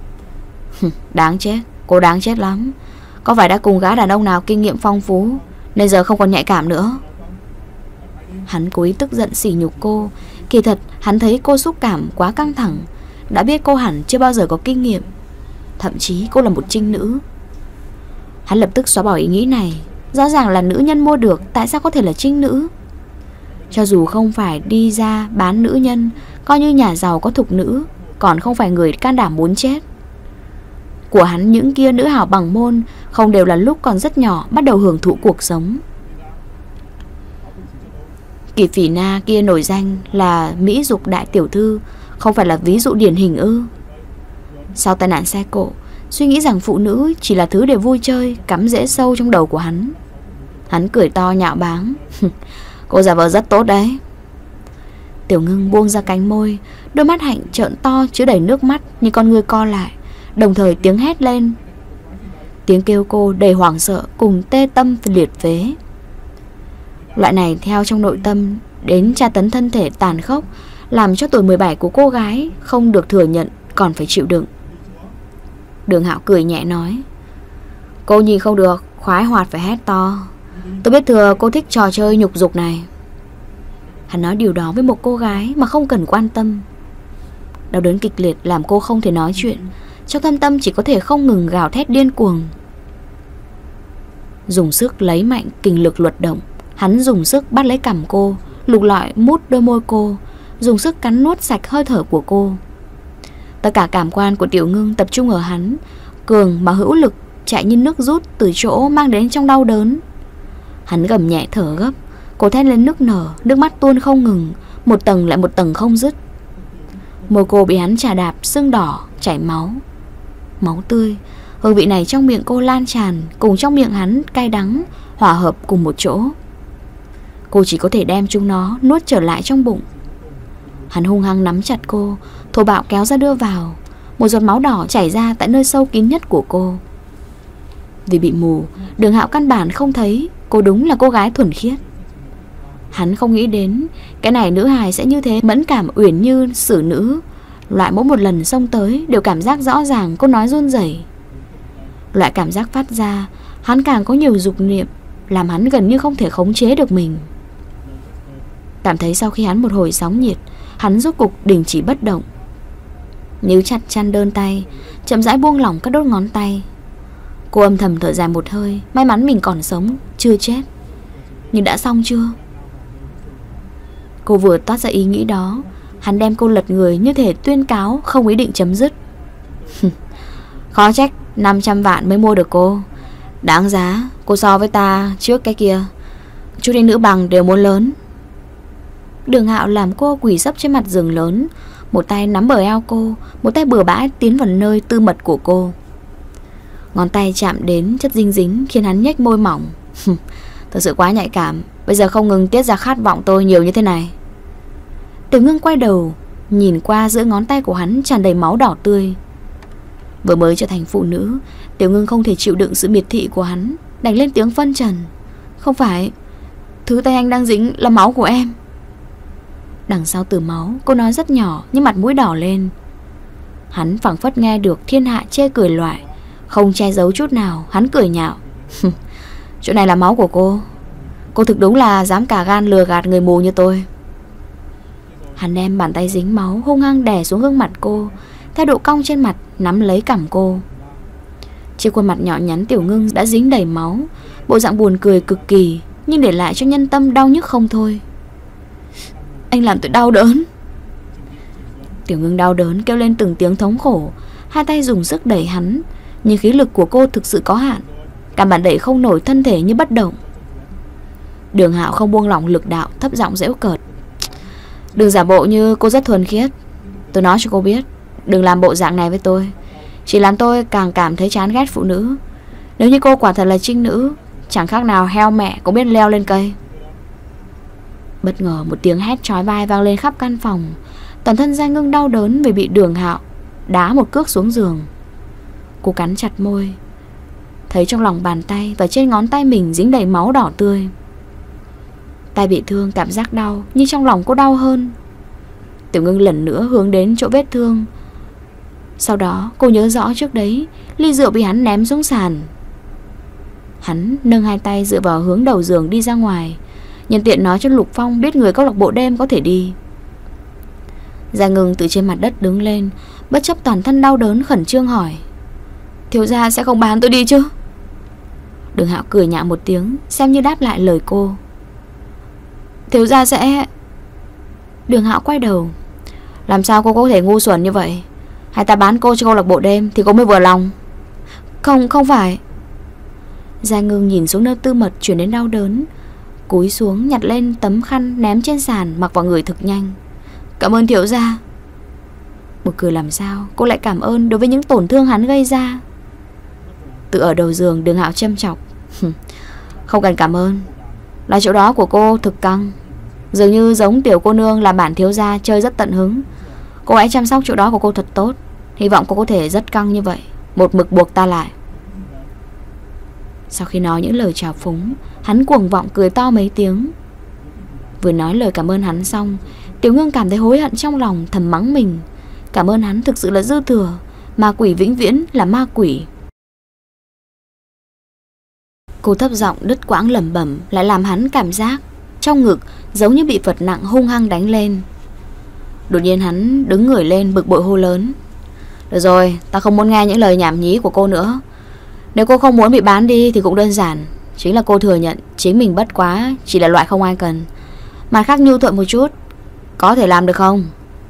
Đáng chết, cô đáng chết lắm. Có phải đã cùng gã đàn ông nào kinh nghiệm phong phú nên giờ không còn nhạy cảm nữa. Hắn cố ý tức giận sỉ nhục cô. Kỳ thật hắn thấy cô xúc cảm quá căng thẳng, đã biết cô hẳn chưa bao giờ có kinh nghiệm, thậm chí cô là một trinh nữ. Hắn lập tức xóa bỏ ý nghĩ này. Rõ ràng là nữ nhân mua được, tại sao có thể là trinh nữ? Cho dù không phải đi ra bán nữ nhân, coi như nhà giàu có thục nữ, còn không phải người can đảm muốn chết. Của hắn những kia nữ hào bằng môn không đều là lúc còn rất nhỏ bắt đầu hưởng thụ cuộc sống. Kỳ Phỉ Na kia nổi danh là mỹ dục đại tiểu thư, không phải là ví dụ điển hình ư? Sau tai nạn xe cộ, suy nghĩ rằng phụ nữ chỉ là thứ để vui chơi cắm rễ sâu trong đầu của hắn. Hắn cười to nhạo báng. Cô giả vờ rất tốt đấy. Tiểu Ngưng buông ra cánh môi, đôi mắt hạnh trợn to chứa đầy nước mắt, như con người co lại, đồng thời tiếng hét lên. Tiếng kêu cô đầy hoảng sợ cùng tê tâm liệt phế. Loại này theo trong nội tâm đến tra tấn thân thể tàn khốc, làm cho tuổi 17 của cô gái không được thừa nhận, còn phải chịu đựng. Đường Hạo cười nhẹ nói, cô nhìn không được, khoái hoạt phải hét to. Tôi biết thừa cô thích trò chơi nhục dục này. Hắn nói điều đó với một cô gái mà không cần quan tâm. Đau đớn kịch liệt làm cô không thể nói chuyện, trong thâm tâm chỉ có thể không ngừng gào thét điên cuồng. Dùng sức lấy mạnh kình lực luật động, hắn dùng sức bắt lấy cằm cô, lục lọi mút đôi môi cô, dùng sức cắn nuốt sạch hơi thở của cô. Tất cả cảm quan của Tiểu Ngưng tập trung ở hắn, cường mà hữu lực, chạy như nước rút từ chỗ mang đến trong đau đớn. Hắn gầm nhẹ thở gấp, cô thét lên nức nở, nước mắt tuôn không ngừng, một tầng lại một tầng không dứt. Môi cô bị hắn chà đạp, sưng đỏ, chảy máu. Máu tươi, hương vị này trong miệng cô lan tràn, cùng trong miệng hắn cay đắng, hòa hợp cùng một chỗ. Cô chỉ có thể đem chúng nó nuốt trở lại trong bụng. Hắn hung hăng nắm chặt cô, thô bạo kéo ra đưa vào. Một giọt máu đỏ chảy ra tại nơi sâu kín nhất của cô. Vì bị mù, Đường Hạo căn bản không thấy cô đúng là cô gái thuần khiết. Hắn không nghĩ đến cái này nữ hài sẽ như thế mẫn cảm uyển như xử nữ. Loại mỗi một lần xông tới đều cảm giác rõ ràng cô nói run rẩy. Loại cảm giác phát ra, hắn càng có nhiều dục niệm, làm hắn gần như không thể khống chế được mình. Cảm thấy sau khi hắn một hồi sóng nhiệt, hắn rốt cục đình chỉ bất động. Níu chặt chăn đơn tay, chậm rãi buông lỏng các đốt ngón tay. Cô âm thầm thở dài một hơi, may mắn mình còn sống, chưa chết. Nhưng đã xong chưa? Cô vừa toát ra ý nghĩ đó, hắn đem cô lật người như thể tuyên cáo không ý định chấm dứt. Khó trách 500 vạn mới mua được cô. Đáng giá, cô so với ta trước cái kia, chú đinh nữ bằng đều muốn lớn. Đường Hạo làm cô quỳ sấp trên mặt giường lớn, một tay nắm bờ eo cô, một tay bừa bãi tiến vào nơi tư mật của cô. Ngón tay chạm đến chất dinh dính khiến hắn nhếch môi mỏng. Thật sự quá nhạy cảm, bây giờ không ngừng tiết ra khát vọng tôi nhiều như thế này. Tiểu Ngưng quay đầu, nhìn qua giữa ngón tay của hắn tràn đầy máu đỏ tươi. Vừa mới trở thành phụ nữ, Tiểu Ngưng không thể chịu đựng sự miệt thị của hắn, đành lên tiếng phân trần. Không phải, thứ tay anh đang dính là máu của em. Đằng sau từ máu, cô nói rất nhỏ nhưng mặt mũi đỏ lên. Hắn phảng phất nghe được thiên hạ chê cười loại, không che giấu chút nào. Hắn cười nhạo. Chỗ này là máu của cô. Cô thực đúng là dám cả gan lừa gạt người mù như tôi. Hắn đem bàn tay dính máu hung hăng đè xuống gương mặt cô, theo độ cong trên mặt nắm lấy cằm cô. Trên khuôn mặt nhỏ nhắn Tiểu Ngưng đã dính đầy máu, bộ dạng buồn cười cực kỳ, nhưng để lại cho nhân tâm đau nhức không thôi. Anh làm tôi đau đớn. Tiểu Ngưng đau đớn kêu lên từng tiếng thống khổ, hai tay dùng sức đẩy hắn, nhưng khí lực của cô thực sự có hạn, căn bản đẩy không nổi thân thể như bất động. Đường Hạo không buông lỏng lực đạo, thấp giọng giễu cợt. Đừng giả bộ như cô rất thuần khiết. Tôi nói cho cô biết, đừng làm bộ dạng này với tôi, chỉ làm tôi càng cảm thấy chán ghét phụ nữ. Nếu như cô quả thật là trinh nữ, chẳng khác nào heo mẹ cũng biết leo lên cây. Bất ngờ một tiếng hét chói tai vang lên khắp căn phòng. Toàn thân Giai Ngưng đau đớn vì bị Đường Hạo đá một cước xuống giường. Cô cắn chặt môi, thấy trong lòng bàn tay và trên ngón tay mình dính đầy máu đỏ tươi. Tay bị thương cảm giác đau, nhưng trong lòng cô đau hơn. Tiểu Ngưng lần nữa hướng đến chỗ vết thương. Sau đó cô nhớ rõ trước đấy ly rượu bị hắn ném xuống sàn. Hắn nâng hai tay dựa vào hướng đầu giường đi ra ngoài, nhân tiện nói cho Lục Phong biết người câu lạc bộ đêm có thể đi. Gia Ngưng từ trên mặt đất đứng lên, bất chấp toàn thân đau đớn khẩn trương hỏi: thiếu gia sẽ không bán tôi đi chứ? Đường Hạo cười nhạo một tiếng, xem như đáp lại lời cô. Thiếu gia sẽ... Đường Hạo quay đầu: làm sao cô có thể ngu xuẩn như vậy? Hay ta bán cô cho câu lạc bộ đêm thì cô mới vừa lòng? Không phải. Gia Ngưng nhìn xuống nơi Tư Mật chuyển đến đau đớn, cúi xuống nhặt lên tấm khăn ném trên sàn, mặc vào người thực nhanh. Cảm ơn thiếu gia. Một cười làm sao cô lại cảm ơn đối với những tổn thương hắn gây ra. Tự ở đầu giường, Đường Hạo châm chọc: không cần cảm ơn, là chỗ đó của cô thực căng, dường như giống tiểu cô nương làm bản thiếu gia chơi rất tận hứng. Cô hãy chăm sóc chỗ đó của cô thật tốt, hy vọng cô có thể rất căng như vậy, một mực buộc ta lại. Sau khi nói những lời chào phúng, hắn cuồng vọng cười to mấy tiếng. Vừa nói lời cảm ơn hắn xong, Tiểu Ngưng cảm thấy hối hận trong lòng, thầm mắng mình. Cảm ơn hắn thực sự là dư thừa, ma quỷ vĩnh viễn là ma quỷ. Cô thấp giọng đứt quãng lẩm bẩm, lại làm hắn cảm giác trong ngực giống như bị vật nặng hung hăng đánh lên. Đột nhiên hắn đứng người lên, bực bội hô lớn: được rồi, ta không muốn nghe những lời nhảm nhí của cô nữa. Nếu cô không muốn bị bán đi thì cũng đơn giản, chính là cô thừa nhận chính mình bất quá chỉ là loại không ai cần. Mặt khác nhu thuận một chút, có thể làm được không?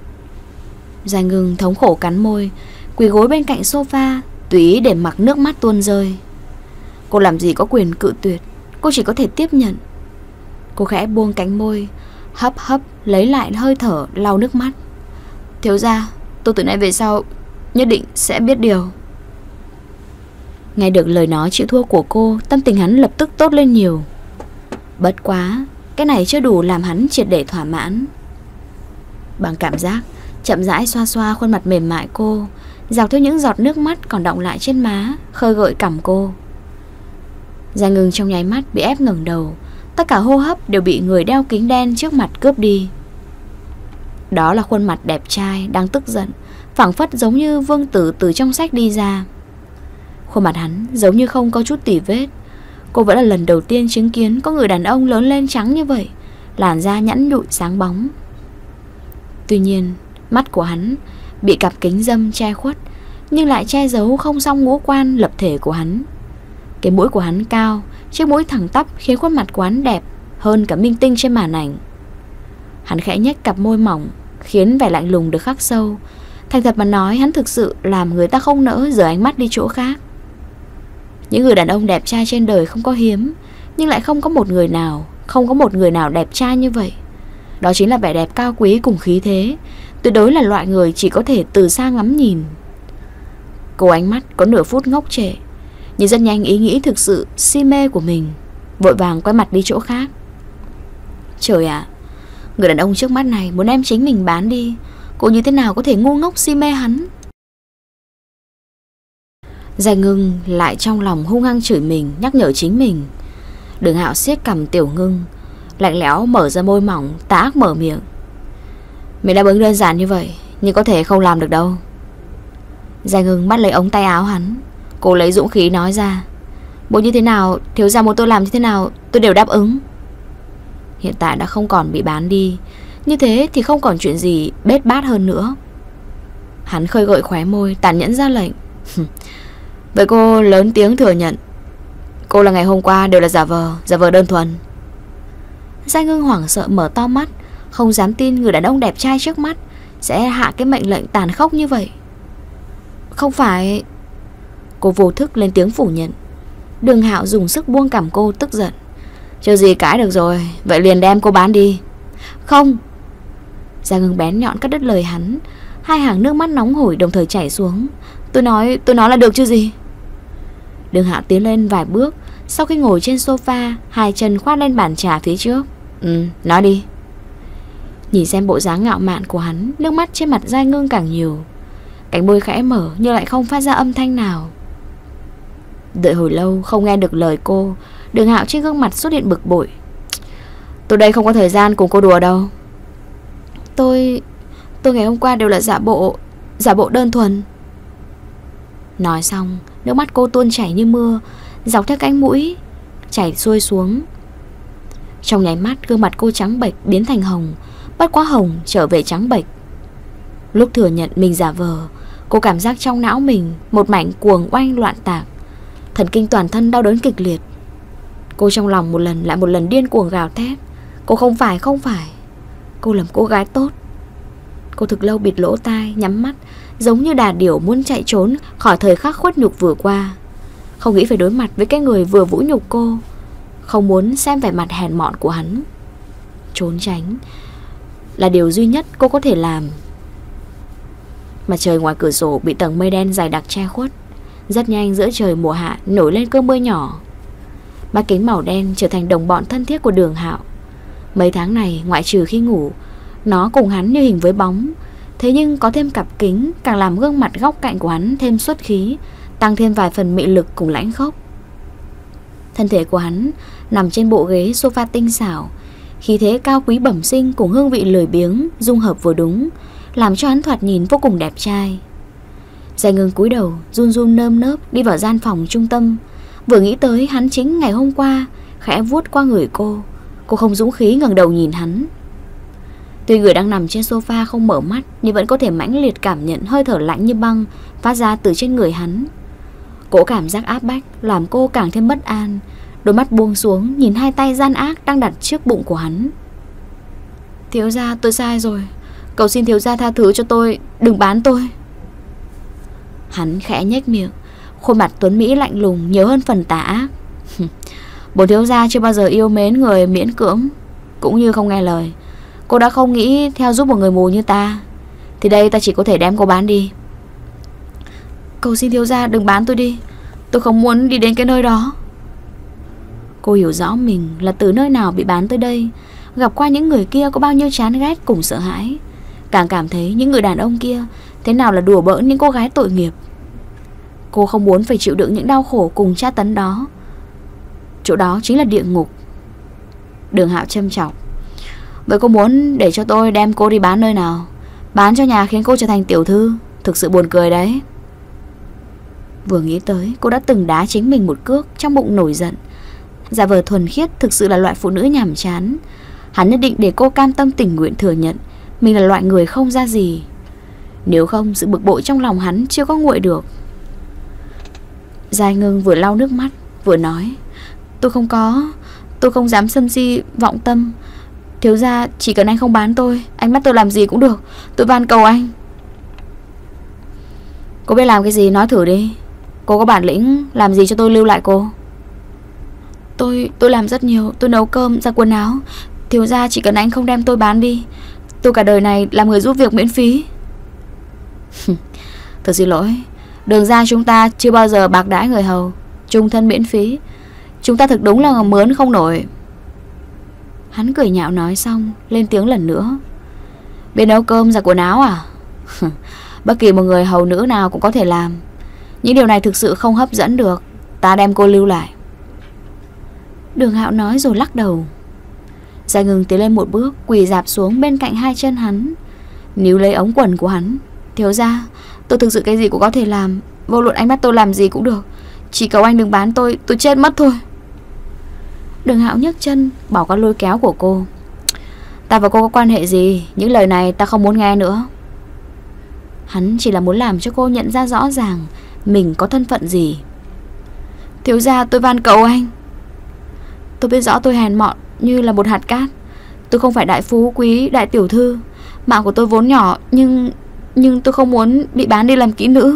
Gia Ngưng thống khổ cắn môi, quỳ gối bên cạnh sofa, tùy ý để mặc nước mắt tuôn rơi. Cô làm gì có quyền cự tuyệt, cô chỉ có thể tiếp nhận. Cô khẽ buông cánh môi, hấp hấp lấy lại hơi thở, lau nước mắt. Thiếu gia, tôi từ nay về sau nhất định sẽ biết điều. Nghe được lời nói chịu thua của cô, tâm tình hắn lập tức tốt lên nhiều. Bất quá, cái này chưa đủ làm hắn triệt để thỏa mãn. Bằng cảm giác, chậm rãi xoa xoa khuôn mặt mềm mại cô, dọc theo những giọt nước mắt còn đọng lại trên má, khơi gợi cằm cô. Gia Ngưng trong nháy mắt bị ép ngẩng đầu, tất cả hô hấp đều bị người đeo kính đen trước mặt cướp đi. Đó là khuôn mặt đẹp trai đang tức giận, phảng phất giống như vương tử từ trong sách đi ra. Khuôn mặt hắn giống như không có chút tỉ vết. Cô vẫn là lần đầu tiên chứng kiến có người đàn ông lớn lên trắng như vậy, làn da nhẵn nhụi sáng bóng. Tuy nhiên, mắt của hắn bị cặp kính râm che khuất, nhưng lại che giấu không xong ngũ quan lập thể của hắn. Cái mũi của hắn cao, chiếc mũi thẳng tắp khiến khuôn mặt của hắn đẹp hơn cả minh tinh trên màn ảnh. Hắn khẽ nhếch cặp môi mỏng, khiến vẻ lạnh lùng được khắc sâu. Thành thật mà nói, hắn thực sự làm người ta không nỡ rời ánh mắt đi chỗ khác. Những người đàn ông đẹp trai trên đời không có hiếm, nhưng lại không có một người nào đẹp trai như vậy. Đó chính là vẻ đẹp cao quý cùng khí thế, tuyệt đối là loại người chỉ có thể từ xa ngắm nhìn. Cô ánh mắt có nửa phút ngốc trệ, nhưng rất nhanh ý nghĩ thực sự si mê của mình, vội vàng quay mặt đi chỗ khác. Trời ạ, người đàn ông trước mắt này muốn đem chính mình bán đi, cô như thế nào có thể ngu ngốc si mê hắn? Gia Ngưng lại trong lòng hung hăng chửi mình, nhắc nhở chính mình. Đường Hạo siết cằm Tiểu Ngưng, lạnh lẽo mở ra môi mỏng, tà ác mở miệng. Mình đáp ứng đơn giản như vậy, nhưng có thể không làm được đâu. Gia Ngưng bắt lấy ống tay áo hắn, cô lấy dũng khí nói ra. Muốn như thế nào, thiếu gia muốn tôi làm như thế nào, tôi đều đáp ứng. Hiện tại đã không còn bị bán đi, như thế thì không còn chuyện gì bết bát hơn nữa. Hắn khơi gợi khóe môi, tàn nhẫn ra lệnh. Vậy cô lớn tiếng thừa nhận cô là ngày hôm qua đều là giả vờ đơn thuần. Gia Ngưng hoảng sợ mở to mắt, không dám tin người đàn ông đẹp trai trước mắt sẽ hạ cái mệnh lệnh tàn khốc như vậy. Không phải. Cô vô thức lên tiếng phủ nhận. Đường Hạo dùng sức buông cằm cô, tức giận. Chưa gì cãi được rồi, vậy liền đem cô bán đi. Không. Gia Ngưng bén nhọn cắt đứt lời hắn, hai hàng nước mắt nóng hổi đồng thời chảy xuống. Tôi nói là được chứ gì. Đường Hạo tiến lên vài bước, sau khi ngồi trên sofa, hai chân khoác lên bàn trà phía trước. Nói đi. Nhìn xem bộ dáng ngạo mạn của hắn, nước mắt trên mặt Gia Ngưng càng nhiều. Cánh môi khẽ mở nhưng lại không phát ra âm thanh nào. Đợi hồi lâu không nghe được lời cô, Đường Hạo trên gương mặt xuất hiện bực bội. Tôi đây không có thời gian cùng cô đùa đâu. Tôi ngày hôm qua đều là giả bộ đơn thuần. Nói xong, nước mắt cô tuôn chảy như mưa. dọc theo cánh mũi chảy xuôi xuống. Trong nháy mắt gương mặt cô trắng bệch biến thành hồng, bất quá hồng trở về trắng bệch. Lúc thừa nhận mình giả vờ, cô cảm giác trong não mình một mảnh cuồng oanh loạn tạc, thần kinh toàn thân đau đớn kịch liệt. Cô trong lòng một lần lại một lần điên cuồng gào thét. Cô không phải, cô là cô gái tốt. Cô thực lâu bịt lỗ tai, nhắm mắt, giống như đà điểu muốn chạy trốn khỏi thời khắc khuất nhục vừa qua. Không nghĩ phải đối mặt với cái người vừa vũ nhục cô, không muốn xem vẻ mặt hèn mọn của hắn. Trốn tránh là điều duy nhất cô có thể làm. Mặt trời ngoài cửa sổ bị tầng mây đen dày đặc che khuất. Rất nhanh giữa trời mùa hạ nổi lên cơn mưa nhỏ. Mắt kính màu đen trở thành đồng bọn thân thiết của Đường Hạo. Mấy tháng này ngoại trừ khi ngủ, nó cùng hắn như hình với bóng. Thế nhưng có thêm cặp kính càng làm gương mặt góc cạnh của hắn thêm xuất khí, tăng thêm vài phần mị lực cùng lãnh khốc. Thân thể của hắn nằm trên bộ ghế sofa tinh xảo, khí thế cao quý bẩm sinh cùng hương vị lười biếng dung hợp vừa đúng, làm cho hắn thoạt nhìn vô cùng đẹp trai. Giai Ngưng cúi đầu run run nơm nớp đi vào gian phòng trung tâm. Vừa nghĩ tới hắn chính ngày hôm qua khẽ vuốt qua người cô không dũng khí ngẩng đầu nhìn hắn. Tuy người đang nằm trên sofa không mở mắt, nhưng vẫn có thể mãnh liệt cảm nhận hơi thở lạnh như băng phát ra từ trên người hắn. Cỗ cảm giác áp bách làm cô càng thêm bất an. Đôi mắt buông xuống nhìn hai tay gian ác đang đặt trước bụng của hắn. Thiếu gia, tôi sai rồi. Cầu xin thiếu gia tha thứ cho tôi, đừng bán tôi. Hắn khẽ nhếch miệng, khuôn mặt tuấn mỹ lạnh lùng nhiều hơn phần tà ác. Bổn thiếu gia chưa bao giờ yêu mến người miễn cưỡng, cũng như không nghe lời. Cô đã không nghĩ theo giúp một người mù như ta, thì đây ta chỉ có thể đem cô bán đi. Cầu xin thiếu gia đừng bán tôi đi, tôi không muốn đi đến cái nơi đó. Cô hiểu rõ mình là từ nơi nào bị bán tới đây, gặp qua những người kia có bao nhiêu chán ghét cùng sợ hãi, càng cảm thấy những người đàn ông kia thế nào là đùa bỡn những cô gái tội nghiệp. Cô không muốn phải chịu đựng những đau khổ cùng tra tấn đó. Chỗ đó chính là địa ngục. Đường Hạo châm chọc. Vậy cô muốn để cho tôi đem cô đi bán nơi nào? Bán cho nhà khiến cô trở thành tiểu thư, thực sự buồn cười đấy. Vừa nghĩ tới cô đã từng đá chính mình một cước, trong bụng nổi giận. Giả vờ thuần khiết thực sự là loại phụ nữ nhàm chán. Hắn nhất định để cô cam tâm tình nguyện thừa nhận mình là loại người không ra gì. Nếu không sự bực bội trong lòng hắn chưa có nguội được. Giai Ngưng vừa lau nước mắt vừa nói. Tôi không dám sân si vọng tâm. Thiếu gia chỉ cần anh không bán tôi, anh bắt tôi làm gì cũng được. Tôi van cầu anh. Cô biết làm cái gì nói thử đi. Cô có bản lĩnh làm gì cho tôi lưu lại cô? Tôi làm rất nhiều. Tôi nấu cơm, giặt quần áo. Thiếu gia chỉ cần anh không đem tôi bán đi, tôi cả đời này làm người giúp việc miễn phí. Thật xin lỗi, Đường gia chúng ta chưa bao giờ bạc đãi người hầu, chung thân miễn phí. Chúng ta thực đúng là mướn không nổi. Hắn cười nhạo nói xong lên tiếng lần nữa. Biết nấu cơm giặt quần áo à? Bất kỳ một người hầu nữ nào cũng có thể làm. Những điều này thực sự không hấp dẫn được. Ta đem cô lưu lại. Đường Hạo nói rồi lắc đầu. Giai Ngưng tiến lên một bước, quỳ rạp xuống bên cạnh hai chân hắn, níu lấy ống quần của hắn. Thiếu gia, tôi thực sự cái gì cũng có thể làm. Vô luận anh bắt tôi làm gì cũng được, chỉ cầu anh đừng bán tôi chết mất thôi. Đường Hạo nhấc chân bỏ qua lôi kéo của cô. Ta và cô có quan hệ gì? Những lời này ta không muốn nghe nữa. Hắn chỉ là muốn làm cho cô nhận ra rõ ràng mình có thân phận gì. Thiếu gia, tôi van cầu anh. Tôi biết rõ tôi hèn mọn như là một hạt cát. Tôi không phải đại phú quý, đại tiểu thư. Mạng của tôi vốn nhỏ, nhưng tôi không muốn bị bán đi làm kỹ nữ.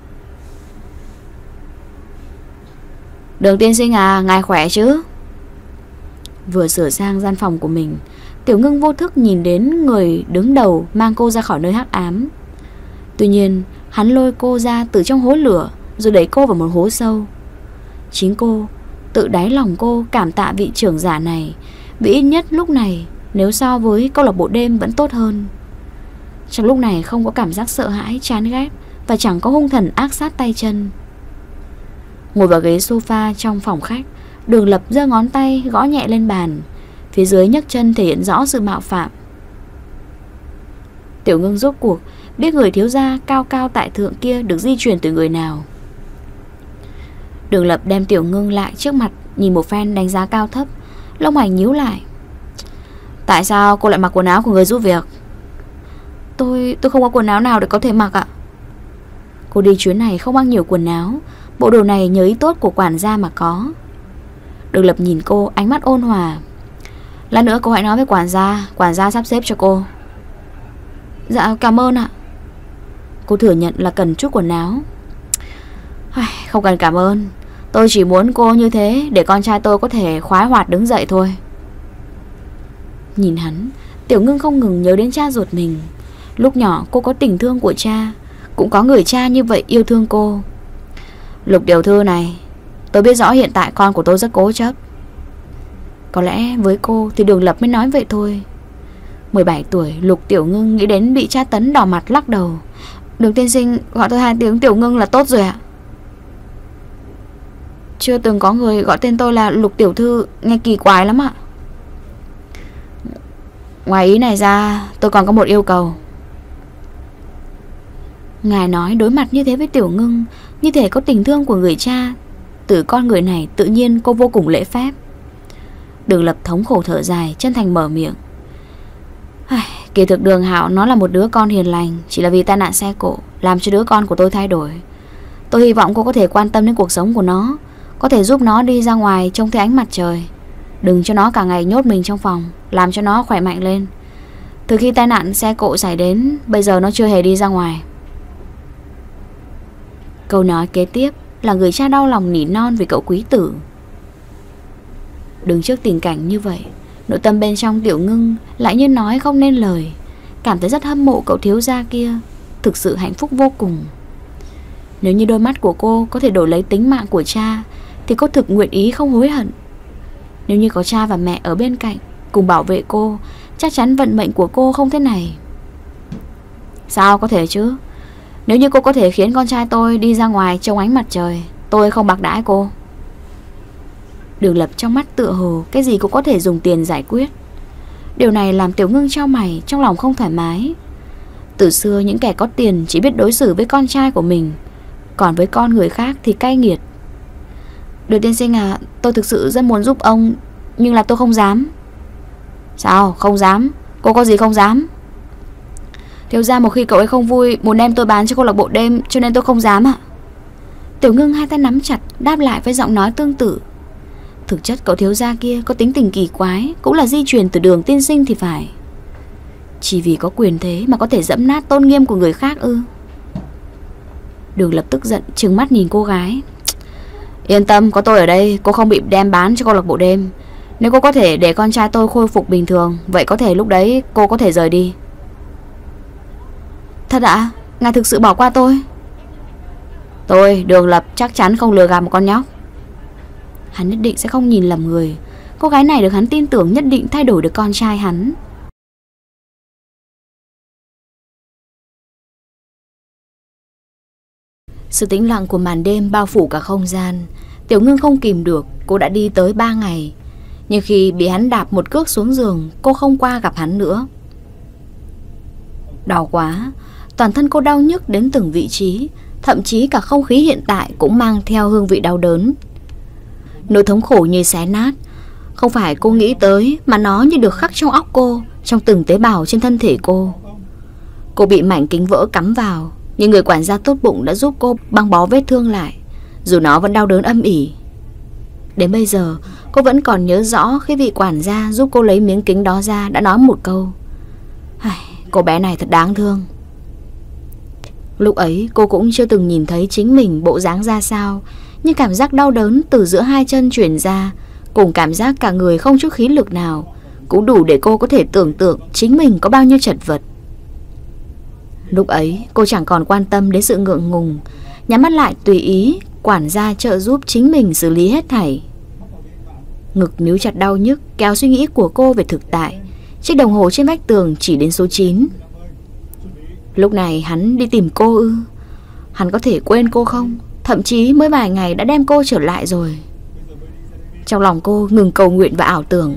Đường tiên sinh à, ngài khỏe chứ? Vừa sửa sang gian phòng của mình, Tiểu Ngưng vô thức nhìn đến người đứng đầu mang cô ra khỏi nơi hắc ám. Tuy nhiên hắn lôi cô ra từ trong hố lửa, rồi đẩy cô vào một hố sâu. Chính cô, tự đáy lòng cô cảm tạ vị trưởng giả này, vì ít nhất lúc này, nếu so với câu lạc bộ đêm vẫn tốt hơn. Trong lúc này không có cảm giác sợ hãi, chán ghét, và chẳng có hung thần ác sát tay chân. Ngồi vào ghế sofa trong phòng khách, Đường Lập giơ ngón tay gõ nhẹ lên bàn, phía dưới nhấc chân thể hiện rõ sự mạo phạm. Tiểu Ngưng rốt cuộc biết người thiếu gia cao cao tại thượng kia được di truyền từ người nào. Đường Lập đem Tiểu Ngưng lại trước mặt, nhìn một phen đánh giá cao thấp, lông mày nhíu lại. Tại sao cô lại mặc quần áo của người giúp việc? Tôi không có quần áo nào để có thể mặc ạ. Cô đi chuyến này không mang nhiều quần áo, bộ đồ này nhờ ý tốt của quản gia mà có. Đường Lập nhìn cô, ánh mắt ôn hòa. Lát nữa cô hãy nói với quản gia sắp xếp cho cô. Dạ cảm ơn ạ. Cô thừa nhận là cần chút quần áo. Không cần cảm ơn, tôi chỉ muốn cô như thế để con trai tôi có thể khoái hoạt đứng dậy thôi. Nhìn hắn, Tiểu Ngưng không ngừng nhớ đến cha ruột mình. Lúc nhỏ cô có tình thương của cha, cũng có người cha như vậy yêu thương cô. Lục tiểu thư này, tôi biết rõ hiện tại con của tôi rất cố chấp. Có lẽ với cô thì Đường Lập mới nói vậy thôi. 17 tuổi, Lục Tiểu Ngưng nghĩ đến bị tra tấn đỏ mặt lắc đầu. Đường tiên sinh gọi tôi 2 tiếng Tiểu Ngưng là tốt rồi ạ. Chưa từng có người gọi tên tôi là Lục tiểu thư, nghe kỳ quái lắm ạ. Ngoài ý này ra, tôi còn có một yêu cầu. Ngài nói đối mặt như thế với Tiểu Ngưng, như thể có tình thương của người cha. Từ con người này tự nhiên cô vô cùng lễ phép. Đường Lập thống khổ thở dài, chân thành mở miệng. Kỳ thực Đường Hạo nó là một đứa con hiền lành, chỉ là vì tai nạn xe cộ làm cho đứa con của tôi thay đổi. Tôi hy vọng cô có thể quan tâm đến cuộc sống của nó, có thể giúp nó đi ra ngoài trông thấy ánh mặt trời. Đừng cho nó cả ngày nhốt mình trong phòng, làm cho nó khỏe mạnh lên. Từ khi tai nạn xe cộ xảy đến, bây giờ nó chưa hề đi ra ngoài. Câu nói kế tiếp là người cha đau lòng nỉ non vì cậu quý tử. Đứng trước tình cảnh như vậy, nội tâm bên trong Tiểu Ngưng lại như nói không nên lời, cảm thấy rất hâm mộ cậu thiếu gia kia, thực sự hạnh phúc vô cùng. Nếu như đôi mắt của cô có thể đổi lấy tính mạng của cha, thì cô thực nguyện ý không hối hận. Nếu như có cha và mẹ ở bên cạnh cùng bảo vệ cô, chắc chắn vận mệnh của cô không thế này. Sao có thể chứ? Nếu như cô có thể khiến con trai tôi đi ra ngoài trông ánh mặt trời, tôi không bạc đãi cô. Đường Lập trong mắt tựa hồ cái gì cũng có thể dùng tiền giải quyết. Điều này làm Tiểu Ngưng chau mày, trong lòng không thoải mái. Từ xưa những kẻ có tiền chỉ biết đối xử với con trai của mình, còn với con người khác thì cay nghiệt. Đường tiên sinh à, tôi thực sự rất muốn giúp ông, nhưng là tôi không dám. Sao không dám? Cô có gì không dám? Thiếu gia một khi cậu ấy không vui, muốn đem tôi bán cho câu lạc bộ đêm, cho nên tôi không dám ạ. Tiểu Ngưng hai tay nắm chặt, đáp lại với giọng nói tương tự. Thực chất cậu thiếu gia kia có tính tình kỳ quái, cũng là di truyền từ Đường tiên sinh thì phải. Chỉ vì có quyền thế mà có thể dẫm nát tôn nghiêm của người khác ư? Đường Lập tức giận, trừng mắt nhìn cô gái. Yên tâm, có tôi ở đây, cô không bị đem bán cho câu lạc bộ đêm. Nếu cô có thể để con trai tôi khôi phục bình thường, vậy có thể lúc đấy cô có thể rời đi. Thật ạ? Ngài thực sự bỏ qua tôi? Tôi, Đường Lập, chắc chắn không lừa gạt một con nhóc. Hắn nhất định sẽ không nhìn lầm người. Cô gái này được hắn tin tưởng nhất định thay đổi được con trai hắn. Sự tĩnh lặng của màn đêm bao phủ cả không gian. Tiểu Ngưng không kìm được, cô đã đi tới 3 ngày. Nhưng khi bị hắn đạp một cước xuống giường, cô không qua gặp hắn nữa. Đau quá, toàn thân cô đau nhức đến từng vị trí, thậm chí cả không khí hiện tại cũng mang theo hương vị đau đớn. Nỗi thống khổ như xé nát, không phải cô nghĩ tới, mà nó như được khắc trong óc cô, trong từng tế bào trên thân thể cô. Cô bị mảnh kính vỡ cắm vào, nhưng người quản gia tốt bụng đã giúp cô băng bó vết thương lại, dù nó vẫn đau đớn âm ỉ. Đến bây giờ, cô vẫn còn nhớ rõ khi vị quản gia giúp cô lấy miếng kính đó ra đã nói một câu: cô bé này thật đáng thương. Lúc ấy cô cũng chưa từng nhìn thấy chính mình bộ dáng ra sao, nhưng cảm giác đau đớn từ giữa hai chân truyền ra, cùng cảm giác cả người không chút khí lực nào, cũng đủ để cô có thể tưởng tượng chính mình có bao nhiêu chật vật. Lúc ấy cô chẳng còn quan tâm đến sự ngượng ngùng, nhắm mắt lại tùy ý quản gia trợ giúp chính mình xử lý hết thảy. Ngực níu chặt đau nhức kéo suy nghĩ của cô về thực tại. Chiếc đồng hồ trên vách tường chỉ đến số 9. Lúc này hắn đi tìm cô ư? Hắn có thể quên cô không? Thậm chí mới vài ngày đã đem cô trở lại rồi. Trong lòng cô ngừng cầu nguyện và ảo tưởng.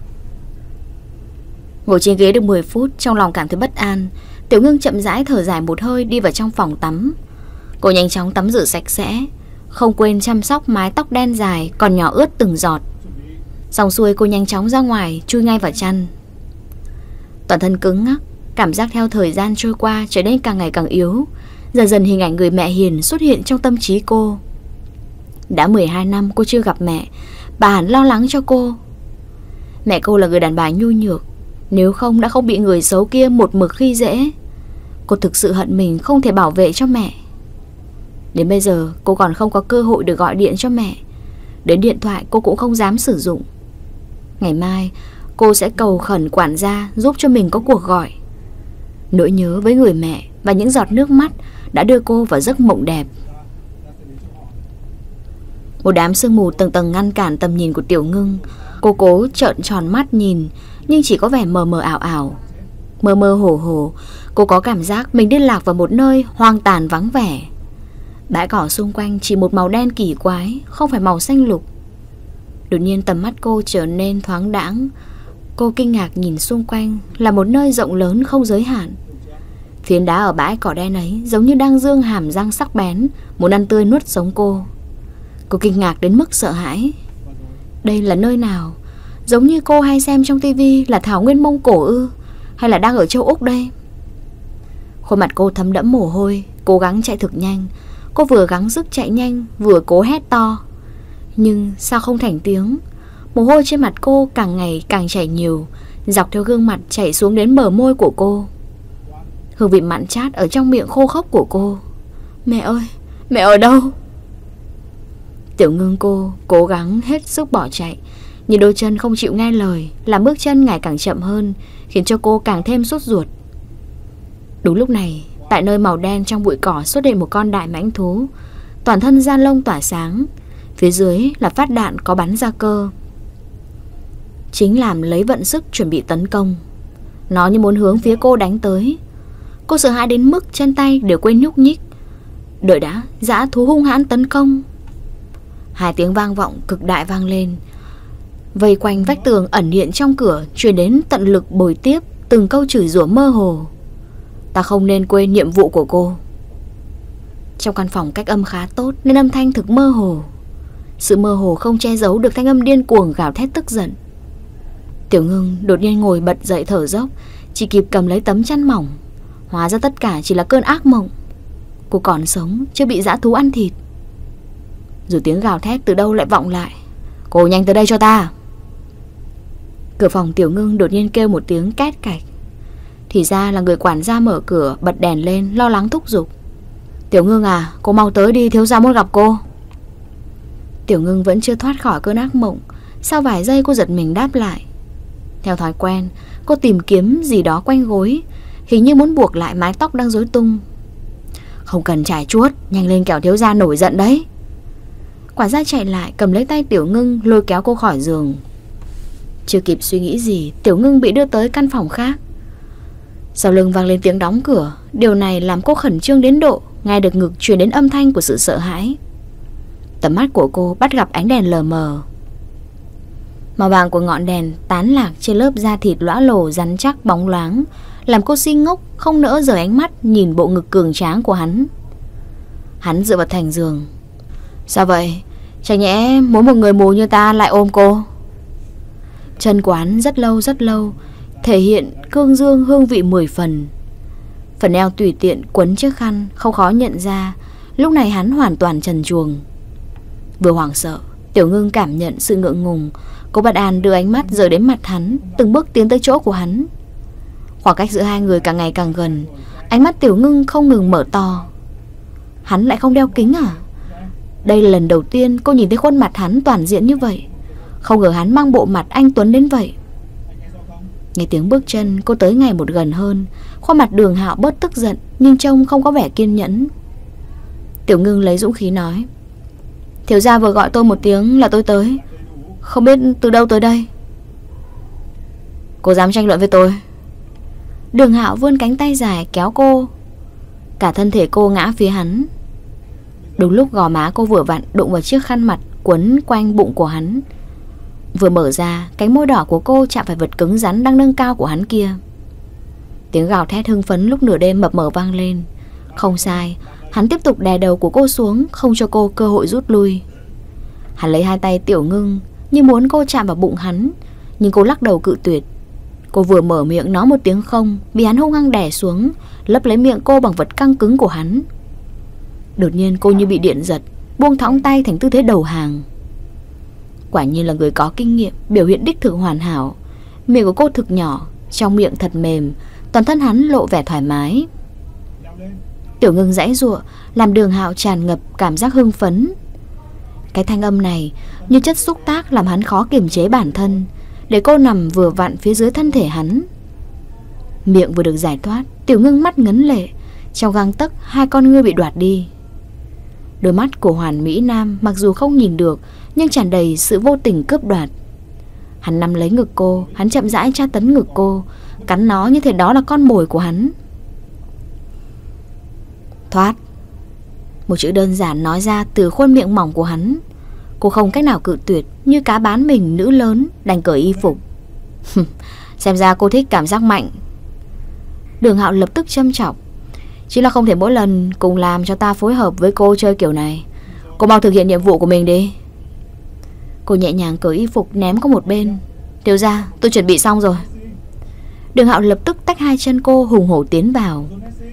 Ngồi trên ghế được 10 phút, trong lòng cảm thấy bất an. Tiểu Ngưng chậm rãi thở dài một hơi, đi vào trong phòng tắm. Cô nhanh chóng tắm rửa sạch sẽ, không quên chăm sóc mái tóc đen dài còn nhỏ ướt từng giọt. Xong xuôi cô nhanh chóng ra ngoài, chui ngay vào chăn. Toàn thân cứng ngắc, cảm giác theo thời gian trôi qua trở nên càng ngày càng yếu. Dần dần hình ảnh người mẹ hiền xuất hiện trong tâm trí cô. Đã 12 năm cô chưa gặp mẹ, bà hẳn lo lắng cho cô. Mẹ cô là người đàn bà nhu nhược, nếu không đã không bị người xấu kia một mực khi dễ. Cô thực sự hận mình không thể bảo vệ cho mẹ. Đến bây giờ cô còn không có cơ hội được gọi điện cho mẹ. Đến điện thoại cô cũng không dám sử dụng. Ngày mai cô sẽ cầu khẩn quản gia giúp cho mình có cuộc gọi. Nỗi nhớ với người mẹ và những giọt nước mắt đã đưa cô vào giấc mộng đẹp. Một đám sương mù tầng tầng ngăn cản tầm nhìn của Tiểu Ngưng. Cô cố trợn tròn mắt nhìn, nhưng chỉ có vẻ mờ mờ ảo ảo. Mơ mơ hồ hồ, cô có cảm giác mình đi lạc vào một nơi hoang tàn vắng vẻ. Bãi cỏ xung quanh chỉ một màu đen kỳ quái, không phải màu xanh lục. Đột nhiên tầm mắt cô trở nên thoáng đãng. Cô kinh ngạc nhìn xung quanh là một nơi rộng lớn không giới hạn. Phiến đá ở bãi cỏ đen ấy giống như đang giương hàm răng sắc bén, muốn ăn tươi nuốt sống cô. Cô kinh ngạc đến mức sợ hãi. Đây là nơi nào? Giống như cô hay xem trong tivi là thảo nguyên Mông Cổ ư? Hay là đang ở châu Úc đây? Khuôn mặt cô thấm đẫm mồ hôi, cố gắng chạy thực nhanh. Cô vừa gắng sức chạy nhanh, vừa cố hét to. Nhưng sao không thành tiếng? Mồ hôi trên mặt cô càng ngày càng chảy nhiều, dọc theo gương mặt chảy xuống đến bờ môi của cô. Hương vị mặn chát ở trong miệng khô khốc của cô. Mẹ ơi, mẹ ở đâu? Tiểu Ngưng cô cố gắng hết sức bỏ chạy, nhưng đôi chân không chịu nghe lời, làm bước chân ngày càng chậm hơn, khiến cho cô càng thêm sốt ruột. Đúng lúc này, tại nơi màu đen trong bụi cỏ xuất hiện một con đại mãnh thú, toàn thân da lông tỏa sáng, phía dưới là phát đạn có bắn ra cơ. Chính làm lấy vận sức chuẩn bị tấn công. Nó như muốn hướng phía cô đánh tới. Cô sợ hãi đến mức chân tay đều quên nhúc nhích. Đợi đã, dã thú hung hãn tấn công. Hai tiếng vang vọng cực đại vang lên, vây quanh vách tường ẩn hiện trong cửa, truyền đến tận lực bồi tiếp từng câu chửi rủa mơ hồ. Ta không nên quên nhiệm vụ của cô. Trong căn phòng cách âm khá tốt nên âm thanh thực mơ hồ. Sự mơ hồ không che giấu được thanh âm điên cuồng gào thét tức giận. Tiểu Ngưng đột nhiên ngồi bật dậy thở dốc, chỉ kịp cầm lấy tấm chăn mỏng. Hóa ra tất cả chỉ là cơn ác mộng. Cô còn sống, chưa bị dã thú ăn thịt. Rồi tiếng gào thét từ đâu lại vọng lại. Cô nhanh tới đây cho ta. Cửa phòng Tiểu Ngưng đột nhiên kêu một tiếng két cạch. Thì ra là người quản gia mở cửa, bật đèn lên, lo lắng thúc giục. Tiểu Ngưng à, cô mau tới đi, thiếu gia muốn gặp cô. Tiểu Ngưng vẫn chưa thoát khỏi cơn ác mộng. Sau vài giây cô giật mình đáp lại. Theo thói quen, cô tìm kiếm gì đó quanh gối, hình như muốn buộc lại mái tóc đang rối tung. Không cần trải chuốt, nhanh lên kẻo thiếu gia nổi giận đấy. Quản gia chạy lại cầm lấy tay Tiểu Ngưng, lôi kéo cô khỏi giường. Chưa kịp suy nghĩ gì, Tiểu Ngưng bị đưa tới căn phòng khác. Sau lưng vang lên tiếng đóng cửa. Điều này làm cô khẩn trương đến độ nghe được ngực truyền đến âm thanh của sự sợ hãi. Tầm mắt của cô bắt gặp ánh đèn lờ mờ. Màu vàng của ngọn đèn tán lạc trên lớp da thịt lõa lồ rắn chắc bóng loáng, làm cô si ngốc không nỡ rời ánh mắt nhìn bộ ngực cường tráng của hắn. Hắn dựa vào thành giường. Sao vậy? Chẳng nhẽ muốn một người mù như ta lại ôm cô? Chân của hắn rất lâu, thể hiện cương dương hương vị 10 phần. Phần eo tùy tiện quấn chiếc khăn, không khó nhận ra lúc này hắn hoàn toàn trần truồng. Vừa hoảng sợ, Tiểu Ngưng cảm nhận sự ngượng ngùng. Cô bất an đưa ánh mắt rời đến mặt hắn, từng bước tiến tới chỗ của hắn. Khoảng cách giữa hai người càng ngày càng gần. Ánh mắt Tiểu Ngưng không ngừng mở to. Hắn lại không đeo kính à? Đây là lần đầu tiên cô nhìn thấy khuôn mặt hắn toàn diện như vậy. Không ngờ hắn mang bộ mặt anh tuấn đến vậy. Nghe tiếng bước chân, cô tới ngày một gần hơn. Khuôn mặt Đường Hạo bớt tức giận, nhưng trông không có vẻ kiên nhẫn. Tiểu Ngưng lấy dũng khí nói. Thiếu gia vừa gọi tôi một tiếng là tôi tới. Không biết từ đâu tới đây. Cô dám tranh luận với tôi? Đường Hạo vươn cánh tay dài kéo cô. Cả thân thể cô ngã phía hắn. Đúng lúc gò má cô vừa vặn đụng vào chiếc khăn mặt quấn quanh bụng của hắn. Vừa mở ra, cánh môi đỏ của cô chạm phải vật cứng rắn đang nâng cao của hắn kia. Tiếng gào thét hưng phấn lúc nửa đêm mập mờ vang lên. Không sai, Hắn tiếp tục đè đầu của cô xuống, không cho cô cơ hội rút lui. Hắn lấy hai tay Tiểu Ngưng như muốn cô chạm vào bụng hắn, nhưng cô lắc đầu cự tuyệt. Cô vừa mở miệng nói một tiếng không, bị hắn hung hăng đè xuống, lấp lấy miệng cô bằng vật căng cứng của hắn. Đột nhiên cô như bị điện giật, buông thõng tay thành tư thế đầu hàng. Quả nhiên là người có kinh nghiệm, biểu hiện đích thực hoàn hảo. Miệng của cô thực nhỏ, trong miệng thật mềm, toàn thân hắn lộ vẻ thoải mái. Tiểu Ngưng giãy giụa, làm Đường Hạo tràn ngập cảm giác hưng phấn. Cái thanh âm này như chất xúc tác làm hắn khó kiềm chế bản thân, để cô nằm vừa vặn phía dưới thân thể hắn. Miệng vừa được giải thoát, Tiểu Ngưng mắt ngấn lệ, trong gang tấc hai con ngươi bị đoạt đi. Đôi mắt của Hoàn Mỹ Nam mặc dù không nhìn được, nhưng tràn đầy sự vô tình cướp đoạt. Hắn nắm lấy ngực cô, hắn chậm rãi tra tấn ngực cô, cắn nó như thể đó là con mồi của hắn. Thoát. Một chữ đơn giản nói ra từ khuôn miệng mỏng của hắn. Cô không cách nào cự tuyệt, như cá bán mình nữ lớn đành cởi y phục. Xem ra cô thích cảm giác mạnh. Đường Hạo lập tức châm chọc. Chỉ là không thể mỗi lần cùng làm cho ta phối hợp với cô chơi kiểu này. Cô mau thực hiện nhiệm vụ của mình đi. Cô nhẹ nhàng cởi y phục ném qua một bên. Thiếu gia, tôi chuẩn bị xong rồi. Đường Hạo lập tức tách hai chân cô, hùng hổ tiến vào.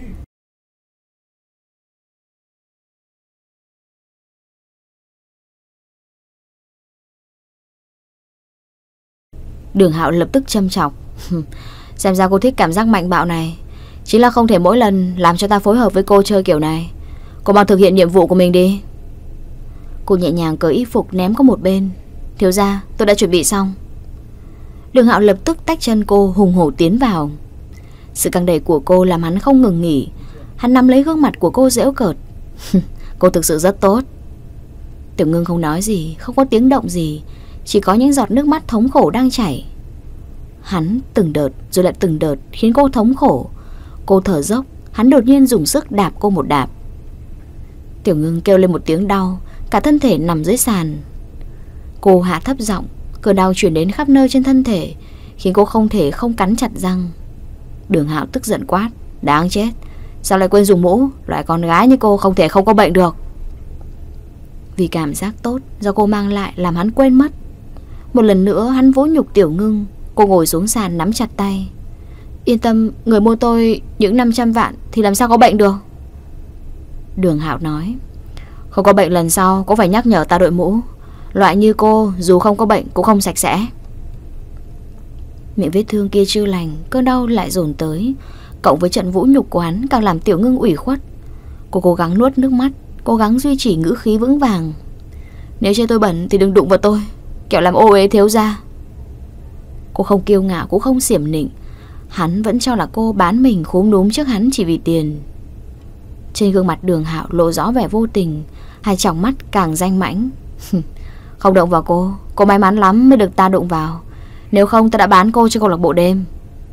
Đường Hạo lập tức châm chọc. Xem ra cô thích cảm giác mạnh bạo này. Chính là không thể mỗi lần làm cho ta phối hợp với cô chơi kiểu này. Cô mau thực hiện nhiệm vụ của mình đi. Cô nhẹ nhàng cởi y phục ném qua một bên. Thiếu gia, tôi đã chuẩn bị xong. Đường Hạo lập tức tách chân cô, hùng hổ tiến vào. Sự căng đẩy của cô làm hắn không ngừng nghỉ. Hắn nắm lấy gương mặt của cô giễu cợt. Cô thực sự rất tốt. Tiểu Ngưng không nói gì, không có tiếng động gì, chỉ có những giọt nước mắt thống khổ đang chảy. Hắn từng đợt rồi lại từng đợt khiến cô thống khổ. Cô thở dốc, hắn đột nhiên dùng sức đạp cô một đạp. Tiểu Ngưng kêu lên một tiếng đau, cả thân thể nằm dưới sàn. Cô hạ thấp giọng, cơn đau chuyển đến khắp nơi trên thân thể, khiến cô không thể không cắn chặt răng. Đường Hạo tức giận quát. Đáng chết, sao lại quên dùng mũ? Loại con gái như cô không thể không có bệnh được. Vì cảm giác tốt do cô mang lại làm hắn quên mất. Một lần nữa hắn vỗ nhục Tiểu Ngưng. Cô ngồi xuống sàn nắm chặt tay. Yên tâm, người mua tôi những 500 vạn thì làm sao có bệnh được. Đường Hạo nói. Không có bệnh lần sau cũng phải nhắc nhở ta đội mũ. Loại như cô dù không có bệnh cũng không sạch sẽ. Miệng vết thương kia chưa lành, cơn đau lại dồn tới, cộng với trận vũ nhục của hắn càng làm Tiểu Ngưng ủy khuất. Cô cố gắng nuốt nước mắt, cố gắng duy trì ngữ khí vững vàng. Nếu chơi tôi bẩn thì đừng đụng vào tôi, kẻo làm ô uế thiếu gia. Cô không kiêu ngạo cũng không xiểm nịnh. Hắn vẫn cho là cô bán mình khúm núm trước hắn chỉ vì tiền. Trên gương mặt Đường Hạo lộ rõ vẻ vô tình, hai tròng mắt càng danh mãnh. Không động vào cô may mắn lắm mới được ta đụng vào. Nếu không ta đã bán cô cho câu lạc bộ đêm.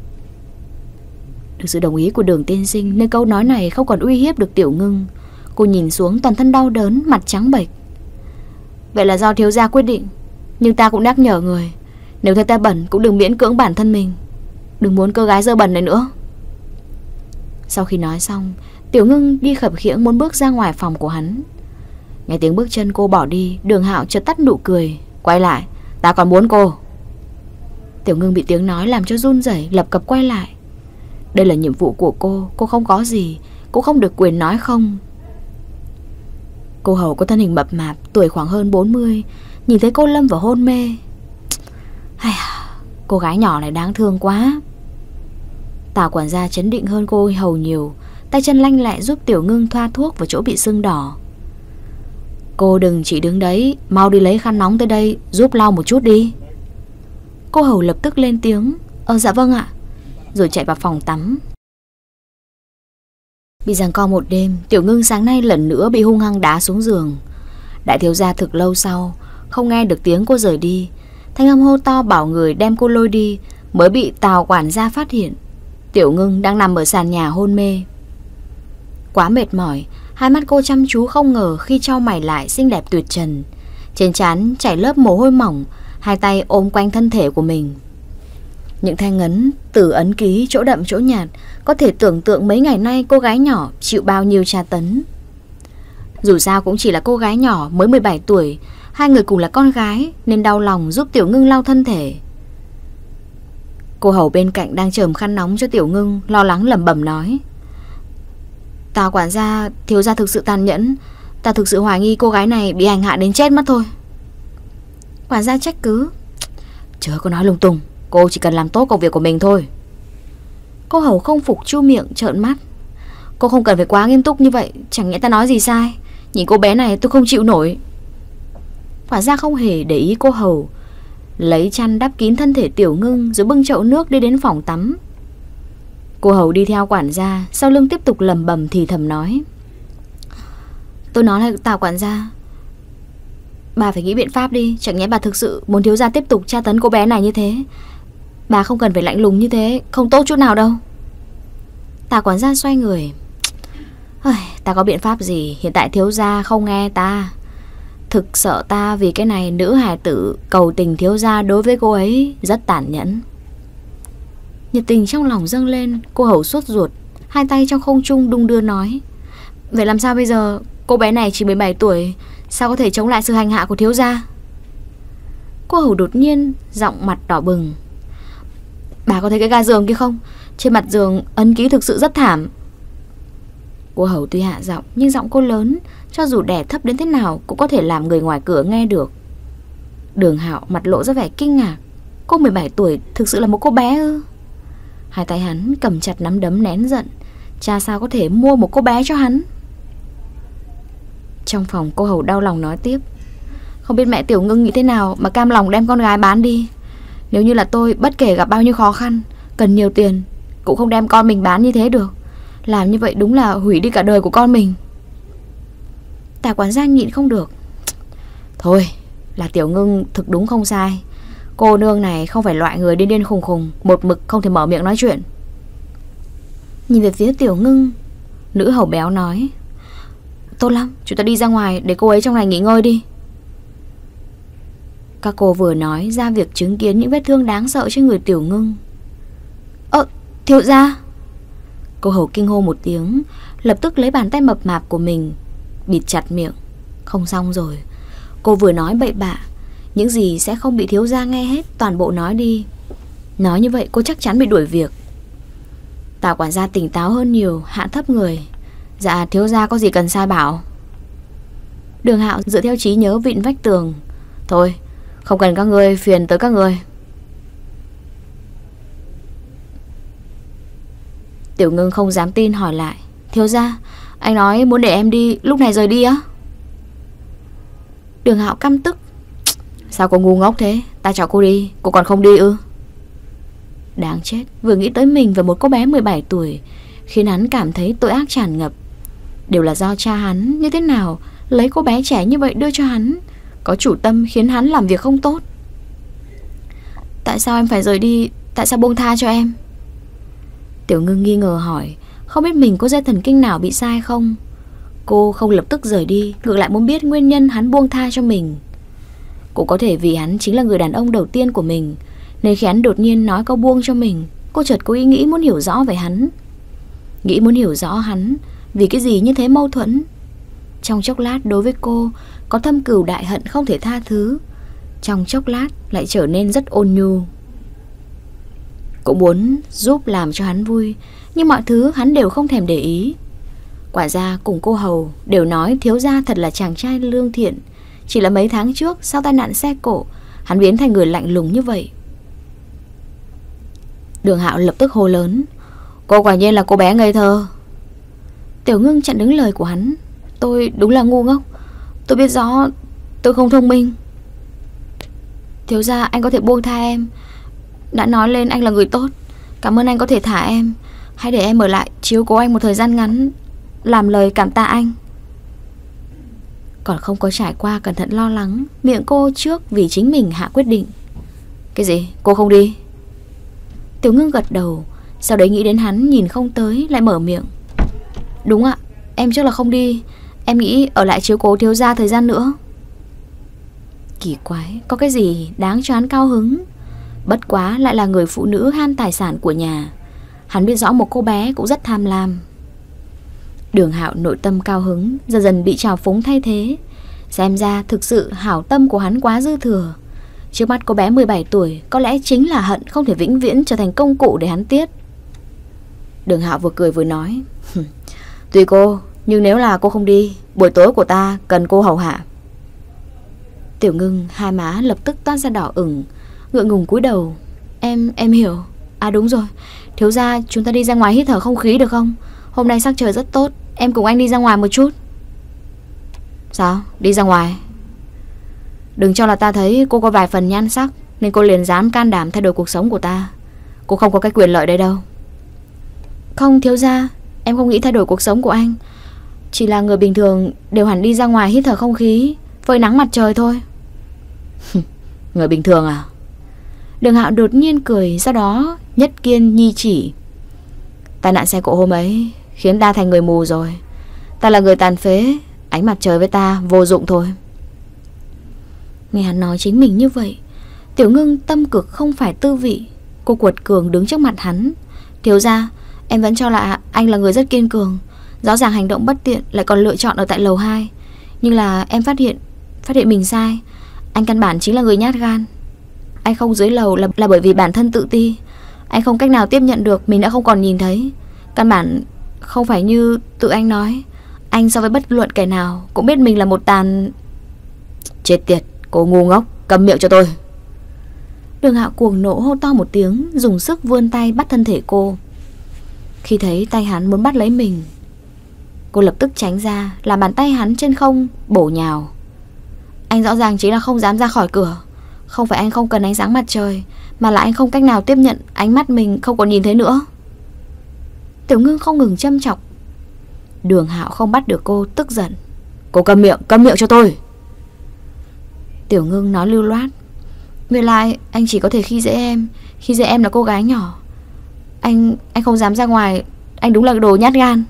Được sự đồng ý của Đường tiên sinh nên câu nói này không còn uy hiếp được Tiểu Ngưng. Cô nhìn xuống toàn thân đau đớn, mặt trắng bệch. Vậy là do thiếu gia quyết định, nhưng ta cũng nhắc nhở người, nếu thấy ta bẩn cũng đừng miễn cưỡng bản thân mình. Đừng muốn cô gái dơ bẩn này nữa. Sau khi nói xong, Tiểu Ngưng đi khập khiễng muốn bước ra ngoài phòng của hắn. Nghe tiếng bước chân cô bỏ đi, Đường Hạo chợt tắt nụ cười. Quay lại, ta còn muốn cô. Tiểu Ngưng bị tiếng nói làm cho run rẩy, lập cập quay lại. Đây là nhiệm vụ của cô không có gì, cũng không được quyền nói không. Cô hầu có thân hình mập mạp, tuổi khoảng hơn 40, nhìn thấy cô lâm vào hôn mê. Cô gái nhỏ này đáng thương quá. Tào quản gia chấn định hơn cô hầu nhiều, tay chân lanh lẹ giúp Tiểu Ngưng thoa thuốc vào chỗ bị sưng đỏ. Cô đừng chỉ đứng đấy, mau đi lấy khăn nóng tới đây giúp lau một chút đi. Cô hầu lập tức lên tiếng. Dạ vâng ạ. Rồi chạy vào phòng tắm. Bị giằng co một đêm, Tiểu Ngưng sáng nay lần nữa bị hung hăng đá xuống giường. Đại thiếu gia thực lâu sau không nghe được tiếng cô rời đi, thanh âm hô to bảo người đem cô lôi đi, mới bị Tào quản gia phát hiện. Tiểu Ngưng đang nằm ở sàn nhà hôn mê. Quá mệt mỏi, hai mắt cô chăm chú không ngờ khi chau mày lại xinh đẹp tuyệt trần. Trên trán chảy lớp mồ hôi mỏng, hai tay ôm quanh thân thể của mình. Những thanh ngấn từ ấn ký chỗ đậm chỗ nhạt, có thể tưởng tượng mấy ngày nay cô gái nhỏ chịu bao nhiêu tra tấn. Dù sao cũng chỉ là cô gái nhỏ mới 17 tuổi, hai người cùng là con gái nên đau lòng giúp Tiểu Ngưng lau thân thể. Cô hầu bên cạnh đang chườm khăn nóng cho Tiểu Ngưng, lo lắng lẩm bẩm nói: Tào quản gia, thiếu gia thực sự tàn nhẫn, ta thực sự hoài nghi cô gái này bị hành hạ đến chết mất thôi. Quản gia trách cứ: Chớ có nói lung tung, cô chỉ cần làm tốt công việc của mình thôi. Cô hầu không phục chu miệng trợn mắt: Cô không cần phải quá nghiêm túc như vậy, chẳng nhẽ ta nói gì sai? Nhìn cô bé này tôi không chịu nổi. Quản gia không hề để ý cô hầu, lấy chăn đắp kín thân thể Tiểu Ngưng rồi bưng chậu nước đi đến phòng tắm. Cô hầu đi theo quản gia, sau lưng tiếp tục lẩm bẩm thì thầm nói: Tôi nói là Tào quản gia, bà phải nghĩ biện pháp đi. Chẳng nhẽ bà thực sự muốn thiếu gia tiếp tục tra tấn cô bé này như thế? Bà không cần phải lạnh lùng như thế, không tốt chút nào đâu. Tào quản gia xoay người: Ta có biện pháp gì? Hiện tại thiếu gia không nghe ta. Thực sợ ta vì cái này nữ hài tử cầu tình thiếu gia đối với cô ấy rất tàn nhẫn. Nhiệt tình trong lòng dâng lên, cô hầu sốt ruột, hai tay trong không trung đung đưa nói: Vậy làm sao bây giờ? Cô bé này chỉ 17 tuổi, sao có thể chống lại sự hành hạ của thiếu gia? Cô hầu đột nhiên giọng mặt đỏ bừng: Bà có thấy cái ga giường kia không? Trên mặt giường ấn ký thực sự rất thảm. Cô hầu tuy hạ giọng nhưng giọng cô lớn, cho dù đè thấp đến thế nào cũng có thể làm người ngoài cửa nghe được. Đường Hạo mặt lộ ra vẻ kinh ngạc. Cô 17 tuổi thực sự là một cô bé ư? Hai tay hắn cầm chặt nắm đấm nén giận. Cha sao có thể mua một cô bé cho hắn? Trong phòng cô hầu đau lòng nói tiếp: Không biết mẹ Tiểu Ngưng nghĩ thế nào mà cam lòng đem con gái bán đi. Nếu như là tôi, bất kể gặp bao nhiêu khó khăn, cần nhiều tiền, cũng không đem con mình bán như thế được. Làm như vậy đúng là hủy đi cả đời của con mình. Tào quản gia nhịn không được: Thôi, là Tiểu Ngưng thực đúng không sai. Cô nương này không phải loại người điên điên khùng khùng, một mực không thể mở miệng nói chuyện. Nhìn về phía Tiểu Ngưng, nữ hầu béo nói: Tốt lắm, chúng ta đi ra ngoài để cô ấy trong này nghỉ ngơi đi. Các cô vừa nói ra việc chứng kiến những vết thương đáng sợ trên người Tiểu Ngưng. Thiếu gia! Cô hầu kinh hô một tiếng, lập tức lấy bàn tay mập mạp của mình bịt chặt miệng. Không xong rồi. Cô vừa nói bậy bạ, những gì sẽ không bị thiếu gia nghe hết, toàn bộ nói đi. Nói như vậy cô chắc chắn bị đuổi việc. Tào quản gia tỉnh táo hơn nhiều, hạ thấp người: Dạ thiếu gia có gì cần sai bảo. Đường Hạo dựa theo trí nhớ vịn vách tường: Thôi, không cần các ngươi phiền tới các ngươi. Tiểu Ngưng không dám tin hỏi lại: Thiếu gia, anh nói muốn để em đi, lúc này rời đi á? Đường Hạo căm tức: Sao cô ngu ngốc thế? Ta chọn cô đi, cô còn không đi ư? Đáng chết, vừa nghĩ tới mình và một cô bé 17 tuổi khiến hắn cảm thấy tội ác tràn ngập. Đều là do cha hắn như thế nào lấy cô bé trẻ như vậy đưa cho hắn, có chủ tâm khiến hắn làm việc không tốt. Tại sao em phải rời đi? Tại sao buông tha cho em? Tiểu Ngưng nghi ngờ hỏi, không biết mình có dây thần kinh nào bị sai không. Cô không lập tức rời đi, ngược lại muốn biết nguyên nhân hắn buông tha cho mình. Cũng có thể vì hắn chính là người đàn ông đầu tiên của mình, nên khi hắn đột nhiên nói câu buông cho mình, cô chợt có ý nghĩ muốn hiểu rõ về hắn. Nghĩ muốn hiểu rõ hắn vì cái gì như thế mâu thuẫn. Trong chốc lát đối với cô có thâm cừu đại hận không thể tha thứ, trong chốc lát lại trở nên rất ôn nhu. Cũng muốn giúp làm cho hắn vui, nhưng mọi thứ hắn đều không thèm để ý. Quả ra cùng cô hầu đều nói thiếu gia thật là chàng trai lương thiện. Chỉ là mấy tháng trước sau tai nạn xe cộ, hắn biến thành người lạnh lùng như vậy. Đường Hạo lập tức hô lớn, cô quả nhiên là cô bé ngây thơ. Tiểu Ngưng chặn đứng lời của hắn, tôi đúng là ngu ngốc, tôi biết rõ tôi không thông minh. Thiếu gia, anh có thể buông tha em. Đã nói lên anh là người tốt, cảm ơn anh có thể thả em. Hãy để em ở lại chiếu cố anh một thời gian ngắn, làm lời cảm tạ anh. Còn không có trải qua cẩn thận lo lắng, miệng cô trước vì chính mình hạ quyết định. Cái gì? Cô không đi? Tiểu Ngưng gật đầu, sau đấy nghĩ đến hắn nhìn không tới, lại mở miệng. Đúng ạ, em trước là không đi. Em nghĩ ở lại chiếu cố thiếu gia thời gian nữa. Kỳ quái, có cái gì đáng cho hắn cao hứng? Bất quá lại là người phụ nữ ham tài sản của nhà. Hắn biết rõ một cô bé cũng rất tham lam. Đường Hạo nội tâm cao hứng dần dần bị trào phúng thay thế. Xem ra thực sự hảo tâm của hắn quá dư thừa. Trước mắt cô bé 17 tuổi có lẽ chính là hận không thể vĩnh viễn trở thành công cụ để hắn tiết. Đường Hạo vừa cười vừa nói, tùy cô, nhưng nếu là cô không đi, buổi tối của ta cần cô hầu hạ. Tiểu Ngưng hai má lập tức toát ra đỏ ửng, ngượng ngùng cúi đầu. Em hiểu. À đúng rồi, thiếu gia, chúng ta đi ra ngoài hít thở không khí được không? Hôm nay sắc trời rất tốt, em cùng anh đi ra ngoài một chút. Sao? Đi ra ngoài? Đừng cho là ta thấy cô có vài phần nhan sắc nên cô liền dám can đảm thay đổi cuộc sống của ta. Cô không có cái quyền lợi đấy đâu. Không thiếu gia, em không nghĩ thay đổi cuộc sống của anh. Chỉ là người bình thường đều hẳn đi ra ngoài hít thở không khí, phơi nắng mặt trời thôi. Người bình thường à? Đường Hạo đột nhiên cười, sau đó nhất kiên nhi chỉ. Tai nạn xe cộ hôm ấy khiến ta thành người mù rồi. Ta là người tàn phế, ánh mặt trời với ta vô dụng thôi. Nghe hắn nói chính mình như vậy, Tiểu Ngưng tâm cực không phải tư vị. Cô quật cường đứng trước mặt hắn. Thiếu gia, em vẫn cho là anh là người rất kiên cường. Rõ ràng hành động bất tiện lại còn lựa chọn ở tại lầu 2. Nhưng là em phát hiện mình sai. Anh căn bản chính là người nhát gan. Anh không dưới lầu là bởi vì bản thân tự ti. Anh không cách nào tiếp nhận được mình đã không còn nhìn thấy. Căn bản không phải như tự anh nói. Anh so với bất luận kẻ nào cũng biết mình là một tàn... Chết tiệt, cô ngu ngốc, câm miệng cho tôi. Đường Hạo cuồng nộ hô to một tiếng, dùng sức vươn tay bắt thân thể cô. Khi thấy tay hắn muốn bắt lấy mình, cô lập tức tránh ra, làm bàn tay hắn trên không bổ nhào. Anh rõ ràng chính là không dám ra khỏi cửa. Không phải anh không cần ánh sáng mặt trời, mà là anh không cách nào tiếp nhận ánh mắt mình không còn nhìn thấy nữa. Tiểu Ngưng không ngừng châm chọc. Đường Hạo không bắt được cô, tức giận. Cô câm miệng cho tôi. Tiểu Ngưng nói lưu loát. Nguyên lại anh chỉ có thể khi dễ em là cô gái nhỏ. Anh không dám ra ngoài. Anh đúng là đồ nhát gan.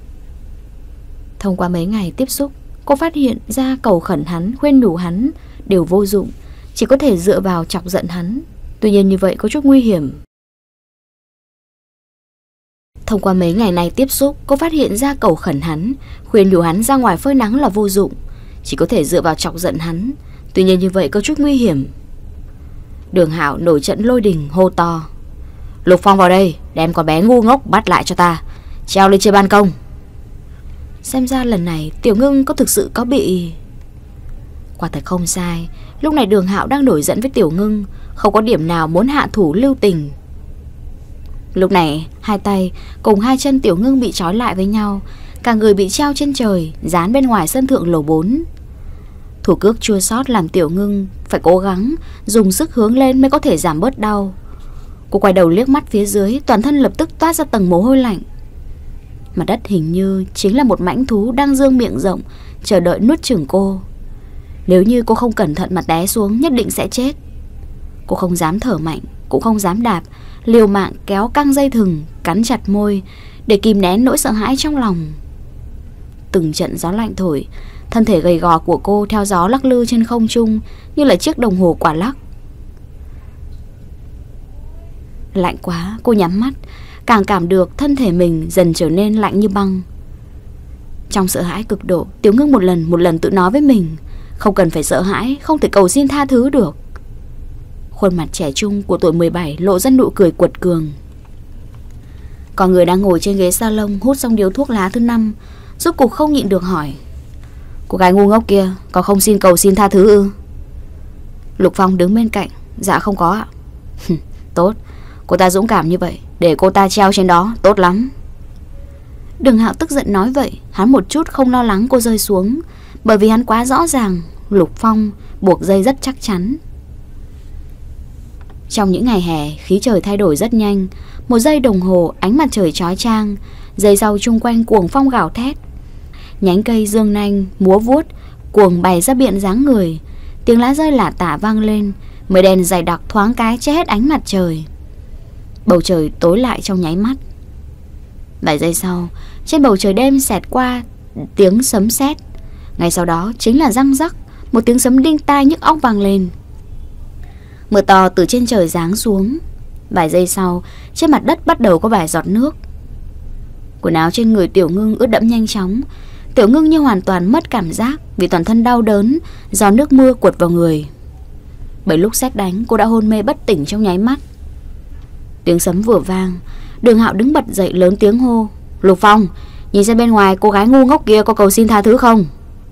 Thông qua mấy ngày tiếp xúc, cô phát hiện ra cầu khẩn hắn, khuyên nhủ hắn đều vô dụng, chỉ có thể dựa vào chọc giận hắn. Tuy nhiên như vậy có chút nguy hiểm. Thông qua mấy ngày này tiếp xúc, cô phát hiện ra cầu khẩn hắn, khuyên nhủ hắn ra ngoài phơi nắng là vô dụng, chỉ có thể dựa vào chọc giận hắn. Tuy nhiên như vậy có chút nguy hiểm. Đường Hạo nổi trận lôi đình hô to. Lục Phong vào đây, đem con bé ngu ngốc bắt lại cho ta, treo lên trên ban công. Xem ra lần này Tiểu Ngưng có thực sự có bị... Quả thật không sai. Lúc này Đường Hạo đang nổi giận với Tiểu Ngưng, không có điểm nào muốn hạ thủ lưu tình. Lúc này hai tay cùng hai chân Tiểu Ngưng bị trói lại với nhau, cả người bị treo trên trời, dán bên ngoài sân thượng lầu 4. Thủ cước chua xót làm Tiểu Ngưng phải cố gắng dùng sức hướng lên mới có thể giảm bớt đau. Cô quay đầu liếc mắt phía dưới, toàn thân lập tức toát ra tầng mồ hôi lạnh. Mặt đất hình như chính là một mãnh thú đang dương miệng rộng, chờ đợi nuốt chửng cô. Nếu như cô không cẩn thận mà té xuống, nhất định sẽ chết. Cô không dám thở mạnh, cũng không dám đạp, liều mạng kéo căng dây thừng, cắn chặt môi để kìm nén nỗi sợ hãi trong lòng. Từng trận gió lạnh thổi, thân thể gầy gò của cô theo gió lắc lư trên không trung như là chiếc đồng hồ quả lắc. Lạnh quá, cô nhắm mắt, càng cảm được thân thể mình dần trở nên lạnh như băng. Trong sợ hãi cực độ, Tiểu Ngưng một lần tự nói với mình, không cần phải sợ hãi, không thể cầu xin tha thứ được. Khuôn mặt trẻ trung của tuổi 17 lộ ra nụ cười quật cường. Còn người đang ngồi trên ghế salon hút xong điếu thuốc lá thứ 5, rốt cục không nhịn được hỏi. Cô gái ngu ngốc kia có không xin cầu xin tha thứ ư? Lục Phong đứng bên cạnh. Dạ không có ạ. Tốt, cô ta dũng cảm như vậy, để cô ta treo trên đó, tốt lắm. Đường Hạo tức giận nói vậy, hắn một chút không lo lắng cô rơi xuống, bởi vì hắn quá rõ ràng Lục Phong buộc dây rất chắc chắn. Trong những ngày hè, khí trời thay đổi rất nhanh. Một giây đồng hồ ánh mặt trời chói chang, giây sau chung quanh cuồng phong gào thét. Nhánh cây dương nanh múa vuốt, cuồng bày ra biện dáng người. Tiếng lá rơi lả tả vang lên, mây đen dày đặc thoáng cái che hết ánh mặt trời. Bầu trời tối lại trong nháy mắt. Vài giây sau, trên bầu trời đêm xẹt qua tiếng sấm sét. Ngay sau đó chính là răng rắc, một tiếng sấm đinh tai nhức óc vang lên. Mưa to từ trên trời giáng xuống. Vài giây sau, trên mặt đất bắt đầu có vài giọt nước. Quần áo trên người Tiểu Ngưng ướt đẫm nhanh chóng. Tiểu Ngưng như hoàn toàn mất cảm giác vì toàn thân đau đớn do nước mưa quật vào người. Bởi lúc sét đánh, cô đã hôn mê bất tỉnh trong nháy mắt. Tiếng sấm vừa vang, Đường Hạo đứng bật dậy lớn tiếng hô: Lục Phong, nhìn xem bên ngoài cô gái ngu ngốc kia có cầu xin tha thứ không?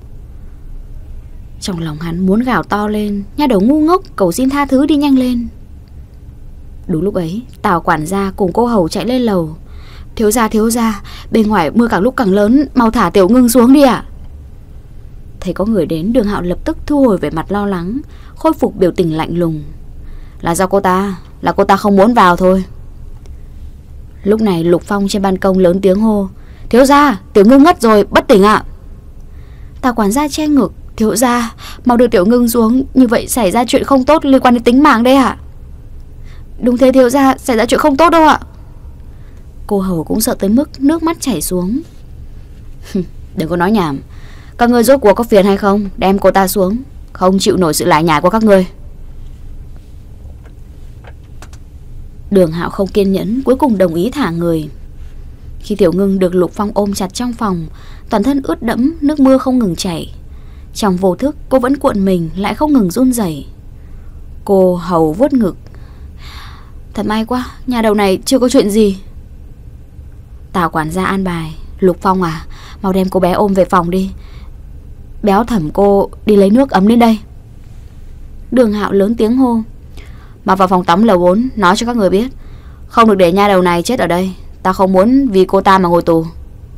Trong lòng hắn muốn gào to lên: Nha đầu ngu ngốc, cầu xin tha thứ đi nhanh lên. Đúng lúc ấy, Tào quản gia cùng cô hầu chạy lên lầu: Thiếu gia, bên ngoài mưa càng lúc càng lớn, mau thả Tiểu Ngưng xuống đi ạ. Thấy có người đến, Đường Hạo lập tức thu hồi vẻ mặt lo lắng, khôi phục biểu tình lạnh lùng: Là do cô ta không muốn vào thôi. Lúc này Lục Phong trên ban công lớn tiếng hô: Thiếu gia, Tiểu Ngưng ngất rồi, bất tỉnh ạ. Tào quản gia che ngực: Thiếu gia, mau đưa Tiểu Ngưng xuống, như vậy xảy ra chuyện không tốt liên quan đến tính mạng đấy ạ. Đúng thế thiếu gia, xảy ra chuyện không tốt đâu ạ. Cô hầu cũng sợ tới mức nước mắt chảy xuống. Đừng có nói nhảm, các ngươi rốt cuộc có phiền hay không? Đem cô ta xuống, không chịu nổi sự lải nhải của các ngươi. Đường Hạo không kiên nhẫn, cuối cùng đồng ý thả người. Khi Tiểu Ngưng được Lục Phong ôm chặt trong phòng, toàn thân ướt đẫm, nước mưa không ngừng chảy. Trong vô thức cô vẫn cuộn mình, lại không ngừng run rẩy. Cô hầu vuốt ngực: Thật may quá, nhà đầu này chưa có chuyện gì. Tào quản gia an bài: Lục Phong à, mau đem cô bé ôm về phòng đi. Béo Thẩm cô đi lấy nước ấm lên đây. Đường Hạo lớn tiếng hô: Mau vào phòng tắm lầu 4, nói cho các người biết, không được để nha đầu này chết ở đây. Ta không muốn vì cô ta mà ngồi tù.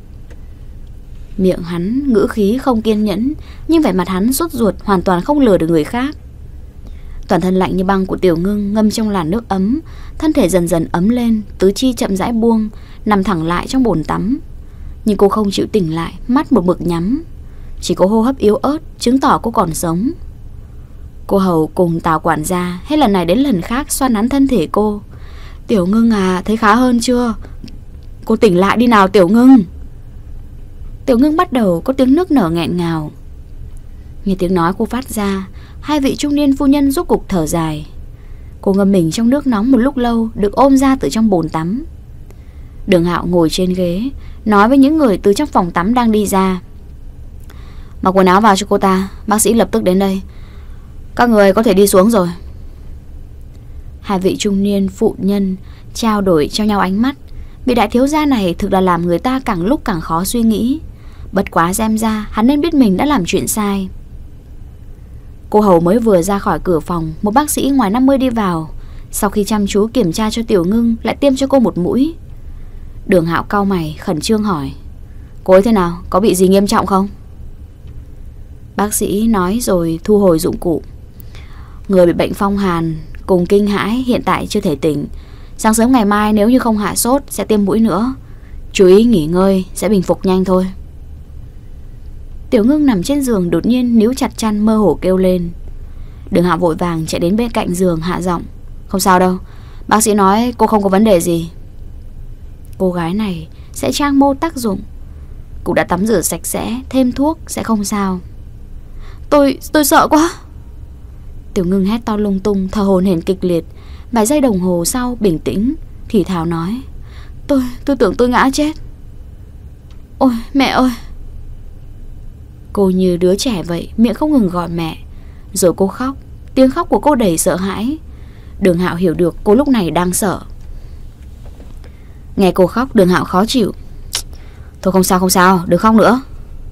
Miệng hắn ngữ khí không kiên nhẫn, nhưng vẻ mặt hắn sốt ruột, hoàn toàn không lừa được người khác. Toàn thân lạnh như băng của Tiểu Ngưng ngâm trong làn nước ấm, thân thể dần dần ấm lên, tứ chi chậm rãi buông, nằm thẳng lại trong bồn tắm. Nhưng cô không chịu tỉnh lại, mắt một mực nhắm, chỉ có hô hấp yếu ớt chứng tỏ cô còn sống. Cô hầu cùng Tào quản gia hết lần này đến lần khác xoa nắn thân thể cô: Tiểu Ngưng à, thấy khá hơn chưa? Cô tỉnh lại đi nào Tiểu Ngưng. Tiểu Ngưng bắt đầu có tiếng nức nở nghẹn ngào. Nghe tiếng nói cô phát ra, hai vị trung niên phu nhân rốt cục thở dài. Cô ngâm mình trong nước nóng một lúc lâu, được ôm ra từ trong bồn tắm. Đường Hạo ngồi trên ghế, nói với những người từ trong phòng tắm đang đi ra: Mặc quần áo vào cho cô ta, bác sĩ lập tức đến đây. Các người có thể đi xuống rồi. Hai vị trung niên phụ nhân trao đổi cho nhau ánh mắt. Vị đại thiếu gia này thực là làm người ta càng lúc càng khó suy nghĩ. Bất quá xem ra hắn nên biết mình đã làm chuyện sai. Cô hầu mới vừa ra khỏi cửa phòng, một bác sĩ ngoài 50 đi vào. Sau khi chăm chú kiểm tra cho Tiểu Ngưng, lại tiêm cho cô một mũi. Đường Hạo cau mày khẩn trương hỏi: Cô ấy thế nào, có bị gì nghiêm trọng không? Bác sĩ nói rồi thu hồi dụng cụ: Người bị bệnh phong hàn cùng kinh hãi hiện tại chưa thể tỉnh. Sáng sớm ngày mai nếu như không hạ sốt sẽ tiêm mũi nữa. Chú ý nghỉ ngơi, sẽ bình phục nhanh thôi. Tiểu Ngưng nằm trên giường đột nhiên níu chặt chăn, mơ hồ kêu lên. Đường Hạo vội vàng chạy đến bên cạnh giường hạ giọng: Không sao đâu, bác sĩ nói cô không có vấn đề gì. Cô gái này sẽ trang mô tác dụng, cũng đã tắm rửa sạch sẽ, thêm thuốc sẽ không sao. Tôi sợ quá. Tiểu Ngưng hét to lung tung, thở hổn hển kịch liệt. Vài giây đồng hồ sau bình tĩnh thì thào nói: Tôi tưởng tôi ngã chết. Ôi mẹ ơi. Cô như đứa trẻ vậy, miệng không ngừng gọi mẹ. Rồi cô khóc, tiếng khóc của cô đầy sợ hãi. Đường Hạo hiểu được cô lúc này đang sợ. Nghe cô khóc, Đường Hạo khó chịu: Thôi không sao, đừng khóc nữa.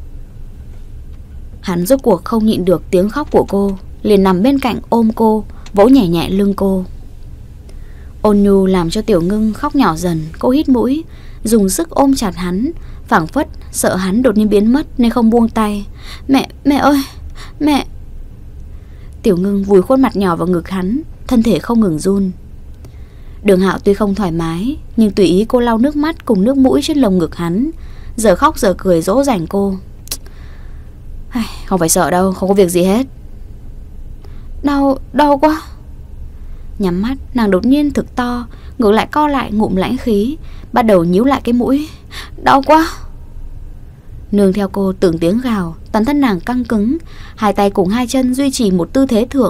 Hắn rốt cuộc không nhịn được tiếng khóc của cô, liền nằm bên cạnh ôm cô, vỗ nhẹ nhẹ lưng cô. Ôn nhu làm cho Tiểu Ngưng khóc nhỏ dần. Cô hít mũi, dùng sức ôm chặt hắn, phảng phất sợ hắn đột nhiên biến mất nên không buông tay. Mẹ ơi, mẹ. Tiểu Ngưng vùi khuôn mặt nhỏ vào ngực hắn, thân thể không ngừng run. Đường Hạo tuy không thoải mái, nhưng tùy ý cô lau nước mắt cùng nước mũi trên lồng ngực hắn, giờ khóc giờ cười dỗ dành cô. Không phải sợ đâu, không có việc gì hết. Đau quá. Nhắm mắt, nàng đột nhiên thực to, ngược lại co lại ngụm lãnh khí, bắt đầu nhíu lại cái mũi. Đau quá. Nương theo cô từng tiếng gào, toàn thân nàng căng cứng, hai tay cùng hai chân duy trì một tư thế thượng.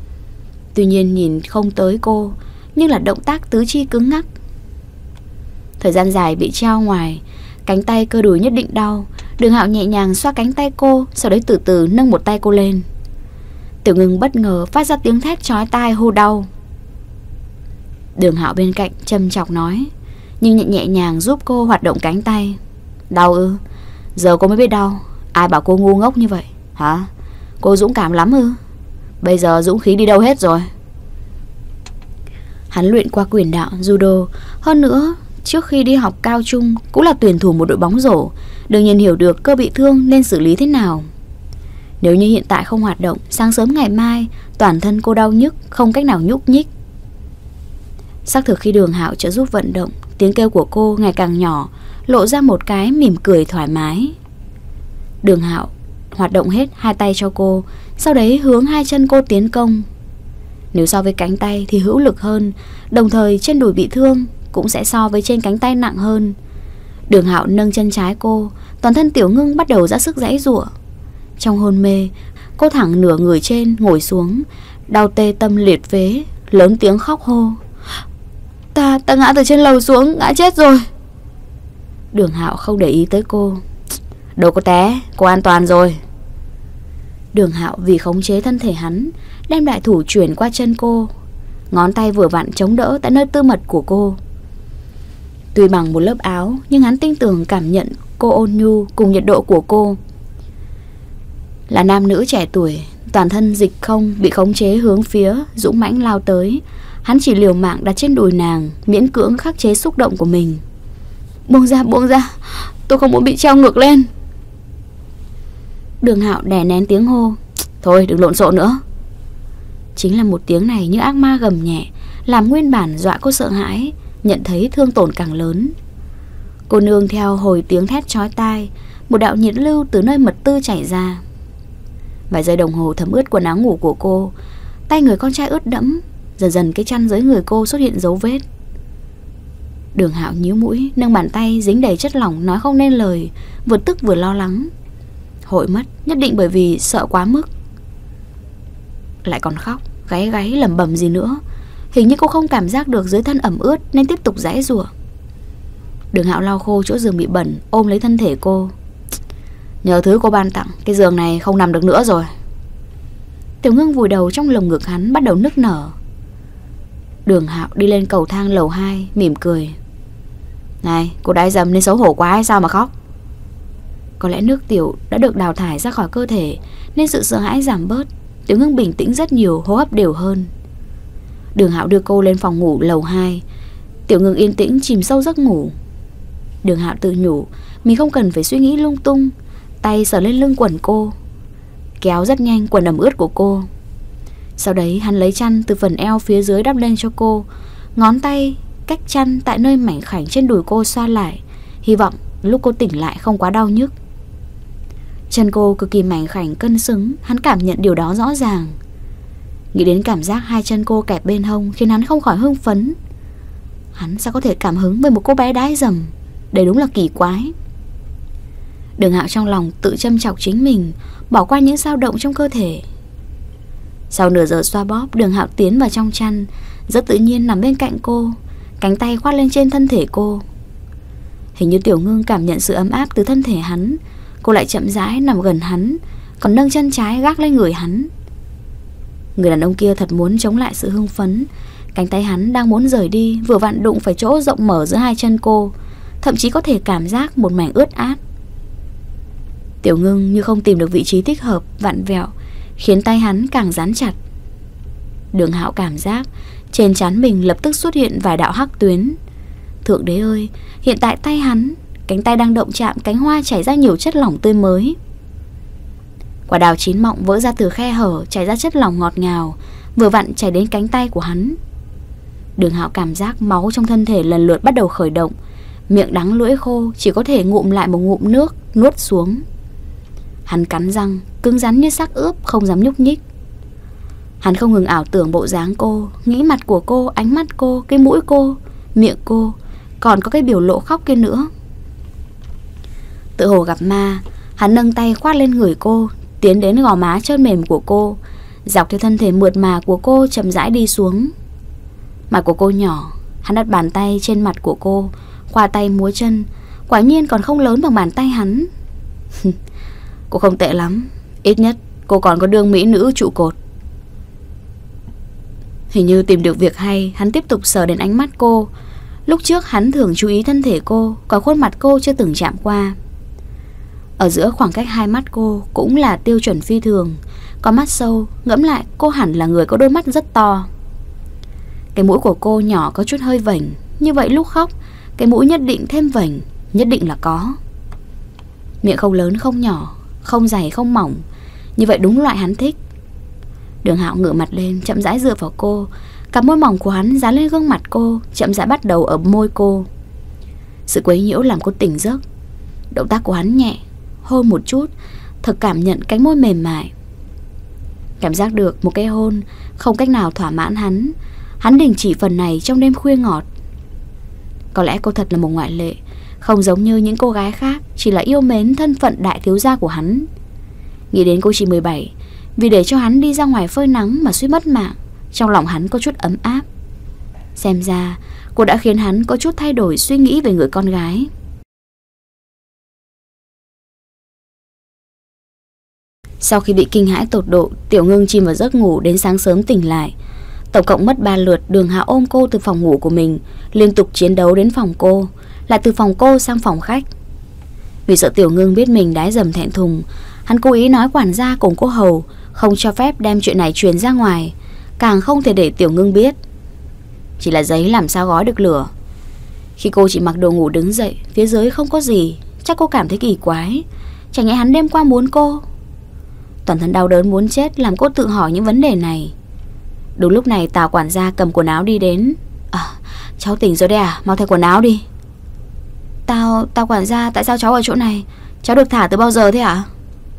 Tuy nhiên nhìn không tới cô, nhưng là động tác tứ chi cứng ngắc. Thời gian dài bị treo ngoài, cánh tay cơ đùi nhất định đau. Đường Hạo nhẹ nhàng xoa cánh tay cô, sau đấy từ từ nâng một tay cô lên. Tiểu Ngưng bất ngờ phát ra tiếng thét chói tai hô đau. Đường Hạo bên cạnh châm chọc nói, nhưng nhẹ nhàng giúp cô hoạt động cánh tay. Đau ư? Giờ cô mới biết đau. Ai bảo cô ngu ngốc như vậy hả? Cô dũng cảm lắm ư? Bây giờ dũng khí đi đâu hết rồi? Hắn luyện qua quyền đạo, judo. Hơn nữa, trước khi đi học cao trung cũng là tuyển thủ một đội bóng rổ, đương nhiên hiểu được cơ bị thương nên xử lý thế nào. Nếu như hiện tại không hoạt động, sáng sớm ngày mai toàn thân cô đau nhức, không cách nào nhúc nhích. Xác thực khi Đường Hạo trợ giúp vận động, tiếng kêu của cô ngày càng nhỏ, lộ ra một cái mỉm cười thoải mái. Đường Hạo hoạt động hết hai tay cho cô, sau đấy hướng hai chân cô tiến công. Nếu so với cánh tay thì hữu lực hơn, đồng thời trên đùi bị thương cũng sẽ so với trên cánh tay nặng hơn. Đường Hạo nâng chân trái cô, toàn thân Tiểu Ngưng bắt đầu ra sức giãy giụa. Trong hôn mê, cô thẳng nửa người trên ngồi xuống, đau tê tâm liệt phế, lớn tiếng khóc hô. Ta ngã từ trên lầu xuống, ngã chết rồi. Đường Hạo không để ý tới cô. Đâu có té, cô an toàn rồi. Đường Hạo vì khống chế thân thể hắn, đem đại thủ chuyển qua chân cô, ngón tay vừa vặn chống đỡ tại nơi tư mật của cô. Tuy bằng một lớp áo, nhưng hắn tin tưởng cảm nhận cô ôn nhu cùng nhiệt độ của cô. Là nam nữ trẻ tuổi, toàn thân dịch không bị khống chế hướng phía dũng mãnh lao tới. Hắn chỉ liều mạng đặt trên đùi nàng, miễn cưỡng khắc chế xúc động của mình. Buông ra, tôi không muốn bị treo ngược lên. Đường Hạo đè nén tiếng hô. Thôi đừng lộn xộn nữa. Chính là một tiếng này như ác ma gầm nhẹ, làm nguyên bản dọa cô sợ hãi, nhận thấy thương tổn càng lớn. Cô nương theo hồi tiếng thét chói tai, một đạo nhiệt lưu từ nơi mật tư chảy ra. Vài giây đồng hồ thấm ướt quần áo ngủ của cô, tay người con trai ướt đẫm. Dần dần cái chăn dưới người cô xuất hiện dấu vết. Đường Hạo nhíu mũi, nâng bàn tay dính đầy chất lỏng, nói không nên lời, vừa tức vừa lo lắng. Hội mất, nhất định bởi vì sợ quá mức. Lại còn khóc, gáy lẩm bẩm gì nữa. Hình như cô không cảm giác được dưới thân ẩm ướt nên tiếp tục giãy giụa. Đường Hạo lau khô chỗ giường bị bẩn, ôm lấy thân thể cô. Nhờ thứ cô ban tặng, cái giường này không nằm được nữa rồi. Tiểu Ngưng vùi đầu trong lồng ngực hắn, bắt đầu nức nở. Đường Hạo đi lên cầu thang lầu 2, mỉm cười. Này, cô đái dầm nên xấu hổ quá hay sao mà khóc? Có lẽ nước tiểu đã được đào thải ra khỏi cơ thể nên sự sợ hãi giảm bớt. Tiểu Ngưng bình tĩnh rất nhiều, hô hấp đều hơn. Đường Hạo đưa cô lên phòng ngủ lầu 2. Tiểu Ngưng yên tĩnh chìm sâu giấc ngủ. Đường Hạo tự nhủ mình không cần phải suy nghĩ lung tung, tay sờ lên lưng quần cô, kéo rất nhanh quần ẩm ướt của cô. Sau đấy hắn lấy chăn từ phần eo phía dưới đắp lên cho cô, ngón tay cách chăn tại nơi mảnh khảnh trên đùi cô xoa lại, hy vọng lúc cô tỉnh lại không quá đau nhức. Chân cô cực kỳ mảnh khảnh cân xứng, hắn cảm nhận điều đó rõ ràng. Nghĩ đến cảm giác hai chân cô kẹp bên hông khiến hắn không khỏi hưng phấn. Hắn sao có thể cảm hứng với một cô bé đái dầm? Đây đúng là kỳ quái. Đường Hạo trong lòng tự châm chọc chính mình, bỏ qua những dao động trong cơ thể. Sau nửa giờ xoa bóp, Đường Hạo tiến vào trong chăn, rất tự nhiên nằm bên cạnh cô, cánh tay khoác lên trên thân thể cô. Hình như Tiểu Ngưng cảm nhận sự ấm áp từ thân thể hắn, cô lại chậm rãi nằm gần hắn, còn nâng chân trái gác lên người hắn. Người đàn ông kia thật muốn chống lại sự hưng phấn. Cánh tay hắn đang muốn rời đi, vừa vặn đụng phải chỗ rộng mở giữa hai chân cô, thậm chí có thể cảm giác một mảnh ướt át. Tiểu Ngưng như không tìm được vị trí thích hợp, vặn vẹo, khiến tay hắn càng dán chặt. Đường Hạo cảm giác trên trán mình lập tức xuất hiện vài đạo hắc tuyến. Thượng đế ơi, hiện tại tay hắn, cánh tay đang động chạm cánh hoa chảy ra nhiều chất lỏng tươi mới. Quả đào chín mọng vỡ ra từ khe hở, chảy ra chất lỏng ngọt ngào, vừa vặn chảy đến cánh tay của hắn. Đường Hạo cảm giác máu trong thân thể lần lượt bắt đầu khởi động, miệng đắng lưỡi khô, chỉ có thể ngụm lại một ngụm nước nuốt xuống. Hắn cắn răng, cứng rắn như xác ướp, không dám nhúc nhích. Hắn không ngừng ảo tưởng bộ dáng cô, nghĩ mặt của cô, ánh mắt cô, cái mũi cô, miệng cô, còn có cái biểu lộ khóc kia nữa. Tự hồ gặp ma, hắn nâng tay khoát lên người cô, tiến đến gò má trơn mềm của cô, dọc theo thân thể mượt mà của cô chậm rãi đi xuống. Mặt của cô nhỏ, hắn đặt bàn tay trên mặt của cô, khoa tay múa chân, quả nhiên còn không lớn bằng bàn tay hắn. Cô không tệ lắm, ít nhất cô còn có đương mỹ nữ trụ cột. Hình như tìm được việc hay, hắn tiếp tục sờ đến ánh mắt cô. Lúc trước hắn thường chú ý thân thể cô, còn khuôn mặt cô chưa từng chạm qua. Ở giữa khoảng cách hai mắt cô cũng là tiêu chuẩn phi thường, có mắt sâu, ngẫm lại cô hẳn là người có đôi mắt rất to. Cái mũi của cô nhỏ có chút hơi vểnh, như vậy lúc khóc cái mũi nhất định thêm vểnh, nhất định là có. Miệng không lớn không nhỏ, không dày không mỏng, như vậy đúng loại hắn thích. Đường Hạo ngửa mặt lên, chậm rãi dựa vào cô. Cặp môi mỏng của hắn dán lên gương mặt cô, chậm rãi bắt đầu ở môi cô. Sự quấy nhiễu làm cô tỉnh giấc. Động tác của hắn nhẹ, hôn một chút, thật cảm nhận cánh môi mềm mại. Cảm giác được một cái hôn không cách nào thỏa mãn hắn. Hắn đình chỉ phần này trong đêm khuya ngọt. Có lẽ cô thật là một ngoại lệ, không giống như những cô gái khác, chỉ là yêu mến thân phận đại thiếu gia của hắn. Nghĩ đến cô chỉ 17, vì để cho hắn đi ra ngoài phơi nắng mà suýt mất mạng, trong lòng hắn có chút ấm áp. Xem ra cô đã khiến hắn có chút thay đổi suy nghĩ về người con gái. Sau khi bị kinh hãi tột độ, Tiểu Ngưng chìm vào giấc ngủ đến sáng sớm tỉnh lại. Tổng cộng mất 3 lượt Đường Hạo ôm cô từ phòng ngủ của mình, liên tục chiến đấu đến phòng cô, lại từ phòng cô sang phòng khách. Vì sợ Tiểu Ngưng biết mình đái dầm thẹn thùng, hắn cố ý nói quản gia cùng cô hầu không cho phép đem chuyện này truyền ra ngoài, càng không thể để Tiểu Ngưng biết. Chỉ là giấy làm sao gói được lửa. Khi cô chỉ mặc đồ ngủ đứng dậy, phía dưới không có gì, chắc cô cảm thấy kỳ quái. Chẳng nhẽ hắn đêm qua muốn cô? Toàn thân đau đớn muốn chết làm cô tự hỏi những vấn đề này. Đúng lúc này Tào quản gia cầm quần áo đi đến. Cháu tỉnh rồi đấy à? Mau thay quần áo đi. Tào quản gia, tại sao cháu ở chỗ này? Cháu được thả từ bao giờ thế ạ?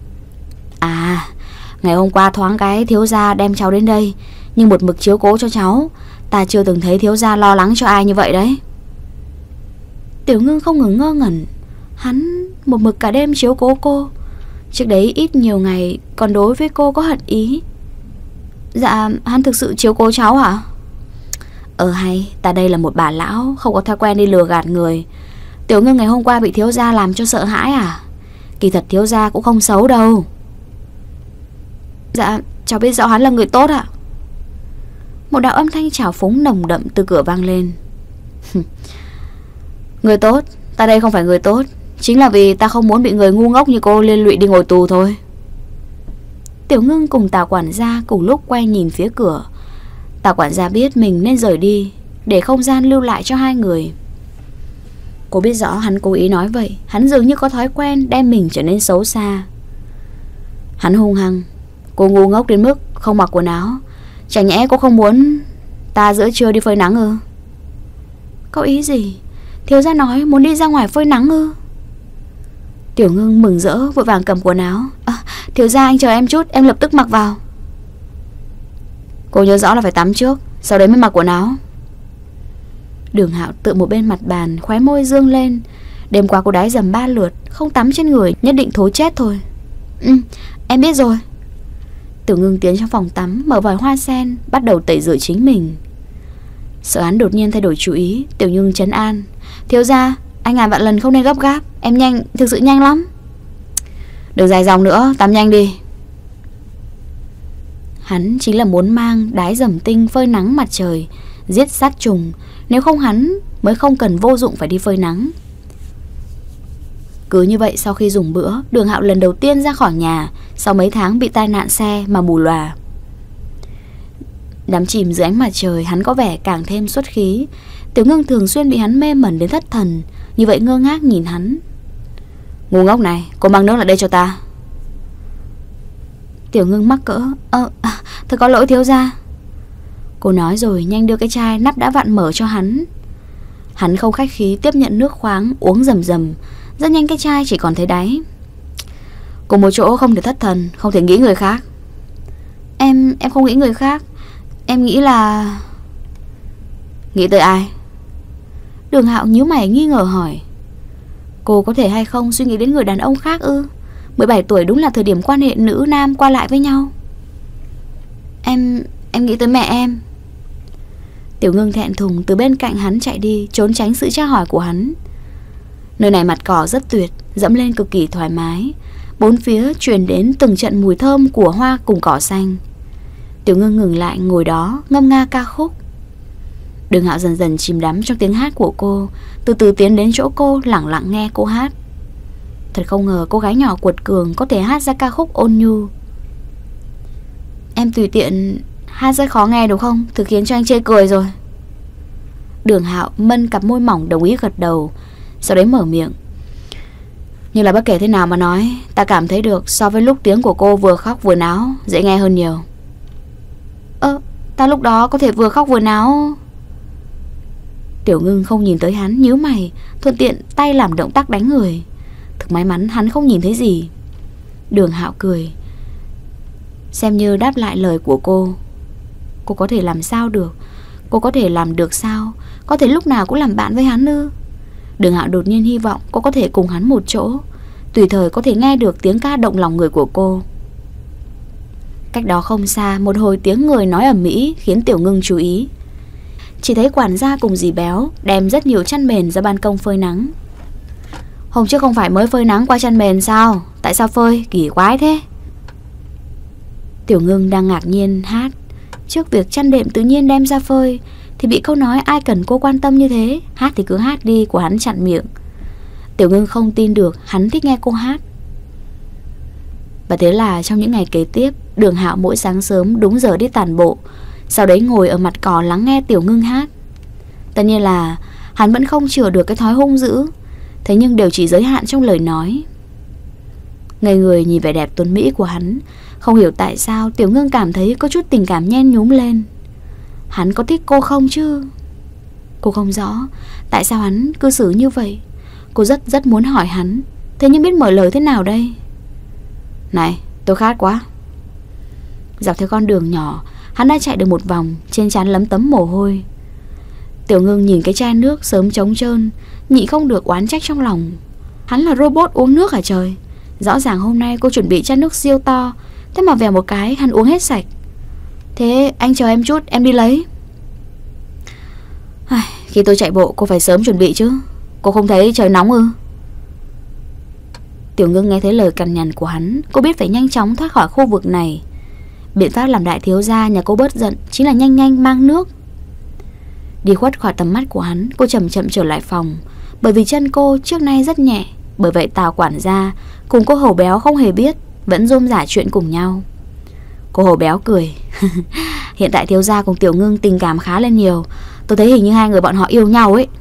Ngày hôm qua thoáng cái thiếu gia đem cháu đến đây, nhưng một mực chiếu cố cho cháu. Ta chưa từng thấy thiếu gia lo lắng cho ai như vậy đấy. Tiểu Ngưng không ngừng ngơ ngẩn. Hắn một mực cả đêm chiếu cố cô. Trước đấy ít nhiều ngày còn đối với cô có hận ý. Dạ, hắn thực sự chiếu cố cháu hả? Hay, ta đây là một bà lão, không có thói quen đi lừa gạt người. Tiểu Ngưng ngày hôm qua bị thiếu gia làm cho sợ hãi à? Kỳ thật thiếu gia cũng không xấu đâu. Dạ, cháu biết rõ hắn là người tốt ạ. Một đạo âm thanh trào phúng nồng đậm từ cửa vang lên. Người tốt? Ta đây không phải người tốt, chính là vì ta không muốn bị người ngu ngốc như cô liên lụy đi ngồi tù thôi. Tiểu Ngưng cùng Tào quản gia cùng lúc quay nhìn phía cửa. Tào quản gia biết mình nên rời đi, để không gian lưu lại cho hai người. Cô biết rõ hắn cố ý nói vậy. Hắn dường như có thói quen đem mình trở nên xấu xa. Hắn hung hăng. Cô ngu ngốc đến mức không mặc quần áo. Chẳng nhẽ cô không muốn ta giữa trưa đi phơi nắng ư? Có ý gì? Thiếu gia nói muốn đi ra ngoài phơi nắng ư? Tiểu Ngưng mừng rỡ vội vàng cầm quần áo. Thiếu gia anh chờ em chút, em lập tức mặc vào. Cô nhớ rõ là phải tắm trước, sau đấy mới mặc quần áo. Đường Hạo tựa một bên mặt bàn, khóe môi dương lên. Đêm qua cô đái dầm 3 lượt, không tắm trên người nhất định thối chết thôi. Em biết rồi. Tiểu Ngưng tiến trong phòng tắm, mở vòi hoa sen, bắt đầu tẩy rửa chính mình. Sợ hắn đột nhiên thay đổi chú ý, Tiểu Ngưng trấn an. Thiếu gia, anh ngàn vạn lần không nên gấp gáp, em nhanh, thực sự nhanh lắm. Đừng dài dòng nữa, tắm nhanh đi. Hắn chính là muốn mang đái dầm tinh phơi nắng mặt trời, giết sát trùng. Nếu không hắn mới không cần vô dụng phải đi phơi nắng. Cứ như vậy sau khi dùng bữa, Đường Hạo lần đầu tiên ra khỏi nhà sau mấy tháng bị tai nạn xe mà mù lòa. Đắm chìm dưới ánh mặt trời, hắn có vẻ càng thêm xuất khí. Tiểu Ngưng thường xuyên bị hắn mê mẩn đến thất thần, như vậy ngơ ngác nhìn hắn. Ngu ngốc này, cô mang nước lại đây cho ta. Tiểu Ngưng mắc cỡ. Thật có lỗi thiếu gia. Cô nói rồi nhanh đưa cái chai nắp đã vặn mở cho hắn. Hắn không khách khí tiếp nhận nước khoáng uống rầm rầm. Rất nhanh cái chai chỉ còn thấy đáy. Cùng một chỗ không thể thất thần, không thể nghĩ người khác. Em không nghĩ người khác. Em nghĩ là... Nghĩ tới ai? Đường Hạo nhíu mày nghi ngờ hỏi. Cô có thể hay không suy nghĩ đến người đàn ông khác ư? 17 tuổi đúng là thời điểm quan hệ nữ nam qua lại với nhau. Em nghĩ tới mẹ em. Tiểu Ngưng thẹn thùng từ bên cạnh hắn chạy đi, trốn tránh sự tra hỏi của hắn. Nơi này mặt cỏ rất tuyệt, dẫm lên cực kỳ thoải mái. Bốn phía truyền đến từng trận mùi thơm của hoa cùng cỏ xanh. Tiểu Ngưng ngừng lại ngồi đó ngâm nga ca khúc. Đường Hạo dần dần chìm đắm trong tiếng hát của cô, từ từ tiến đến chỗ cô, lẳng lặng nghe cô hát. Thật không ngờ cô gái nhỏ quật cường có thể hát ra ca khúc ôn nhu. Em tùy tiện hát rất khó nghe đúng không? Thực khiến cho anh chê cười rồi. Đường Hạo mân cặp môi mỏng đồng ý gật đầu, sau đấy mở miệng. Nhưng là bất kể thế nào mà nói, ta cảm thấy được so với lúc tiếng của cô vừa khóc vừa náo dễ nghe hơn nhiều. Ta lúc đó có thể vừa khóc vừa náo. Tiểu Ngưng không nhìn tới hắn, nhíu mày, thuận tiện tay làm động tác đánh người. Thực may mắn hắn không nhìn thấy gì. Đường Hạo cười, xem như đáp lại lời của cô. Cô có thể làm sao được? Cô có thể làm được sao? Có thể lúc nào cũng làm bạn với hắn ư? Đường Hạo đột nhiên hy vọng cô có thể cùng hắn một chỗ, tùy thời có thể nghe được tiếng ca động lòng người của cô. Cách đó không xa, một hồi tiếng người nói ầm ĩ khiến Tiểu Ngưng chú ý. Chỉ thấy quản gia cùng dì Béo đem rất nhiều chăn mền ra ban công phơi nắng. Hôm trước không phải mới phơi nắng qua chăn mền sao? Tại sao phơi? Kỳ quái thế. Tiểu Ngưng đang ngạc nhiên hát. Trước việc chăn đệm tự nhiên đem ra phơi thì bị câu nói ai cần cô quan tâm như thế, hát thì cứ hát đi của hắn chặn miệng. Tiểu Ngưng không tin được hắn thích nghe cô hát. Và thế là trong những ngày kế tiếp, Đường Hạo mỗi sáng sớm đúng giờ đi tản bộ, sau đấy ngồi ở mặt cỏ lắng nghe Tiểu Ngưng hát. Tất nhiên là hắn vẫn không chữa được cái thói hung dữ, thế nhưng đều chỉ giới hạn trong lời nói. Ngây người nhìn vẻ đẹp tuấn mỹ của hắn, không hiểu tại sao Tiểu Ngưng cảm thấy có chút tình cảm nhen nhúm lên. Hắn có thích cô không chứ? Cô không rõ tại sao hắn cư xử như vậy. Cô rất muốn hỏi hắn, thế nhưng biết mở lời thế nào đây? Này, tôi khát quá. Dọc theo con đường nhỏ, hắn đã chạy được một vòng, trên trán lấm tấm mồ hôi. Tiểu Ngưng nhìn cái chai nước sớm trống trơn, nhịn không được oán trách trong lòng. Hắn là robot uống nước hả trời? Rõ ràng hôm nay cô chuẩn bị chai nước siêu to, thế mà vèo một cái hắn uống hết sạch. Thế anh chờ em chút, em đi lấy. Khi tôi chạy bộ cô phải sớm chuẩn bị chứ. Cô không thấy trời nóng ư? Tiểu Ngưng nghe thấy lời cằn nhằn của hắn, cô biết phải nhanh chóng thoát khỏi khu vực này. Biện pháp làm đại thiếu gia nhà cô bớt giận chính là nhanh nhanh mang nước. Đi khuất khỏi tầm mắt của hắn, cô chậm chậm trở lại phòng. Bởi vì chân cô trước nay rất nhẹ, bởi vậy Tào quản gia cùng cô Hổ Béo không hề biết, vẫn rôm rả chuyện cùng nhau. Cô Hổ Béo cười. Hiện tại thiếu gia cùng Tiểu Ngưng tình cảm khá lên nhiều. Tôi thấy hình như hai người bọn họ yêu nhau ấy.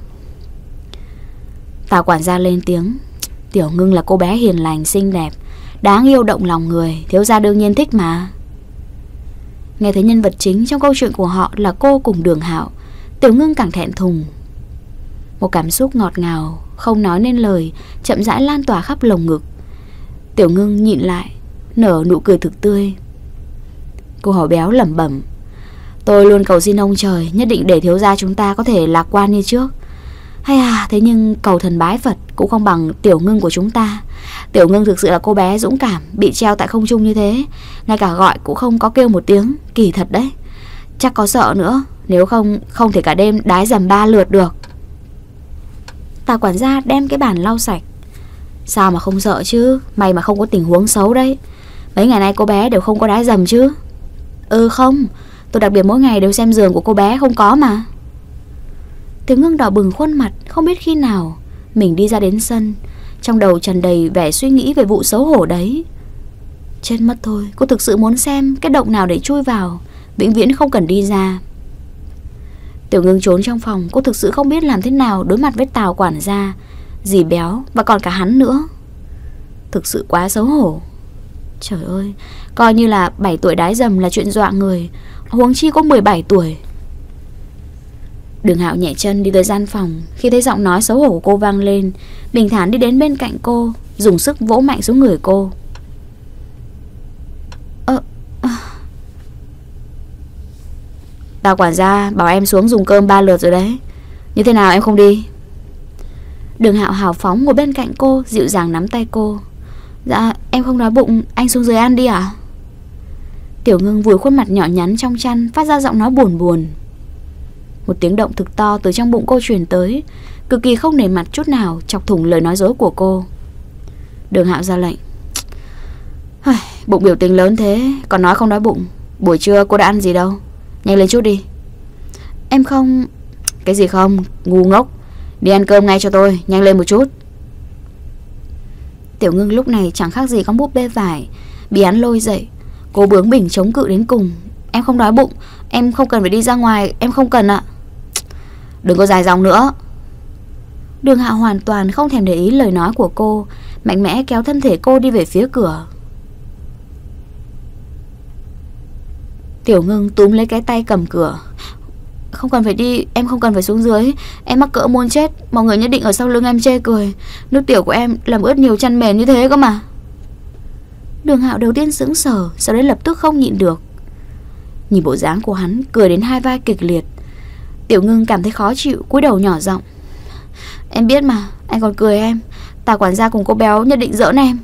Tào quản gia lên tiếng. Tiểu Ngưng là cô bé hiền lành, xinh đẹp, đáng yêu động lòng người, thiếu gia đương nhiên thích mà. Nghe thấy nhân vật chính trong câu chuyện của họ là cô cùng Đường Hạo, Tiểu Ngưng càng thẹn thùng. Một cảm xúc ngọt ngào không nói nên lời chậm rãi lan tỏa khắp lồng ngực. Tiểu Ngưng nhịn lại, nở nụ cười thực tươi. Cô Hổ Béo lẩm bẩm. Tôi luôn cầu xin ông trời nhất định để thiếu gia chúng ta có thể lạc quan như trước. Thế nhưng cầu thần bái Phật cũng không bằng Tiểu Ngưng của chúng ta. Tiểu Ngưng thực sự là cô bé dũng cảm, bị treo tại không trung như thế, ngay cả gọi cũng không có kêu một tiếng, kỳ thật đấy. Chắc có sợ nữa, nếu không thể cả đêm đái dầm 3 lượt được. Tào quản gia đem cái bàn lau sạch. Sao mà không sợ chứ, may mà không có tình huống xấu đấy. Mấy ngày nay cô bé đều không có đái dầm chứ? Không, tôi đặc biệt mỗi ngày đều xem giường của cô bé không có mà. Tiểu Ngưng đỏ bừng khuôn mặt, không biết khi nào mình đi ra đến sân, trong đầu tràn đầy vẻ suy nghĩ về vụ xấu hổ đấy. Chết mất thôi, cô thực sự muốn xem cái động nào để chui vào, vĩnh viễn không cần đi ra. Tiểu Ngưng trốn trong phòng, cô thực sự không biết làm thế nào đối mặt với Tào quản gia, dì Béo và còn cả hắn nữa. Thực sự quá xấu hổ. Trời ơi, coi như là 7 tuổi đái dầm là chuyện dọa người, huống chi có 17 tuổi. Đường Hạo nhẹ chân đi tới gian phòng. Khi thấy giọng nói xấu hổ của cô vang lên, bình thản đi đến bên cạnh cô, dùng sức vỗ mạnh xuống người cô. Tào quản gia bảo em xuống dùng cơm 3 lượt rồi đấy. Như thế nào em không đi? Đường Hạo hào phóng ngồi bên cạnh cô, dịu dàng nắm tay cô. Dạ em không đói bụng, anh xuống dưới ăn đi ạ. Tiểu Ngưng vùi khuôn mặt nhỏ nhắn trong chăn, phát ra giọng nói buồn buồn. Một tiếng động thực to từ trong bụng cô truyền tới, cực kỳ không nể mặt chút nào, chọc thủng lời nói dối của cô. Đường Hạo ra lệnh. Bụng biểu tình lớn thế, còn nói không đói bụng. Buổi trưa cô đã ăn gì đâu, nhanh lên chút đi. Em không... Cái gì không, ngu ngốc. Đi ăn cơm ngay cho tôi, nhanh lên một chút. Tiểu Ngưng lúc này chẳng khác gì con búp bê vải bị hắn lôi dậy. Cô bướng bỉnh chống cự đến cùng. Em không đói bụng, em không cần phải đi ra ngoài, em không cần ạ. Đừng có dài dòng nữa. Đường Hạo hoàn toàn không thèm để ý lời nói của cô, mạnh mẽ kéo thân thể cô đi về phía cửa. Tiểu Ngưng túm lấy cái tay cầm cửa. Không cần phải đi, em không cần phải xuống dưới. Em mắc cỡ muốn chết, mọi người nhất định ở sau lưng em chê cười. Nước tiểu của em làm ướt nhiều chăn mền như thế cơ mà. Đường Hạo đầu tiên sững sờ, sau đấy lập tức không nhịn được. Nhìn bộ dáng của hắn cười đến hai vai kịch liệt. Tiểu Ngưng cảm thấy khó chịu, cúi đầu nhỏ giọng. Em biết mà, anh còn cười em. Tà quản gia cùng cô béo nhất định giỡn em.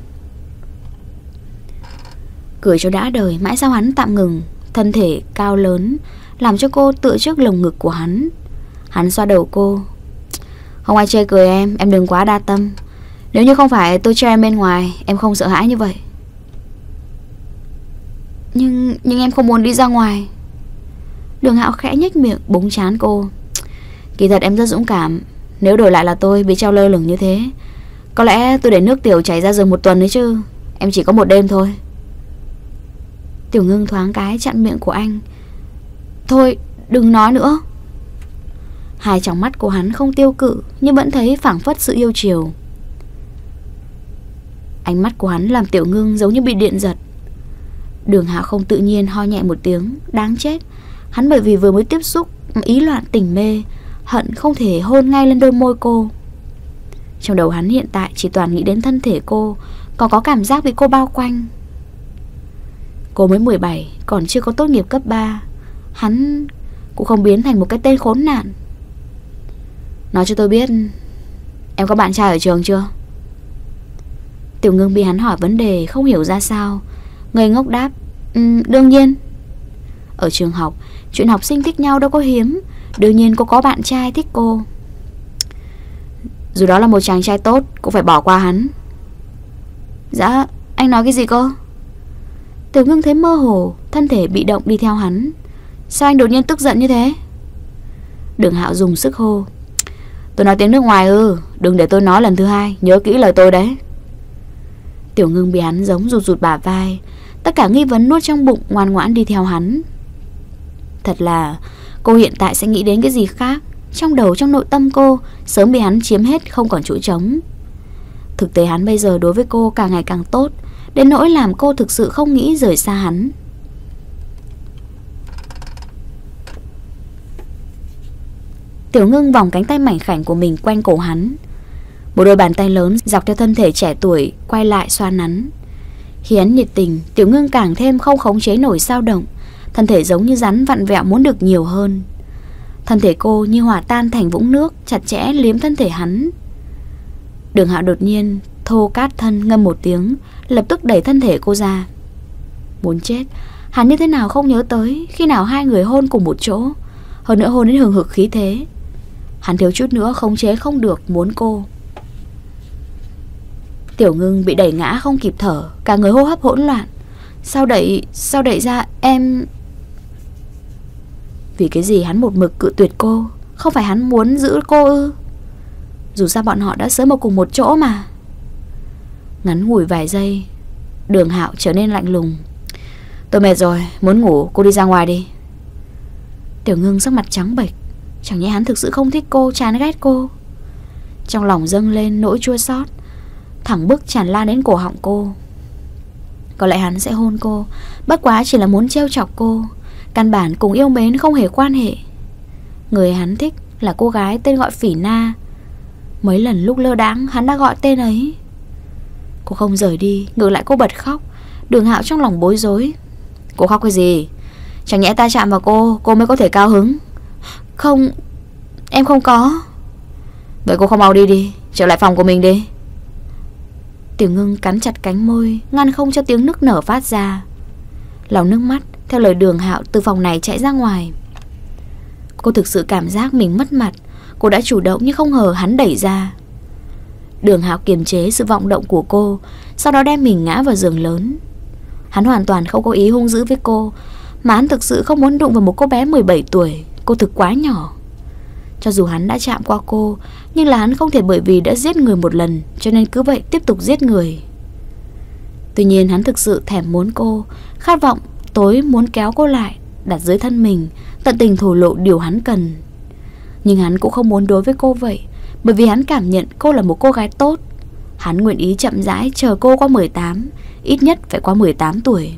Cười cho đã đời, mãi sau hắn tạm ngừng. Thân thể cao lớn làm cho cô tựa trước lồng ngực của hắn. Hắn xoa đầu cô. Không ai chê cười em đừng quá đa tâm. Nếu như không phải tôi cho em bên ngoài, em không sợ hãi như vậy. Nhưng em không muốn đi ra ngoài. Đường Hạo khẽ nhếch miệng búng trán cô. Kỳ thật em rất dũng cảm. Nếu đổi lại là tôi bị treo lơ lửng như thế, có lẽ tôi để nước tiểu chảy ra giường 1 tuần đấy chứ. Em chỉ có 1 đêm thôi. Tiểu Ngưng thoáng cái chặn miệng của anh. Thôi đừng nói nữa. Hai tròng mắt của hắn không tiêu cự, nhưng vẫn thấy phảng phất sự yêu chiều. Ánh mắt của hắn làm Tiểu Ngưng giống như bị điện giật. Đường Hạo không tự nhiên ho nhẹ một tiếng. Đáng chết, hắn bởi vì vừa mới tiếp xúc ý loạn tình mê, hận không thể hôn ngay lên đôi môi cô. Trong đầu hắn hiện tại chỉ toàn nghĩ đến thân thể cô, còn có cảm giác bị cô bao quanh. Cô mới 17, còn chưa có tốt nghiệp cấp 3. Hắn cũng không biến thành một cái tên khốn nạn. Nói cho tôi biết, em có bạn trai ở trường chưa? Tiểu Ngưng bị hắn hỏi vấn đề không hiểu ra sao, ngây ngốc đáp. Đương nhiên. Ở trường học, chuyện học sinh thích nhau đâu có hiếm. Đương nhiên cô có bạn trai thích cô. Dù đó là một chàng trai tốt, cũng phải bỏ qua hắn. Dạ, anh nói cái gì cơ? Tiểu Ngưng thấy mơ hồ, thân thể bị động đi theo hắn. Sao anh đột nhiên tức giận như thế? Đường Hạo dùng sức hô. Tôi nói tiếng nước ngoài đừng để tôi nói lần thứ hai, nhớ kỹ lời tôi đấy. Tiểu Ngưng bị hắn giống rụt rụt bả vai, tất cả nghi vấn nuốt trong bụng, ngoan ngoãn đi theo hắn. Thật là cô hiện tại sẽ nghĩ đến cái gì khác. Trong đầu, trong nội tâm cô sớm bị hắn chiếm hết, không còn chỗ trống. Thực tế hắn bây giờ đối với cô càng ngày càng tốt, đến nỗi làm cô thực sự không nghĩ rời xa hắn. Tiểu Ngưng vòng cánh tay mảnh khảnh của mình quanh cổ hắn. Một đôi bàn tay lớn dọc theo thân thể trẻ tuổi quay lại xoa nắn. Khi hắn nhiệt tình, Tiểu Ngưng càng thêm không khống chế nổi dao động. Thân thể giống như rắn vặn vẹo muốn được nhiều hơn. Thân thể cô như hòa tan thành vũng nước, chặt chẽ liếm thân thể hắn. Đường Hạo đột nhiên thô cát thân ngâm một tiếng, lập tức đẩy thân thể cô ra. Muốn chết, hắn như thế nào không nhớ tới khi nào hai người hôn cùng một chỗ, hơn nữa hôn đến hừng hực khí thế. Hắn thiếu chút nữa khống chế không được muốn cô. Tiểu Ngưng bị đẩy ngã không kịp thở, cả người hô hấp hỗn loạn. Sao đẩy ra em? Vì cái gì hắn một mực cự tuyệt cô? Không phải hắn muốn giữ cô ư? Dù sao bọn họ đã sớm ở cùng một chỗ mà. Ngắn ngủi vài giây, Đường Hạo trở nên lạnh lùng. Tôi mệt rồi, muốn ngủ, cô đi ra ngoài đi. Tiểu Ngưng sắc mặt trắng bệch. Chẳng nhẽ hắn thực sự không thích cô, chán ghét cô? Trong lòng dâng lên nỗi chua xót, thẳng bức tràn lan đến cổ họng cô. Có lẽ hắn sẽ hôn cô, bất quá chỉ là muốn trêu chọc cô, căn bản cùng yêu mến không hề quan hệ. Người hắn thích là cô gái tên gọi Phỉ Na. Mấy lần lúc lơ đãng hắn đã gọi tên ấy. Cô không rời đi, ngược lại cô bật khóc. Đường Hạo trong lòng bối rối. Cô khóc cái gì? Chẳng nhẽ ta chạm vào cô mới có thể cao hứng? Không, em không có. Vậy cô không mau đi đi, trở lại phòng của mình đi. Tiểu Ngưng cắn chặt cánh môi, ngăn không cho tiếng nức nở phát ra. Lòng nước mắt theo lời Đường Hạo từ phòng này chạy ra ngoài. Cô thực sự cảm giác mình mất mặt. Cô đã chủ động nhưng không ngờ hắn đẩy ra. Đường Hạo kiềm chế sự vọng động của cô, sau đó đem mình ngã vào giường lớn. Hắn hoàn toàn không có ý hung dữ với cô, mà hắn thực sự không muốn đụng vào một cô bé 17 tuổi. Cô thực quá nhỏ. Cho dù hắn đã chạm qua cô, nhưng là hắn không thể bởi vì đã giết người một lần cho nên cứ vậy tiếp tục giết người. Tuy nhiên hắn thực sự thèm muốn cô, khát vọng tối muốn kéo cô lại, đặt dưới thân mình, tận tình thổ lộ điều hắn cần. Nhưng hắn cũng không muốn đối với cô vậy, bởi vì hắn cảm nhận cô là một cô gái tốt. Hắn nguyện ý chậm rãi chờ cô qua 18, ít nhất phải qua 18 tuổi.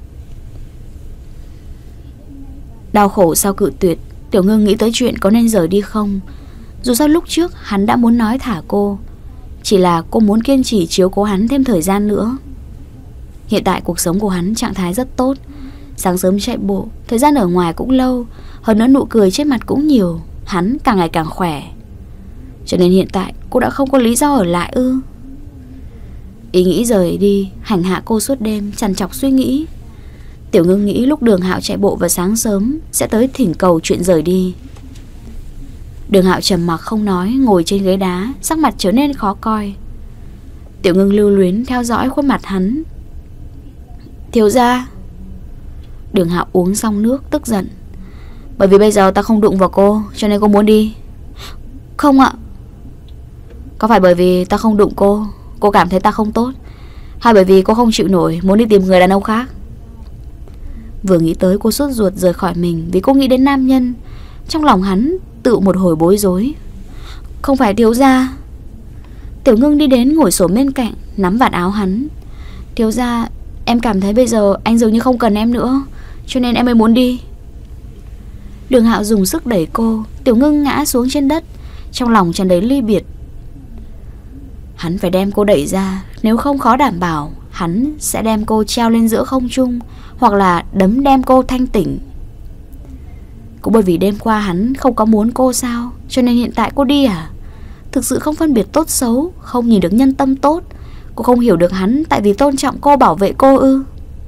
Đau khổ sau cự tuyệt, Tiểu Ngưng nghĩ tới chuyện có nên rời đi không. Dù sao lúc trước hắn đã muốn nói thả cô, chỉ là cô muốn kiên trì chiếu cố hắn thêm thời gian nữa. Hiện tại cuộc sống của hắn trạng thái rất tốt. Sáng sớm chạy bộ, thời gian ở ngoài cũng lâu, hơn nữa nụ cười trên mặt cũng nhiều. Hắn càng ngày càng khỏe. Cho nên hiện tại cô đã không có lý do ở lại ư? Ý nghĩ rời đi hành hạ cô suốt đêm, trằn trọc suy nghĩ. Tiểu Ngưng nghĩ lúc Đường Hạo chạy bộ vào sáng sớm sẽ tới thỉnh cầu chuyện rời đi. Đường Hạo trầm mặc không nói, ngồi trên ghế đá, sắc mặt trở nên khó coi. Tiểu Ngưng lưu luyến theo dõi khuôn mặt hắn. Thiếu gia. Đường Hạo uống xong nước tức giận. Bởi vì bây giờ ta không đụng vào cô cho nên cô muốn đi. Không ạ. Có phải bởi vì ta không đụng cô cảm thấy ta không tốt, hay bởi vì cô không chịu nổi muốn đi tìm người đàn ông khác? Vừa nghĩ tới cô sốt ruột rời khỏi mình vì cô nghĩ đến nam nhân. Trong lòng hắn tự một hồi bối rối. Không phải thiếu gia. Tiểu Ngưng đi đến ngồi xổm bên cạnh, nắm vạt áo hắn. Thiếu gia, em cảm thấy bây giờ anh dường như không cần em nữa, cho nên em mới muốn đi. Đường Hạo dùng sức đẩy cô. Tiểu Ngưng ngã xuống trên đất, trong lòng tràn đầy ly biệt. Hắn phải đem cô đẩy ra, nếu không khó đảm bảo hắn sẽ đem cô treo lên giữa không trung, hoặc là đấm đem cô thanh tỉnh. Cũng bởi vì đêm qua hắn không có muốn cô sao, cho nên hiện tại cô đi à? Thực sự không phân biệt tốt xấu, không nhìn được nhân tâm tốt. Cô không hiểu được hắn tại vì tôn trọng cô, bảo vệ cô ư?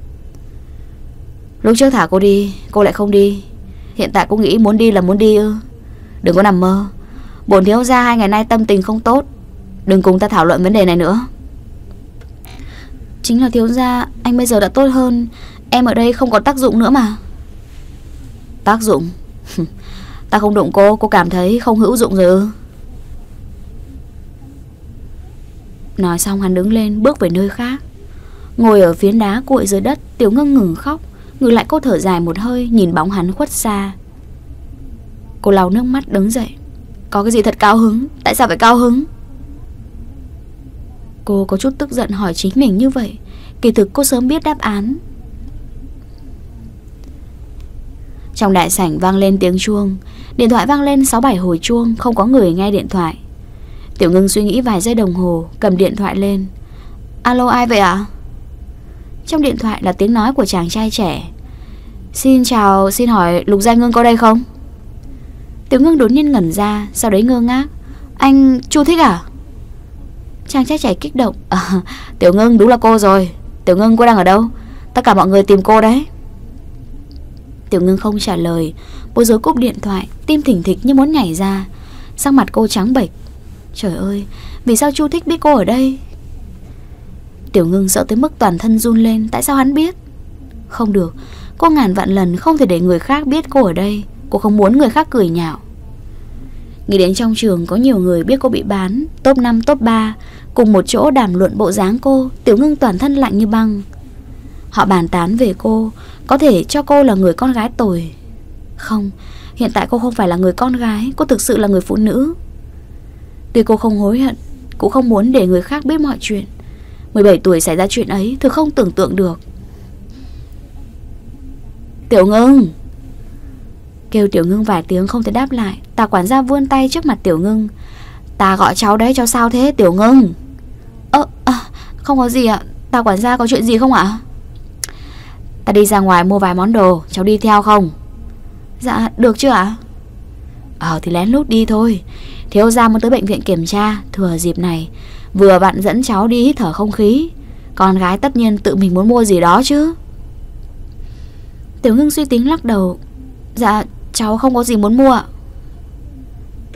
Lúc trước thả cô đi, cô lại không đi. Hiện tại cô nghĩ muốn đi là muốn đi ư? Đừng có nằm mơ. Bổn thiếu gia 2 ngày nay tâm tình không tốt, đừng cùng ta thảo luận vấn đề này nữa. Chính là thiếu gia, anh bây giờ đã tốt hơn. Em ở đây không có tác dụng nữa mà. Tác dụng? Ta không đụng cô cảm thấy không hữu dụng rồi ư? Nói xong hắn đứng lên bước về nơi khác. Ngồi ở phiến đá cuội dưới đất, Tiểu Ngưng ngừng khóc. Ngừng lại cô thở dài một hơi, nhìn bóng hắn khuất xa. Cô lau nước mắt đứng dậy. Có cái gì thật cao hứng? Tại sao phải cao hứng? Cô có chút tức giận hỏi chính mình như vậy. Kỳ thực cô sớm biết đáp án. Trong đại sảnh vang lên tiếng chuông. Điện thoại vang lên 6-7 hồi chuông, không có người nghe điện thoại. Tiểu Ngưng suy nghĩ vài giây đồng hồ, cầm điện thoại lên. Alo, ai vậy ạ? Trong điện thoại là tiếng nói của chàng trai trẻ. Xin chào, xin hỏi Lục Gia Ngưng có đây không? Tiểu Ngưng đột nhiên ngẩn ra, sau đấy ngơ ngác. Anh Chu Thích à? Chàng trai trẻ kích động. Tiểu Ngưng, đúng là cô rồi. Tiểu Ngưng, cô đang ở đâu? Tất cả mọi người tìm cô đấy. Tiểu Ngưng không trả lời, bối rối cúp điện thoại, tim thình thịch như muốn nhảy ra. Sắc mặt cô trắng bệch. Trời ơi, vì sao Chu Thích biết cô ở đây? Tiểu Ngưng sợ tới mức toàn thân run lên. Tại sao hắn biết? Không được, cô ngàn vạn lần không thể để người khác biết cô ở đây. Cô không muốn người khác cười nhạo. Nghĩ đến trong trường có nhiều người biết cô bị bán, top 5, top 3, cùng một chỗ đàm luận bộ dáng cô, Tiểu Ngưng toàn thân lạnh như băng. Họ bàn tán về cô, có thể cho cô là người con gái tồi. Không, hiện tại cô không phải là người con gái, cô thực sự là người phụ nữ. Tuy cô không hối hận, cũng không muốn để người khác biết mọi chuyện. 17 tuổi xảy ra chuyện ấy, thực không tưởng tượng được. Tiểu Ngưng. Kêu Tiểu Ngưng vài tiếng không thể đáp lại. Tà quản gia vươn tay trước mặt Tiểu Ngưng. Ta gọi cháu đấy, cháu sao thế Tiểu Ngưng? Không có gì ạ. Tà quản gia có chuyện gì không ạ? Ta đi ra ngoài mua vài món đồ, cháu đi theo không? Dạ được chưa ạ? Thì lén lút đi thôi. Thiếu gia muốn tới bệnh viện kiểm tra, thừa dịp này vừa vặn dẫn cháu đi hít thở không khí. Con gái tất nhiên tự mình muốn mua gì đó chứ. Tiểu Ngưng suy tính lắc đầu. Dạ cháu không có gì muốn mua ạ.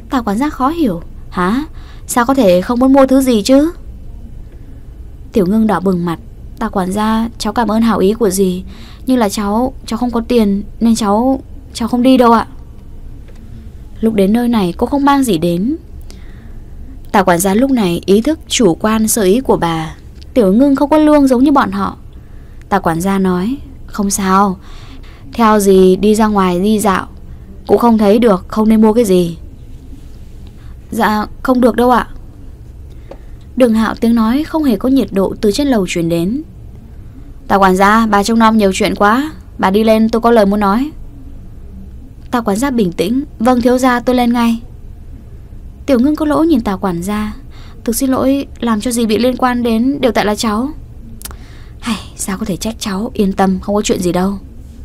Tào quản gia khó hiểu. Hả? Sao có thể không muốn mua thứ gì chứ? Tiểu Ngưng đỏ bừng mặt. Tào quản gia, cháu cảm ơn hảo ý của dì, nhưng là cháu không có tiền nên cháu không đi đâu ạ. Lúc đến nơi này cô không mang gì đến. Tào quản gia lúc này ý thức chủ quan sơ ý của bà. Tiểu Ngưng không có lương giống như bọn họ. Tào quản gia nói, không sao, theo dì đi ra ngoài đi dạo cũng không thấy được, không nên mua cái gì. Dạ không được đâu ạ. Đường Hạo tiếng nói không hề có nhiệt độ từ trên lầu truyền đến. Tào quản gia, bà trông nom nhiều chuyện quá, bà đi lên, tôi có lời muốn nói. Tào quản gia bình tĩnh, vâng thiếu gia, tôi lên ngay. Tiểu Ngưng có lỗi nhìn Tào quản gia. Thực xin lỗi, làm cho gì bị liên quan đến đều tại là cháu. Sao có thể trách cháu, yên tâm, không có chuyện gì đâu.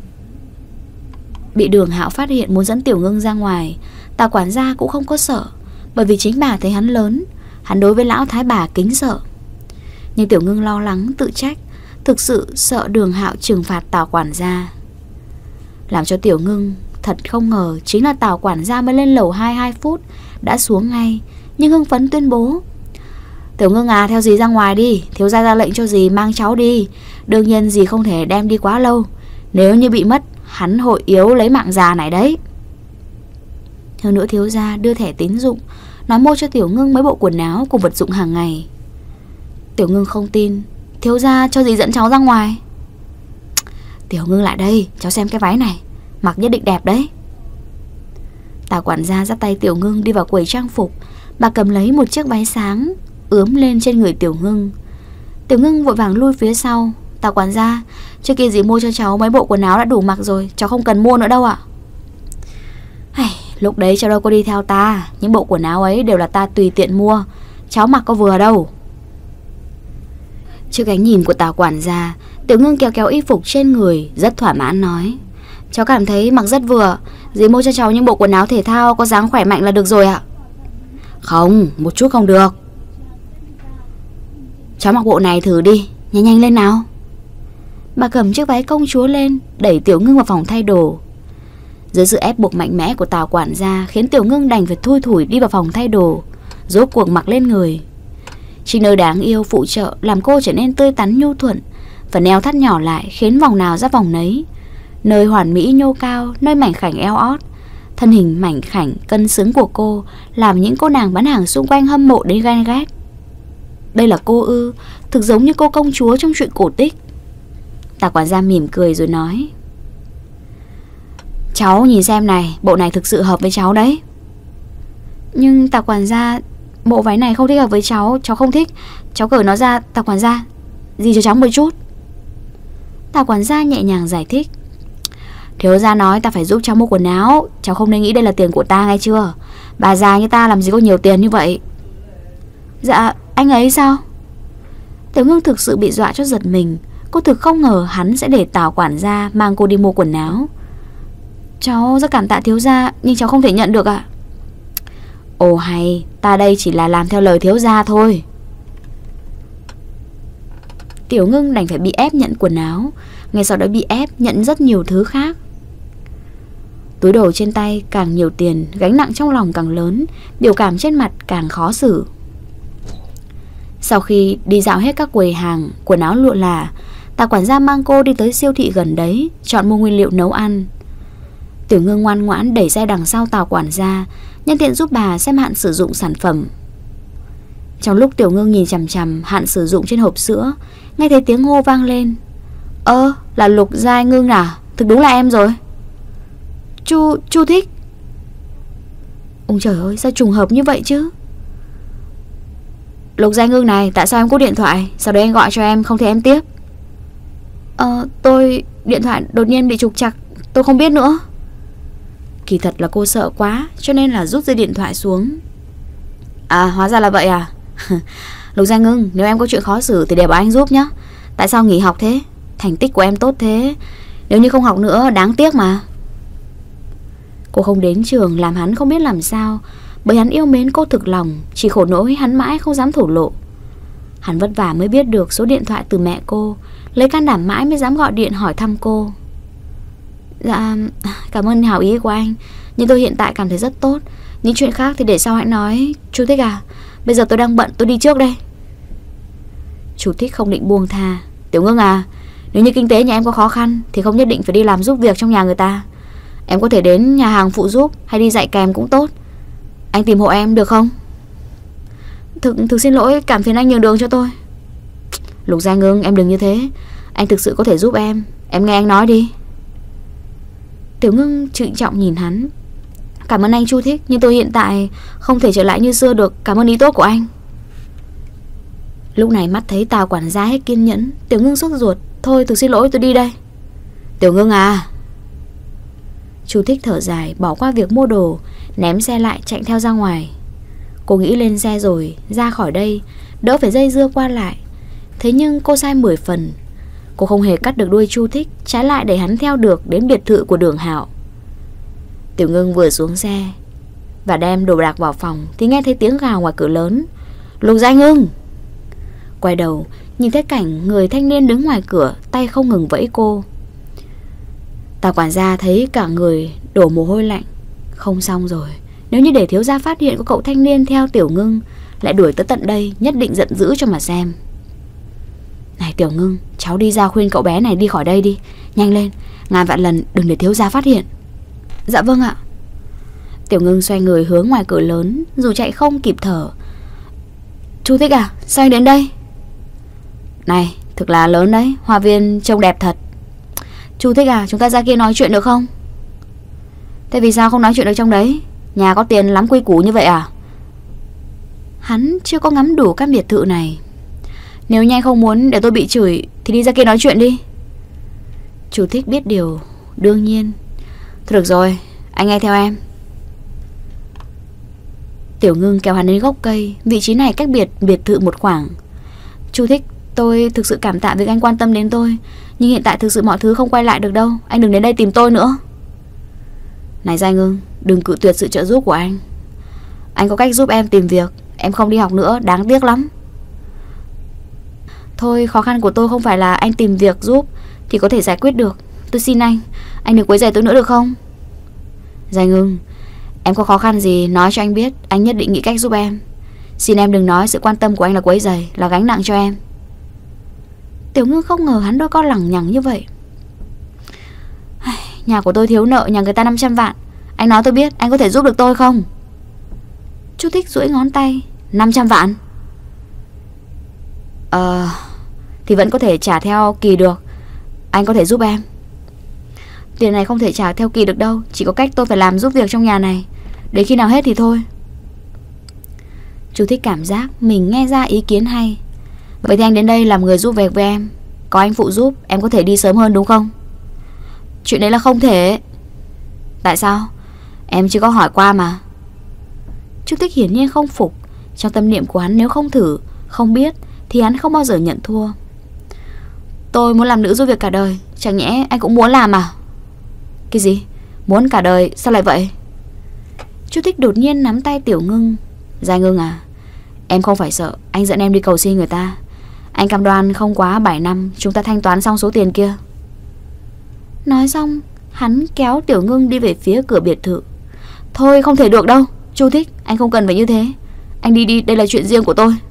Bị Đường Hạo phát hiện muốn dẫn Tiểu Ngưng ra ngoài, Tào quản gia cũng không có sợ, bởi vì chính bà thấy hắn lớn, hắn đối với lão thái bà kính sợ. Nhưng Tiểu Ngưng lo lắng tự trách, thực sự sợ Đường Hạo trừng phạt Tào quản gia. Làm cho Tiểu Ngưng thật không ngờ chính là Tào quản gia mới lên lầu 2 phút đã xuống ngay, nhưng hưng phấn tuyên bố, Tiểu Ngưng à, theo dì ra ngoài đi, thiếu gia ra lệnh cho dì mang cháu đi. Đương nhiên dì không thể đem đi quá lâu, nếu như bị mất hắn hội yếu lấy mạng già này đấy. Hơn nữa thiếu gia đưa thẻ tín dụng, nói mua cho Tiểu Ngưng mấy bộ quần áo cùng vật dụng hàng ngày. Tiểu Ngưng không tin, thiếu gia cho dì dẫn cháu ra ngoài. Tiểu Ngưng lại đây, cháu xem cái váy này, mặc nhất định đẹp đấy. Tào quản gia dắt tay Tiểu Ngưng đi vào quầy trang phục. Bà cầm lấy một chiếc váy sáng ướm lên trên người Tiểu Ngưng. Tiểu Ngưng vội vàng lui phía sau. Tào quản gia, trước kia dì mua cho cháu mấy bộ quần áo đã đủ mặc rồi, cháu không cần mua nữa đâu ạ. Lúc đấy cháu đâu có đi theo ta, những bộ quần áo ấy đều là ta tùy tiện mua, cháu mặc có vừa đâu. Trước ánh nhìn của Tào quản gia, Tiểu Ngưng kéo kéo y phục trên người, rất thỏa mãn nói, cháu cảm thấy mặc rất vừa, dì mua cho cháu những bộ quần áo thể thao có dáng khỏe mạnh là được rồi ạ. Không, một chút không được. Cháu mặc bộ này thử đi, nhanh nhanh lên nào. Bà cầm chiếc váy công chúa lên, đẩy Tiểu Ngưng vào phòng thay đồ. Dưới sự ép buộc mạnh mẽ của Tào quản gia khiến Tiểu Ngưng đành phải thui thủi đi vào phòng thay đồ, rốt cuộc mặc lên người. Trinh nơi đáng yêu phụ trợ làm cô trở nên tươi tắn nhu thuận. Phần eo thắt nhỏ lại khiến vòng nào ra vòng nấy, nơi hoàn mỹ nhô cao, nơi mảnh khảnh eo ót. Thân hình mảnh khảnh cân xứng của cô làm những cô nàng bán hàng xung quanh hâm mộ đến ghen ghét. Đây là cô ư? Thực giống như cô công chúa trong truyện cổ tích. Tào quản gia mỉm cười rồi nói, cháu nhìn xem này, bộ này thực sự hợp với cháu đấy. Nhưng Tào quản gia, bộ váy này không thích hợp với cháu, cháu không thích. Cháu cởi nó ra, Tào quản gia, dì cho cháu một chút. Tào quản gia nhẹ nhàng giải thích, thiếu gia nói ta phải giúp cháu mua quần áo, cháu không nên nghĩ đây là tiền của ta nghe chưa. Bà già như ta làm gì có nhiều tiền như vậy. Dạ, anh ấy sao? Tiểu Ngưng thực sự bị dọa cho giật mình. Cô thực không ngờ hắn sẽ để Tào quản gia mang cô đi mua quần áo. Cháu rất cảm tạ thiếu gia, nhưng cháu không thể nhận được ạ. Ồ hay, ta đây chỉ là làm theo lời thiếu gia thôi. Tiểu Ngưng đành phải bị ép nhận quần áo, ngay sau đó bị ép nhận rất nhiều thứ khác. Túi đồ trên tay càng nhiều tiền, gánh nặng trong lòng càng lớn, biểu cảm trên mặt càng khó xử. Sau khi đi dạo hết các quầy hàng quần áo lụa là, Tào quản gia mang cô đi tới siêu thị gần đấy, chọn mua nguyên liệu nấu ăn. Tiểu Ngưng ngoan ngoãn đẩy xe đằng sau Tào quản gia, nhân tiện giúp bà xem hạn sử dụng sản phẩm. Trong lúc Tiểu Ngưng nhìn chằm chằm hạn sử dụng trên hộp sữa, nghe thấy tiếng hô vang lên. Là Lục Giai Ngưng à? Thực đúng là em rồi. Chu thích. Ôi trời ơi, sao trùng hợp như vậy chứ? Lục Giai Ngưng này, tại sao em cúp điện thoại? Sau đấy anh gọi cho em, không thấy em tiếp. Tôi... điện thoại đột nhiên bị trục trặc, tôi không biết nữa. Kỳ thật là cô sợ quá, cho nên là rút dây điện thoại xuống. À, hóa ra là vậy à? Lục Giai Ngưng, nếu em có chuyện khó xử thì để bảo anh giúp nhé. Tại sao nghỉ học thế? Thành tích của em tốt thế, nếu như không học nữa đáng tiếc mà. Cô không đến trường làm hắn không biết làm sao, bởi hắn yêu mến cô thực lòng, chỉ khổ nỗi hắn mãi không dám thổ lộ. Hắn vất vả mới biết được số điện thoại từ mẹ cô, lấy can đảm mãi mới dám gọi điện hỏi thăm cô. Dạ, cảm ơn hảo ý của anh, nhưng tôi hiện tại cảm thấy rất tốt. Những chuyện khác thì để sau hãy nói. Chú Thích à, bây giờ tôi đang bận, tôi đi trước đây. Chú Thích không định buông tha. Tiểu Ngưng à, nếu như kinh tế nhà em có khó khăn thì không nhất định phải đi làm giúp việc trong nhà người ta. Em có thể đến nhà hàng phụ giúp hay đi dạy kèm cũng tốt. Anh tìm hộ em được không? Thực xin lỗi, cảm phiền anh nhường đường cho tôi. Lục Giai Ngưng, em đừng như thế. Anh thực sự có thể giúp em nghe anh nói đi. Tiểu Ngưng trịnh trọng nhìn hắn. Cảm ơn anh Chu Thích, nhưng tôi hiện tại không thể trở lại như xưa được. Cảm ơn ý tốt của anh. Lúc này mắt thấy Tào quản gia hết kiên nhẫn, Tiểu Ngưng sốt ruột. Thôi thực xin lỗi, tôi đi đây. Tiểu Ngưng à. Chu Thích thở dài, bỏ qua việc mua đồ, ném xe lại chạy theo ra ngoài. Cô nghĩ lên xe rồi ra khỏi đây, đỡ phải dây dưa qua lại. Thế nhưng cô sai 10 phần. Cô không hề cắt được đuôi Chu Thích, trái lại để hắn theo được đến biệt thự của Đường Hạo. Tiểu Ngưng vừa xuống xe và đem đồ đạc vào phòng thì nghe thấy tiếng gào ngoài cửa lớn. Lục Giai Ngưng. Quay đầu nhìn thấy cảnh người thanh niên đứng ngoài cửa, tay không ngừng vẫy cô. Tào quản gia thấy cả người đổ mồ hôi lạnh. Không xong rồi, nếu như để thiếu gia phát hiện có cậu thanh niên theo Tiểu Ngưng lại đuổi tới tận đây, nhất định giận dữ cho mà xem. Này Tiểu Ngưng, cháu đi ra khuyên cậu bé này đi khỏi đây đi. Nhanh lên, ngàn vạn lần đừng để thiếu gia phát hiện. Dạ vâng ạ. Tiểu Ngưng xoay người hướng ngoài cửa lớn, dù chạy không kịp thở. Chú Thích à, sao anh đến đây? Này, thực là lớn đấy, hoa viên trông đẹp thật. Chú Thích à, chúng ta ra kia nói chuyện được không? Thế vì sao không nói chuyện được trong đấy? Nhà có tiền lắm quy củ như vậy à? Hắn chưa có ngắm đủ căn biệt thự này. Nếu như anh không muốn để tôi bị chửi thì đi ra kia nói chuyện đi. Chú Thích biết điều, đương nhiên. Thôi được rồi, anh nghe theo em. Tiểu Ngưng kéo hắn đến gốc cây, vị trí này cách biệt thự một khoảng. Chú Thích, tôi thực sự cảm tạ việc anh quan tâm đến tôi, nhưng hiện tại thực sự mọi thứ không quay lại được đâu. Anh đừng đến đây tìm tôi nữa. Này Giai Ngưng, đừng cự tuyệt sự trợ giúp của anh. Anh có cách giúp em tìm việc. Em không đi học nữa, đáng tiếc lắm. Thôi, khó khăn của tôi không phải là anh tìm việc giúp thì có thể giải quyết được. Tôi xin anh đừng quấy rầy tôi nữa được không? Giai Ngưng, em có khó khăn gì nói cho anh biết, anh nhất định nghĩ cách giúp em. Xin em đừng nói sự quan tâm của anh là quấy rầy, là gánh nặng cho em. Tiểu Ngưng không ngờ hắn đôi con lằng nhằng như vậy. Nhà của tôi thiếu nợ nhà người ta 500 vạn. Anh nói tôi biết, anh có thể giúp được tôi không? Chú Thích duỗi ngón tay. 500 vạn? Thì vẫn có thể trả theo kỳ được. Anh có thể giúp em. Tiền này không thể trả theo kỳ được đâu. Chỉ có cách tôi phải làm giúp việc trong nhà này. Đến khi nào hết thì thôi. Chú Thích cảm giác mình nghe ra ý kiến hay. Vậy thì anh đến đây làm người giúp việc với em. Có anh phụ giúp, em có thể đi sớm hơn đúng không? Chuyện đấy là không thể. Tại sao? Em chưa có hỏi qua mà. Chú Thích hiển nhiên không phục. Trong tâm niệm của hắn, nếu không thử, không biết thì hắn không bao giờ nhận thua. Tôi muốn làm nữ giúp việc cả đời. Chẳng nhẽ anh cũng muốn làm à? Cái gì? Muốn cả đời? Sao lại vậy? Chú Thích đột nhiên nắm tay Tiểu Ngưng. Giai Ngưng à, em không phải sợ anh dẫn em đi cầu xin người ta. Anh cam đoan không quá 7 năm chúng ta thanh toán xong số tiền kia. Nói xong, hắn kéo Tiểu Ngưng đi về phía cửa biệt thự. Thôi không thể được đâu. Chú Thích, anh không cần phải như thế. Anh đi, đây là chuyện riêng của tôi.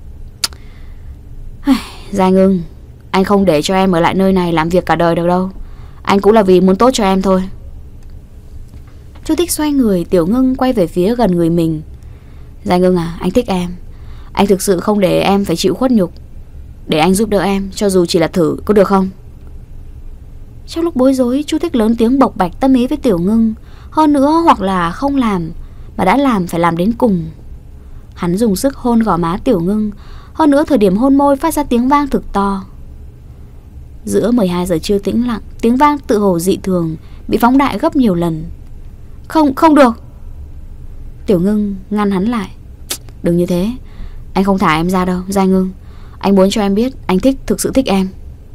Giai Ngưng, anh không để cho em ở lại nơi này làm việc cả đời được đâu. Anh cũng là vì muốn tốt cho em thôi. Chú Thích xoay người, Tiểu Ngưng quay về phía gần người mình. Giai Ngưng à, anh thích em. Anh thực sự không để em phải chịu khuất nhục. Để anh giúp đỡ em, cho dù chỉ là thử, có được không? Trong lúc bối rối, chú Thích lớn tiếng bộc bạch tâm ý với Tiểu Ngưng. Hơn nữa, hoặc là không làm, mà đã làm phải làm đến cùng. Hắn dùng sức hôn gò má Tiểu Ngưng. Hơn nữa, thời điểm hôn môi phát ra tiếng vang thực to. Giữa 12 giờ trưa tĩnh lặng, tiếng vang tự hồ dị thường, bị phóng đại gấp nhiều lần. Không được. Tiểu Ngưng ngăn hắn lại. Đừng như thế, anh không thả em ra đâu, Giai Ngưng. Anh muốn cho em biết anh thực sự thích em.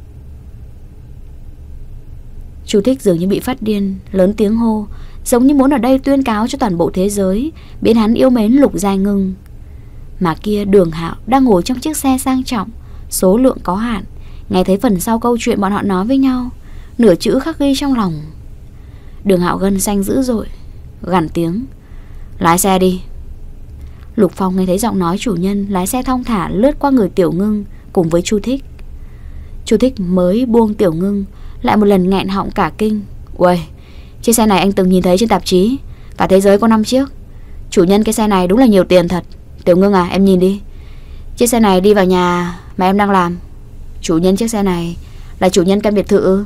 Chú Thích dường như bị phát điên, lớn tiếng hô, giống như muốn ở đây tuyên cáo cho toàn bộ thế giới biết hắn yêu mến Lục Giai Ngưng. Mà kia Đường Hạo đang ngồi trong chiếc xe sang trọng, số lượng có hạn, nghe thấy phần sau câu chuyện bọn họ nói với nhau, nửa chữ khắc ghi trong lòng. Đường Hạo gân xanh dữ dội, gằn tiếng. Lái xe đi. Lục Phong nghe thấy giọng nói chủ nhân, lái xe thong thả lướt qua người Tiểu Ngưng cùng với Chu Thích. Chu Thích mới buông Tiểu Ngưng, lại một lần nghẹn họng cả kinh. Uầy, chiếc xe này anh từng nhìn thấy trên tạp chí, cả thế giới có 5 chiếc. Chủ nhân cái xe này đúng là nhiều tiền thật. Tiểu Ngưng à, em nhìn đi. Chiếc xe này đi vào nhà mà em đang làm. Chủ nhân chiếc xe này là chủ nhân căn biệt thự.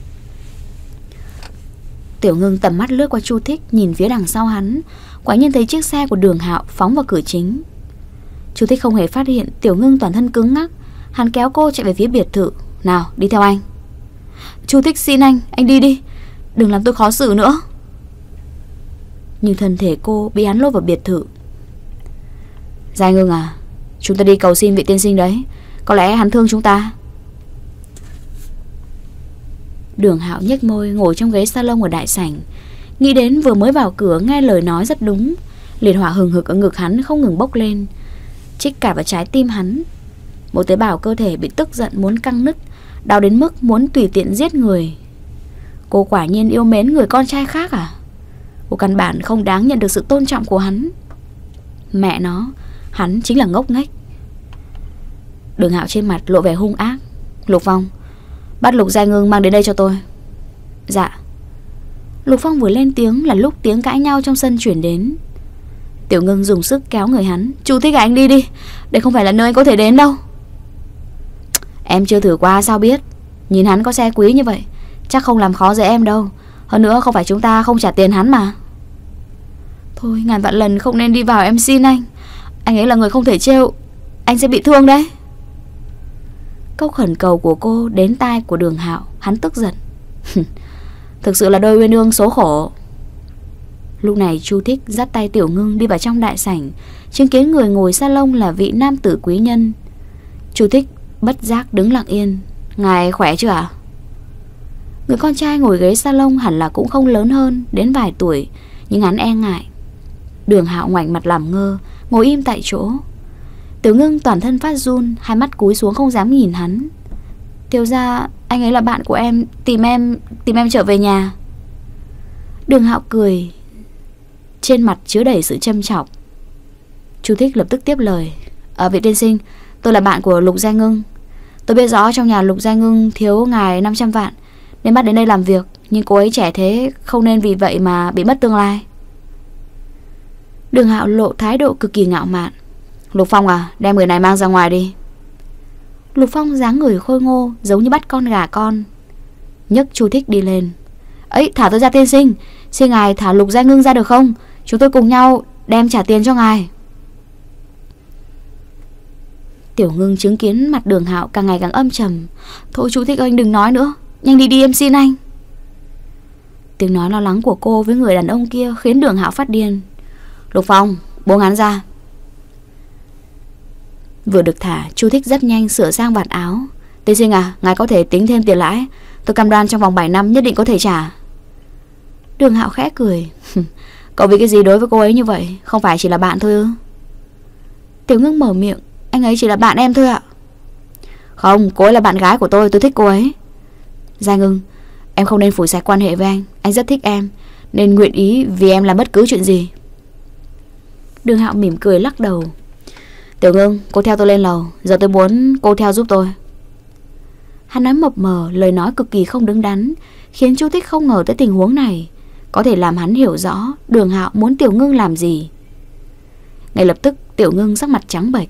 Tiểu Ngưng tầm mắt lướt qua Chu Thích, nhìn phía đằng sau hắn, quả nhiên thấy chiếc xe của Đường Hạo phóng vào cửa chính. Chu Thích không hề phát hiện Tiểu Ngưng toàn thân cứng ngắc. Hắn kéo cô chạy về phía biệt thự. Nào, đi theo anh. Chu Thích xin anh đi đi, đừng làm tôi khó xử nữa. Nhưng thân thể cô bị hắn lôi vào biệt thự. Giai Ngưng à, chúng ta đi cầu xin vị tiên sinh đấy, có lẽ hắn thương chúng ta. Đường Hạo nhếch môi ngồi trong ghế salon ở đại sảnh, nghĩ đến vừa mới vào cửa nghe lời nói rất đúng. Liệt hỏa hừng hực ở ngực hắn không ngừng bốc lên, chích cả vào trái tim hắn. Một tế bào cơ thể bị tức giận muốn căng nứt, đau đến mức muốn tùy tiện giết người. Cô quả nhiên yêu mến người con trai khác à? Cô căn bản không đáng nhận được sự tôn trọng của hắn. Mẹ nó, hắn chính là ngốc nghếch. Đường Hạo trên mặt lộ vẻ hung ác. Lục Phong, bắt Lục Giai Ngưng mang đến đây cho tôi. Dạ. Lục Phong vừa lên tiếng là lúc tiếng cãi nhau trong sân chuyển đến. Tiểu Ngưng dùng sức kéo người hắn. Chú Thích anh đi đi, đây không phải là nơi anh có thể đến đâu. Em chưa thử qua sao biết. Nhìn hắn có xe quý như vậy, chắc không làm khó dễ em đâu. Hơn nữa không phải chúng ta không trả tiền hắn mà. Thôi ngàn vạn lần không nên đi vào, em xin anh. Anh ấy là người không thể trêu, anh sẽ bị thương đấy. Câu khẩn cầu của cô đến tai của Đường Hạo, hắn tức giận. Thực sự là đôi uyên ương số khổ. Lúc này Chu Thích dắt tay Tiểu Ngưng đi vào trong đại sảnh, chứng kiến người ngồi salon là vị nam tử quý nhân. Chu Thích bất giác đứng lặng yên. Ngài khỏe chưa ạ? Người con trai ngồi ghế salon hẳn là cũng không lớn hơn đến vài tuổi, nhưng hắn e ngại. Đường Hạo ngoảnh mặt làm ngơ, ngồi im tại chỗ. Tiểu Ngưng toàn thân phát run, hai mắt cúi xuống không dám nhìn hắn. Thiếu gia, anh ấy là bạn của em, tìm em trở về nhà. Đường Hạo cười, trên mặt chứa đầy sự châm chọc. Chu Thích lập tức tiếp lời. Vị tiên sinh, tôi là bạn của Lục Giai Ngưng. Tôi biết rõ trong nhà Lục Giai Ngưng thiếu ngài 500 vạn nên bắt đến đây làm việc, nhưng cô ấy trẻ thế, không nên vì vậy mà bị mất tương lai. Đường Hạo lộ thái độ cực kỳ ngạo mạn. Lục Phong à, đem người này mang ra ngoài đi. Lục Phong dáng người khôi ngô, giống như bắt con gà con, nhấc Chu Thích đi lên. Ấy, thả tôi ra tiên sinh, xin ngài thả Lục Giai Ngưng ra được không? Chúng tôi cùng nhau đem trả tiền cho ngài. Tiểu Ngưng chứng kiến mặt Đường Hạo càng ngày càng âm trầm. Thôi Chu Thích anh đừng nói nữa, nhanh đi đi em xin anh. Tiếng nói lo lắng của cô với người đàn ông kia khiến Đường Hạo phát điên. Lục Phong, buông hắn ra. Vừa được thả, Chu Thích rất nhanh sửa sang vạt áo. Tiên sinh à, ngài có thể tính thêm tiền lãi, tôi cam đoan trong vòng 7 năm nhất định có thể trả. Đường Hạo khẽ cười. Cậu vì cái gì đối với cô ấy như vậy? Không phải chỉ là bạn thôi ư? Tiểu Ngưng mở miệng. Anh ấy chỉ là bạn em thôi ạ. Không, cô ấy là bạn gái của tôi thích cô ấy. Giai Ngưng, em không nên phủi sạch quan hệ với anh rất thích em, nên nguyện ý vì em làm bất cứ chuyện gì. Đường Hạo mỉm cười lắc đầu. Tiểu Ngưng, cô theo tôi lên lầu, giờ tôi muốn cô theo giúp tôi. Hắn nói mập mờ, lời nói cực kỳ không đứng đắn, khiến Chu Thích không ngờ tới tình huống này, có thể làm hắn hiểu rõ Đường Hạo muốn Tiểu Ngưng làm gì. Ngay lập tức Tiểu Ngưng sắc mặt trắng bệch.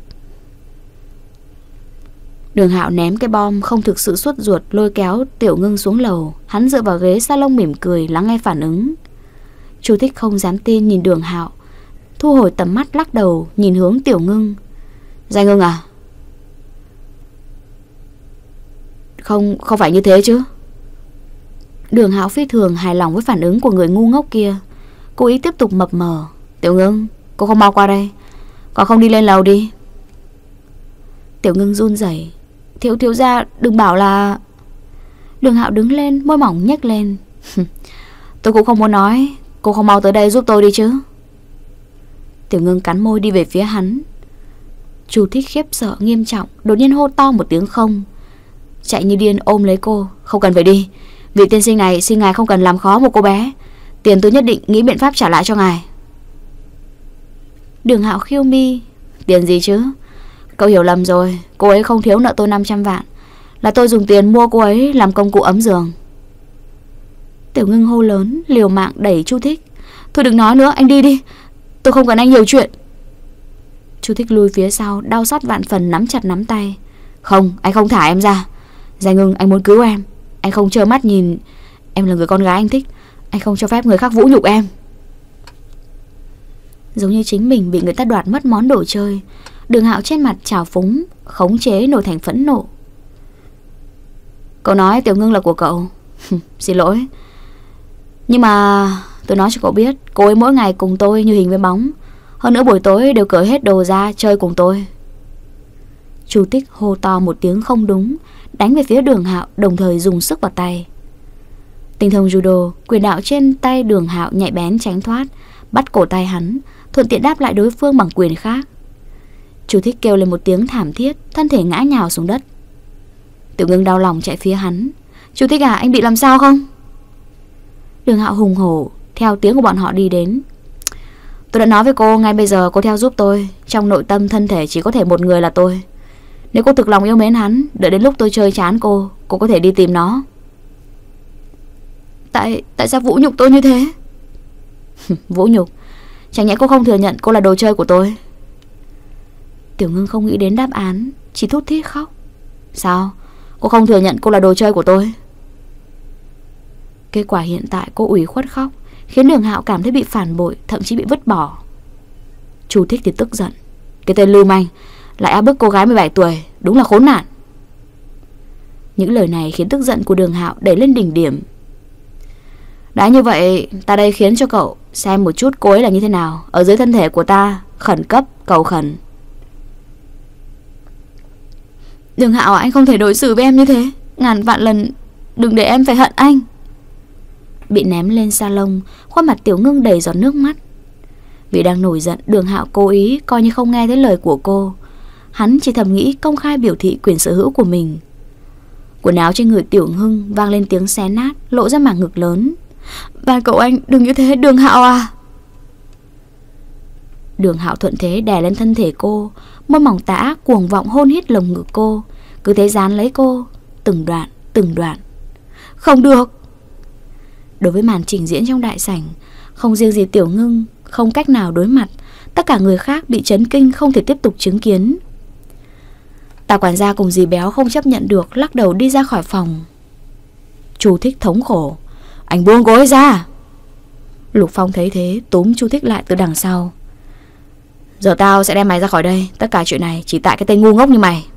Đường Hạo ném cái bom không thực sự sốt ruột, lôi kéo Tiểu Ngưng xuống lầu. Hắn dựa vào ghế salon mỉm cười lắng nghe phản ứng. Chu Thích không dám tin nhìn Đường Hạo, thu hồi tầm mắt lắc đầu nhìn hướng Tiểu Ngưng. Giai Ngưng à, Không phải như thế chứ. Đường Hạo phi thường hài lòng với phản ứng của người ngu ngốc kia. Cô ý tiếp tục mập mờ. Tiểu Ngưng, cô không mau qua đây, còn không đi lên lầu đi. Tiểu Ngưng run rẩy. Thiếu gia đừng bảo là... Đường Hạo đứng lên, môi mỏng nhếch lên. Tôi cũng không muốn nói, cô không mau tới đây giúp tôi đi chứ. Tiểu Ngưng cắn môi đi về phía hắn. Chu Thích khiếp sợ nghiêm trọng, đột nhiên hô to một tiếng không, chạy như điên ôm lấy cô. Không cần phải đi, vị tiên sinh này xin ngài không cần làm khó một cô bé, tiền tôi nhất định nghĩ biện pháp trả lại cho ngài. Đường Hạo khiêu mi. Tiền gì chứ? Cậu hiểu lầm rồi, cô ấy không thiếu nợ tôi 500 vạn. Là tôi dùng tiền mua cô ấy làm công cụ ấm giường. Tiểu Ngưng hô lớn, liều mạng đẩy Chu Thích. Thôi đừng nói nữa, anh đi đi. Tôi không cần anh nhiều chuyện. Chu Thích lùi phía sau, đau xót vạn phần nắm chặt nắm tay. Không, anh không thả em ra. Giai Ngưng, anh muốn cứu em. Anh không trơ mắt nhìn em là người con gái anh thích. Anh không cho phép người khác vũ nhục em. Giống như chính mình bị người ta đoạt mất món đồ chơi, Đường Hạo trên mặt trào phúng, khống chế nổi thành phẫn nộ. Cậu nói Tiểu Ngưng là của cậu. Xin lỗi. Nhưng mà tôi nói cho cậu biết, cô ấy mỗi ngày cùng tôi như hình với bóng. Hơn nữa buổi tối đều cởi hết đồ ra chơi cùng tôi. Chu Tích hô to một tiếng không đúng, đánh về phía Đường Hạo, đồng thời dùng sức vào tay. Tinh thông judo, quyền đạo trên tay Đường Hạo nhạy bén tránh thoát, bắt cổ tay hắn, thuận tiện đáp lại đối phương bằng quyền khác. Chu Thích kêu lên một tiếng thảm thiết, thân thể ngã nhào xuống đất. Tiểu Ngưng đau lòng chạy phía hắn. Chu Thích à, anh bị làm sao không? Đường Hạo hùng hổ theo tiếng của bọn họ đi đến. Tôi đã nói với cô, ngay bây giờ cô theo giúp tôi. Trong nội tâm thân thể chỉ có thể một người là tôi. Nếu cô thực lòng yêu mến hắn, đợi đến lúc tôi chơi chán cô có thể đi tìm nó. Tại sao vũ nhục tôi như thế? Vũ nhục? Chẳng nhẽ cô không thừa nhận cô là đồ chơi của tôi? Tiểu Ngưng không nghĩ đến đáp án, chỉ thút thít khóc. Sao? Cô không thừa nhận cô là đồ chơi của tôi? Kết quả hiện tại cô ủy khuất khóc, khiến Đường Hạo cảm thấy bị phản bội, thậm chí bị vứt bỏ. Chu Thích thì tức giận. Cái tên lưu manh lại áp bức cô gái 17 tuổi, đúng là khốn nạn. Những lời này khiến tức giận của Đường Hạo đẩy lên đỉnh điểm. Đã như vậy, ta đây khiến cho cậu xem một chút cô ấy là như thế nào. Ở dưới thân thể của ta, khẩn cấp, cầu khẩn. Đường Hạo, anh không thể đối xử với em như thế. Ngàn vạn lần đừng để em phải hận anh. Bị ném lên salon, khuôn mặt Tiểu Ngưng đầy giọt nước mắt. Vì đang nổi giận, Đường Hạo cố ý coi như không nghe thấy lời của cô. Hắn chỉ thầm nghĩ công khai biểu thị quyền sở hữu của mình. Quần áo trên người Tiểu Ngưng vang lên tiếng xé nát, lộ ra mảng ngực lớn. Và cậu anh đừng như thế Đường Hạo à. Đường Hạo thuận thế đè lên thân thể cô, môi mỏng tã cuồng vọng hôn hít lồng ngực cô, cứ thế dán lấy cô, từng đoạn, từng đoạn. Không được. Đối với màn trình diễn trong đại sảnh, không riêng gì Tiểu Ngưng không cách nào đối mặt, tất cả người khác bị chấn kinh không thể tiếp tục chứng kiến. Tào quản gia cùng dì Béo không chấp nhận được, lắc đầu đi ra khỏi phòng. Chu Thích thống khổ. Anh buông cô ấy ra. Lục Phong thấy thế túm Chu Thích lại từ đằng sau. Giờ tao sẽ đem mày ra khỏi đây. Tất cả chuyện này chỉ tại cái tên ngu ngốc như mày.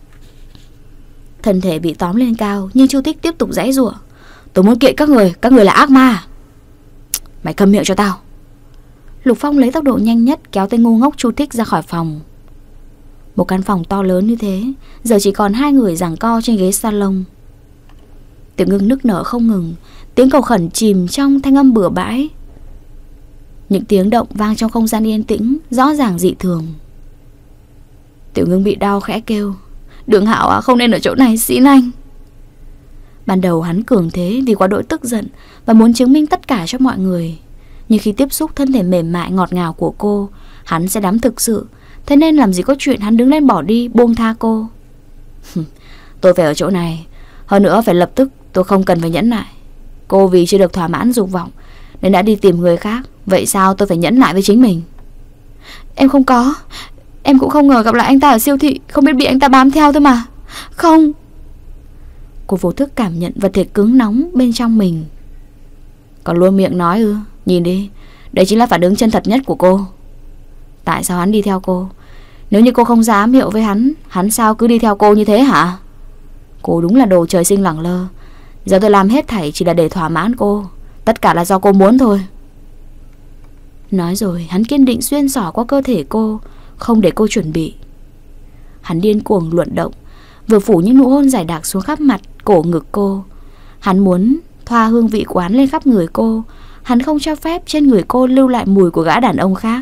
Thân thể bị tóm lên cao, nhưng Chu Thích tiếp tục giãy giụa. Tôi muốn kiện các người là ác ma. Mày câm miệng cho tao. Lục Phong lấy tốc độ nhanh nhất kéo tên ngu ngốc Chu Thích ra khỏi phòng. Một căn phòng to lớn như thế, giờ chỉ còn hai người giằng co trên ghế salon. Tiểu Ngưng nức nở không ngừng, tiếng cầu khẩn chìm trong thanh âm bừa bãi. Những tiếng động vang trong không gian yên tĩnh, rõ ràng dị thường. Tiểu Ngưng bị đau khẽ kêu. Đường Hạo à, không nên ở chỗ này, xin anh. Ban đầu hắn cường thế vì quá độ tức giận và muốn chứng minh tất cả cho mọi người. Nhưng khi tiếp xúc thân thể mềm mại ngọt ngào của cô, hắn sẽ đắm thực sự. Thế nên làm gì có chuyện hắn đứng lên bỏ đi, buông tha cô. Tôi phải ở chỗ này. Hơn nữa phải lập tức, tôi không cần phải nhẫn nại. Cô vì chưa được thỏa mãn dục vọng nên đã đi tìm người khác. Vậy sao tôi phải nhẫn nại với chính mình? Em không có. Em cũng không ngờ gặp lại anh ta ở siêu thị, không biết bị anh ta bám theo thôi mà. Không. Cô vô thức cảm nhận vật thể cứng nóng bên trong mình. Còn luôn miệng nói ư? Nhìn đi, đấy chính là phản ứng chân thật nhất của cô. Tại sao hắn đi theo cô? Nếu như cô không dám ám hiệu với hắn sao cứ đi theo cô như thế hả? Cô đúng là đồ trời sinh lẳng lơ. Giờ tôi làm hết thảy chỉ là để thỏa mãn cô. Tất cả là do cô muốn thôi. Nói rồi hắn kiên định xuyên xỏ qua cơ thể cô, không để cô chuẩn bị. Hắn điên cuồng luận động, vừa phủ những nụ hôn dày đặc xuống khắp mặt, cổ ngực cô. Hắn muốn thoa hương vị quán lên khắp người cô. Hắn không cho phép trên người cô lưu lại mùi của gã đàn ông khác.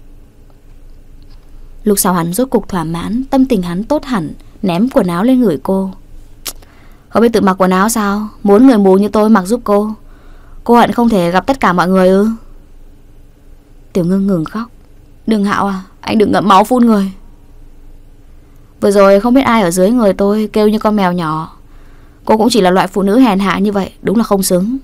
Lúc sau hắn rốt cục thỏa mãn, tâm tình hắn tốt hẳn, ném quần áo lên người cô. Không biết tự mặc quần áo sao? Muốn người mù như tôi mặc giúp cô. Cô hận không thể gặp tất cả mọi người ư? Tiểu Ngưng ngừng khóc. Đường Hạo à, anh đừng ngậm máu phun người. Vừa rồi không biết ai ở dưới người tôi kêu như con mèo nhỏ. Cô cũng chỉ là loại phụ nữ hèn hạ như vậy, đúng là không xứng.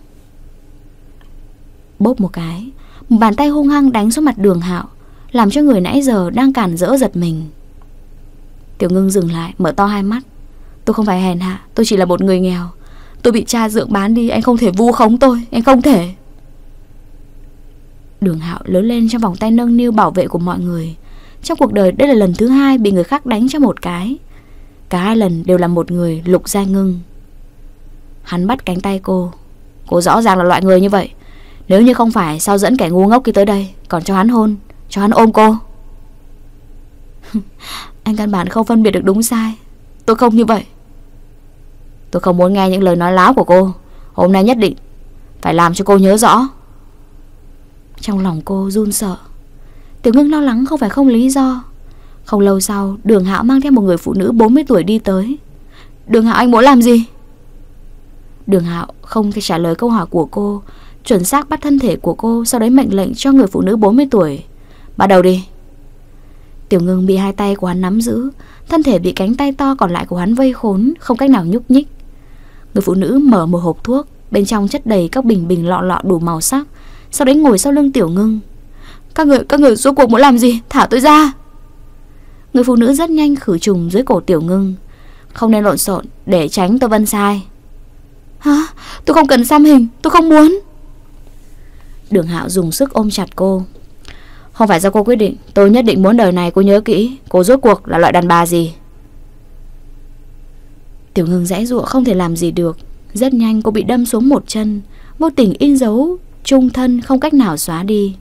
Bốp một cái, một bàn tay hung hăng đánh xuống mặt Đường Hạo, làm cho người nãy giờ đang cản rỡ giật mình. Tiểu Ngưng dừng lại, mở to hai mắt. Tôi không phải hèn hạ, tôi chỉ là một người nghèo. Tôi bị cha dượng bán đi, anh không thể vu khống tôi, anh không thể. Đường Hạo lớn lên trong vòng tay nâng niu bảo vệ của mọi người. Trong cuộc đời đây là lần thứ hai bị người khác đánh cho một cái. Cả hai lần đều là một người, Lục Gia Ngưng. Hắn bắt cánh tay cô. Cô rõ ràng là loại người như vậy. Nếu như không phải, sao dẫn kẻ ngu ngốc kia tới đây, còn cho hắn hôn, cho hắn ôm cô. Anh căn bản không phân biệt được đúng sai. Tôi không như vậy. Tôi không muốn nghe những lời nói láo của cô. Hôm nay nhất định phải làm cho cô nhớ rõ. Trong lòng cô run sợ. Tiểu Ngưng lo lắng không phải không lý do. Không lâu sau, Đường Hạo mang theo một người phụ nữ 40 tuổi đi tới. Đường Hạo, anh muốn làm gì? Đường Hạo không thể trả lời câu hỏi của cô, chuẩn xác bắt thân thể của cô, sau đấy mệnh lệnh cho người phụ nữ 40 tuổi. Bắt đầu đi. Tiểu Ngưng bị hai tay của hắn nắm giữ, thân thể bị cánh tay to còn lại của hắn vây khốn, không cách nào nhúc nhích. Người phụ nữ mở một hộp thuốc, bên trong chất đầy các bình lọ lọ đủ màu sắc, sau đấy ngồi sau lưng Tiểu Ngưng. Các người rốt cuộc muốn làm gì? Thả tôi ra. Người phụ nữ rất nhanh khử trùng dưới cổ Tiểu Ngưng. Không nên lộn xộn, để tránh tôi Vân sai. Hả? Tôi không cần xăm hình, tôi không muốn. Đường Hạo dùng sức ôm chặt cô. Không phải do cô quyết định, tôi nhất định muốn đời này cô nhớ kỹ cô rốt cuộc là loại đàn bà gì. Tiểu Ngưng giãy giụa không thể làm gì được. Rất nhanh cô bị đâm xuống một chân, vô tình in dấu chung thân không cách nào xóa đi.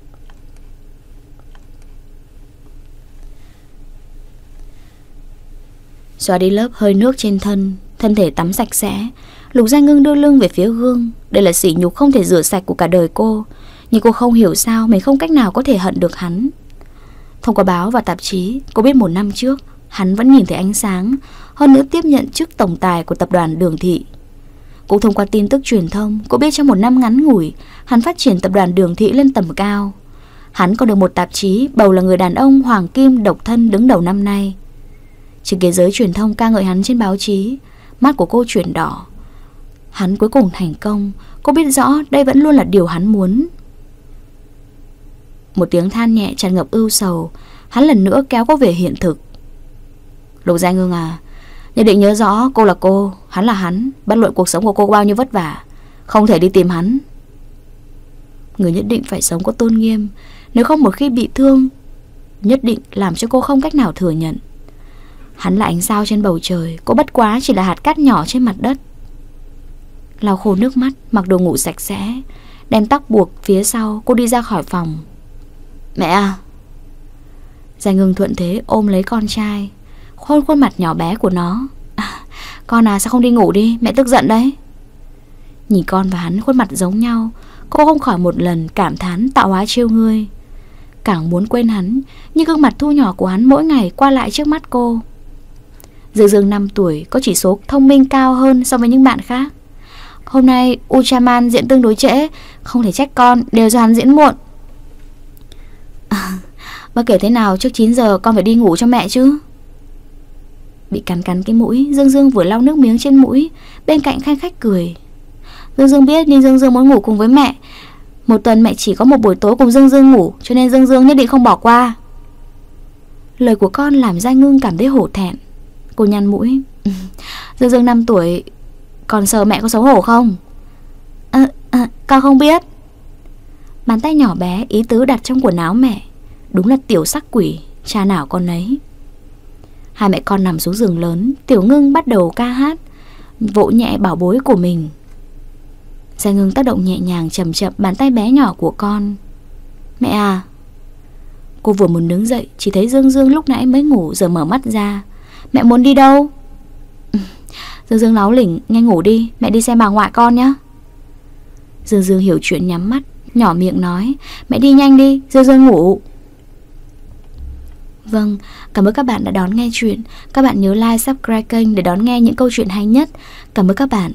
Xóa đi lớp hơi nước trên thân, thân thể tắm sạch sẽ. Lục Gia Ngưng đưa lưng về phía gương. Đây là sỉ nhục không thể rửa sạch của cả đời cô. Nhưng cô không hiểu sao mình không cách nào có thể hận được hắn. Thông qua báo và tạp chí, cô biết 1 năm trước hắn vẫn nhìn thấy ánh sáng, hơn nữa tiếp nhận chức tổng tài của tập đoàn Đường Thị. Cũng thông qua tin tức truyền thông, cô biết trong 1 năm ngắn ngủi hắn phát triển tập đoàn Đường Thị lên tầm cao. Hắn còn được một tạp chí bầu là người đàn ông hoàng kim độc thân đứng đầu năm nay. Trên cái giới truyền thông ca ngợi hắn trên báo chí, mắt của cô chuyển đỏ. Hắn cuối cùng thành công. Cô biết rõ đây vẫn luôn là điều hắn muốn. Một tiếng than nhẹ tràn ngập ưu sầu. Hắn lần nữa kéo cô về hiện thực. Lục Gia Ngưng à, nhất định nhớ rõ cô là cô, hắn là hắn. Bất luận cuộc sống của cô bao nhiêu vất vả, không thể đi tìm hắn. Người nhất định phải sống có tôn nghiêm. Nếu không một khi bị thương, nhất định làm cho cô không cách nào thừa nhận. Hắn là ánh sao trên bầu trời, cô bất quá chỉ là hạt cát nhỏ trên mặt đất. Lau khô nước mắt, mặc đồ ngủ sạch sẽ, đem tóc buộc phía sau, cô đi ra khỏi phòng. Mẹ à. Gia Ngưng thuận thế ôm lấy con trai, hôn khuôn mặt nhỏ bé của nó. Con à, sao không đi ngủ đi, mẹ tức giận đấy. Nhìn con và hắn khuôn mặt giống nhau, cô không khỏi một lần cảm thán tạo hóa trêu ngươi. Càng muốn quên hắn, nhưng gương mặt thu nhỏ của hắn mỗi ngày qua lại trước mắt cô. Dương Dương 5 tuổi, có chỉ số thông minh cao hơn so với những bạn khác. Hôm nay Ultraman diễn tương đối trễ, không thể trách con, đều do hắn diễn muộn. Bất kể thế nào, trước 9 giờ con phải đi ngủ cho mẹ chứ. Bị cắn cái mũi, Dương Dương vừa lau nước miếng trên mũi, bên cạnh khanh khách cười. Dương Dương biết nhưng Dương Dương muốn ngủ cùng với mẹ. Một tuần mẹ chỉ có một buổi tối cùng Dương Dương ngủ, cho nên Dương Dương nhất định không bỏ qua. Lời của con làm Gia Ngưng cảm thấy hổ thẹn. Cô nhăn mũi. Dương Dương 5 tuổi, còn sợ mẹ có xấu hổ không? Con không biết. Bàn tay nhỏ bé ý tứ đặt trong quần áo mẹ. Đúng là tiểu sắc quỷ, cha nào con nấy. Hai mẹ con nằm xuống giường lớn. Tiểu Ngưng bắt đầu ca hát, vỗ nhẹ bảo bối của mình. Gia Ngưng tác động nhẹ nhàng chậm chậm bàn tay bé nhỏ của con. Mẹ à. Cô vừa muốn đứng dậy, chỉ thấy Dương Dương lúc nãy mới ngủ giờ mở mắt ra. Mẹ muốn đi đâu? Dương Dương láu lỉnh, nghe ngủ đi, mẹ đi xem bà ngoại con nhé. Dương Dương hiểu chuyện nhắm mắt, nhỏ miệng nói. Mẹ đi nhanh đi, Dương Dương ngủ. Vâng, cảm ơn các bạn đã đón nghe chuyện. Các bạn nhớ like, subscribe kênh để đón nghe những câu chuyện hay nhất. Cảm ơn các bạn.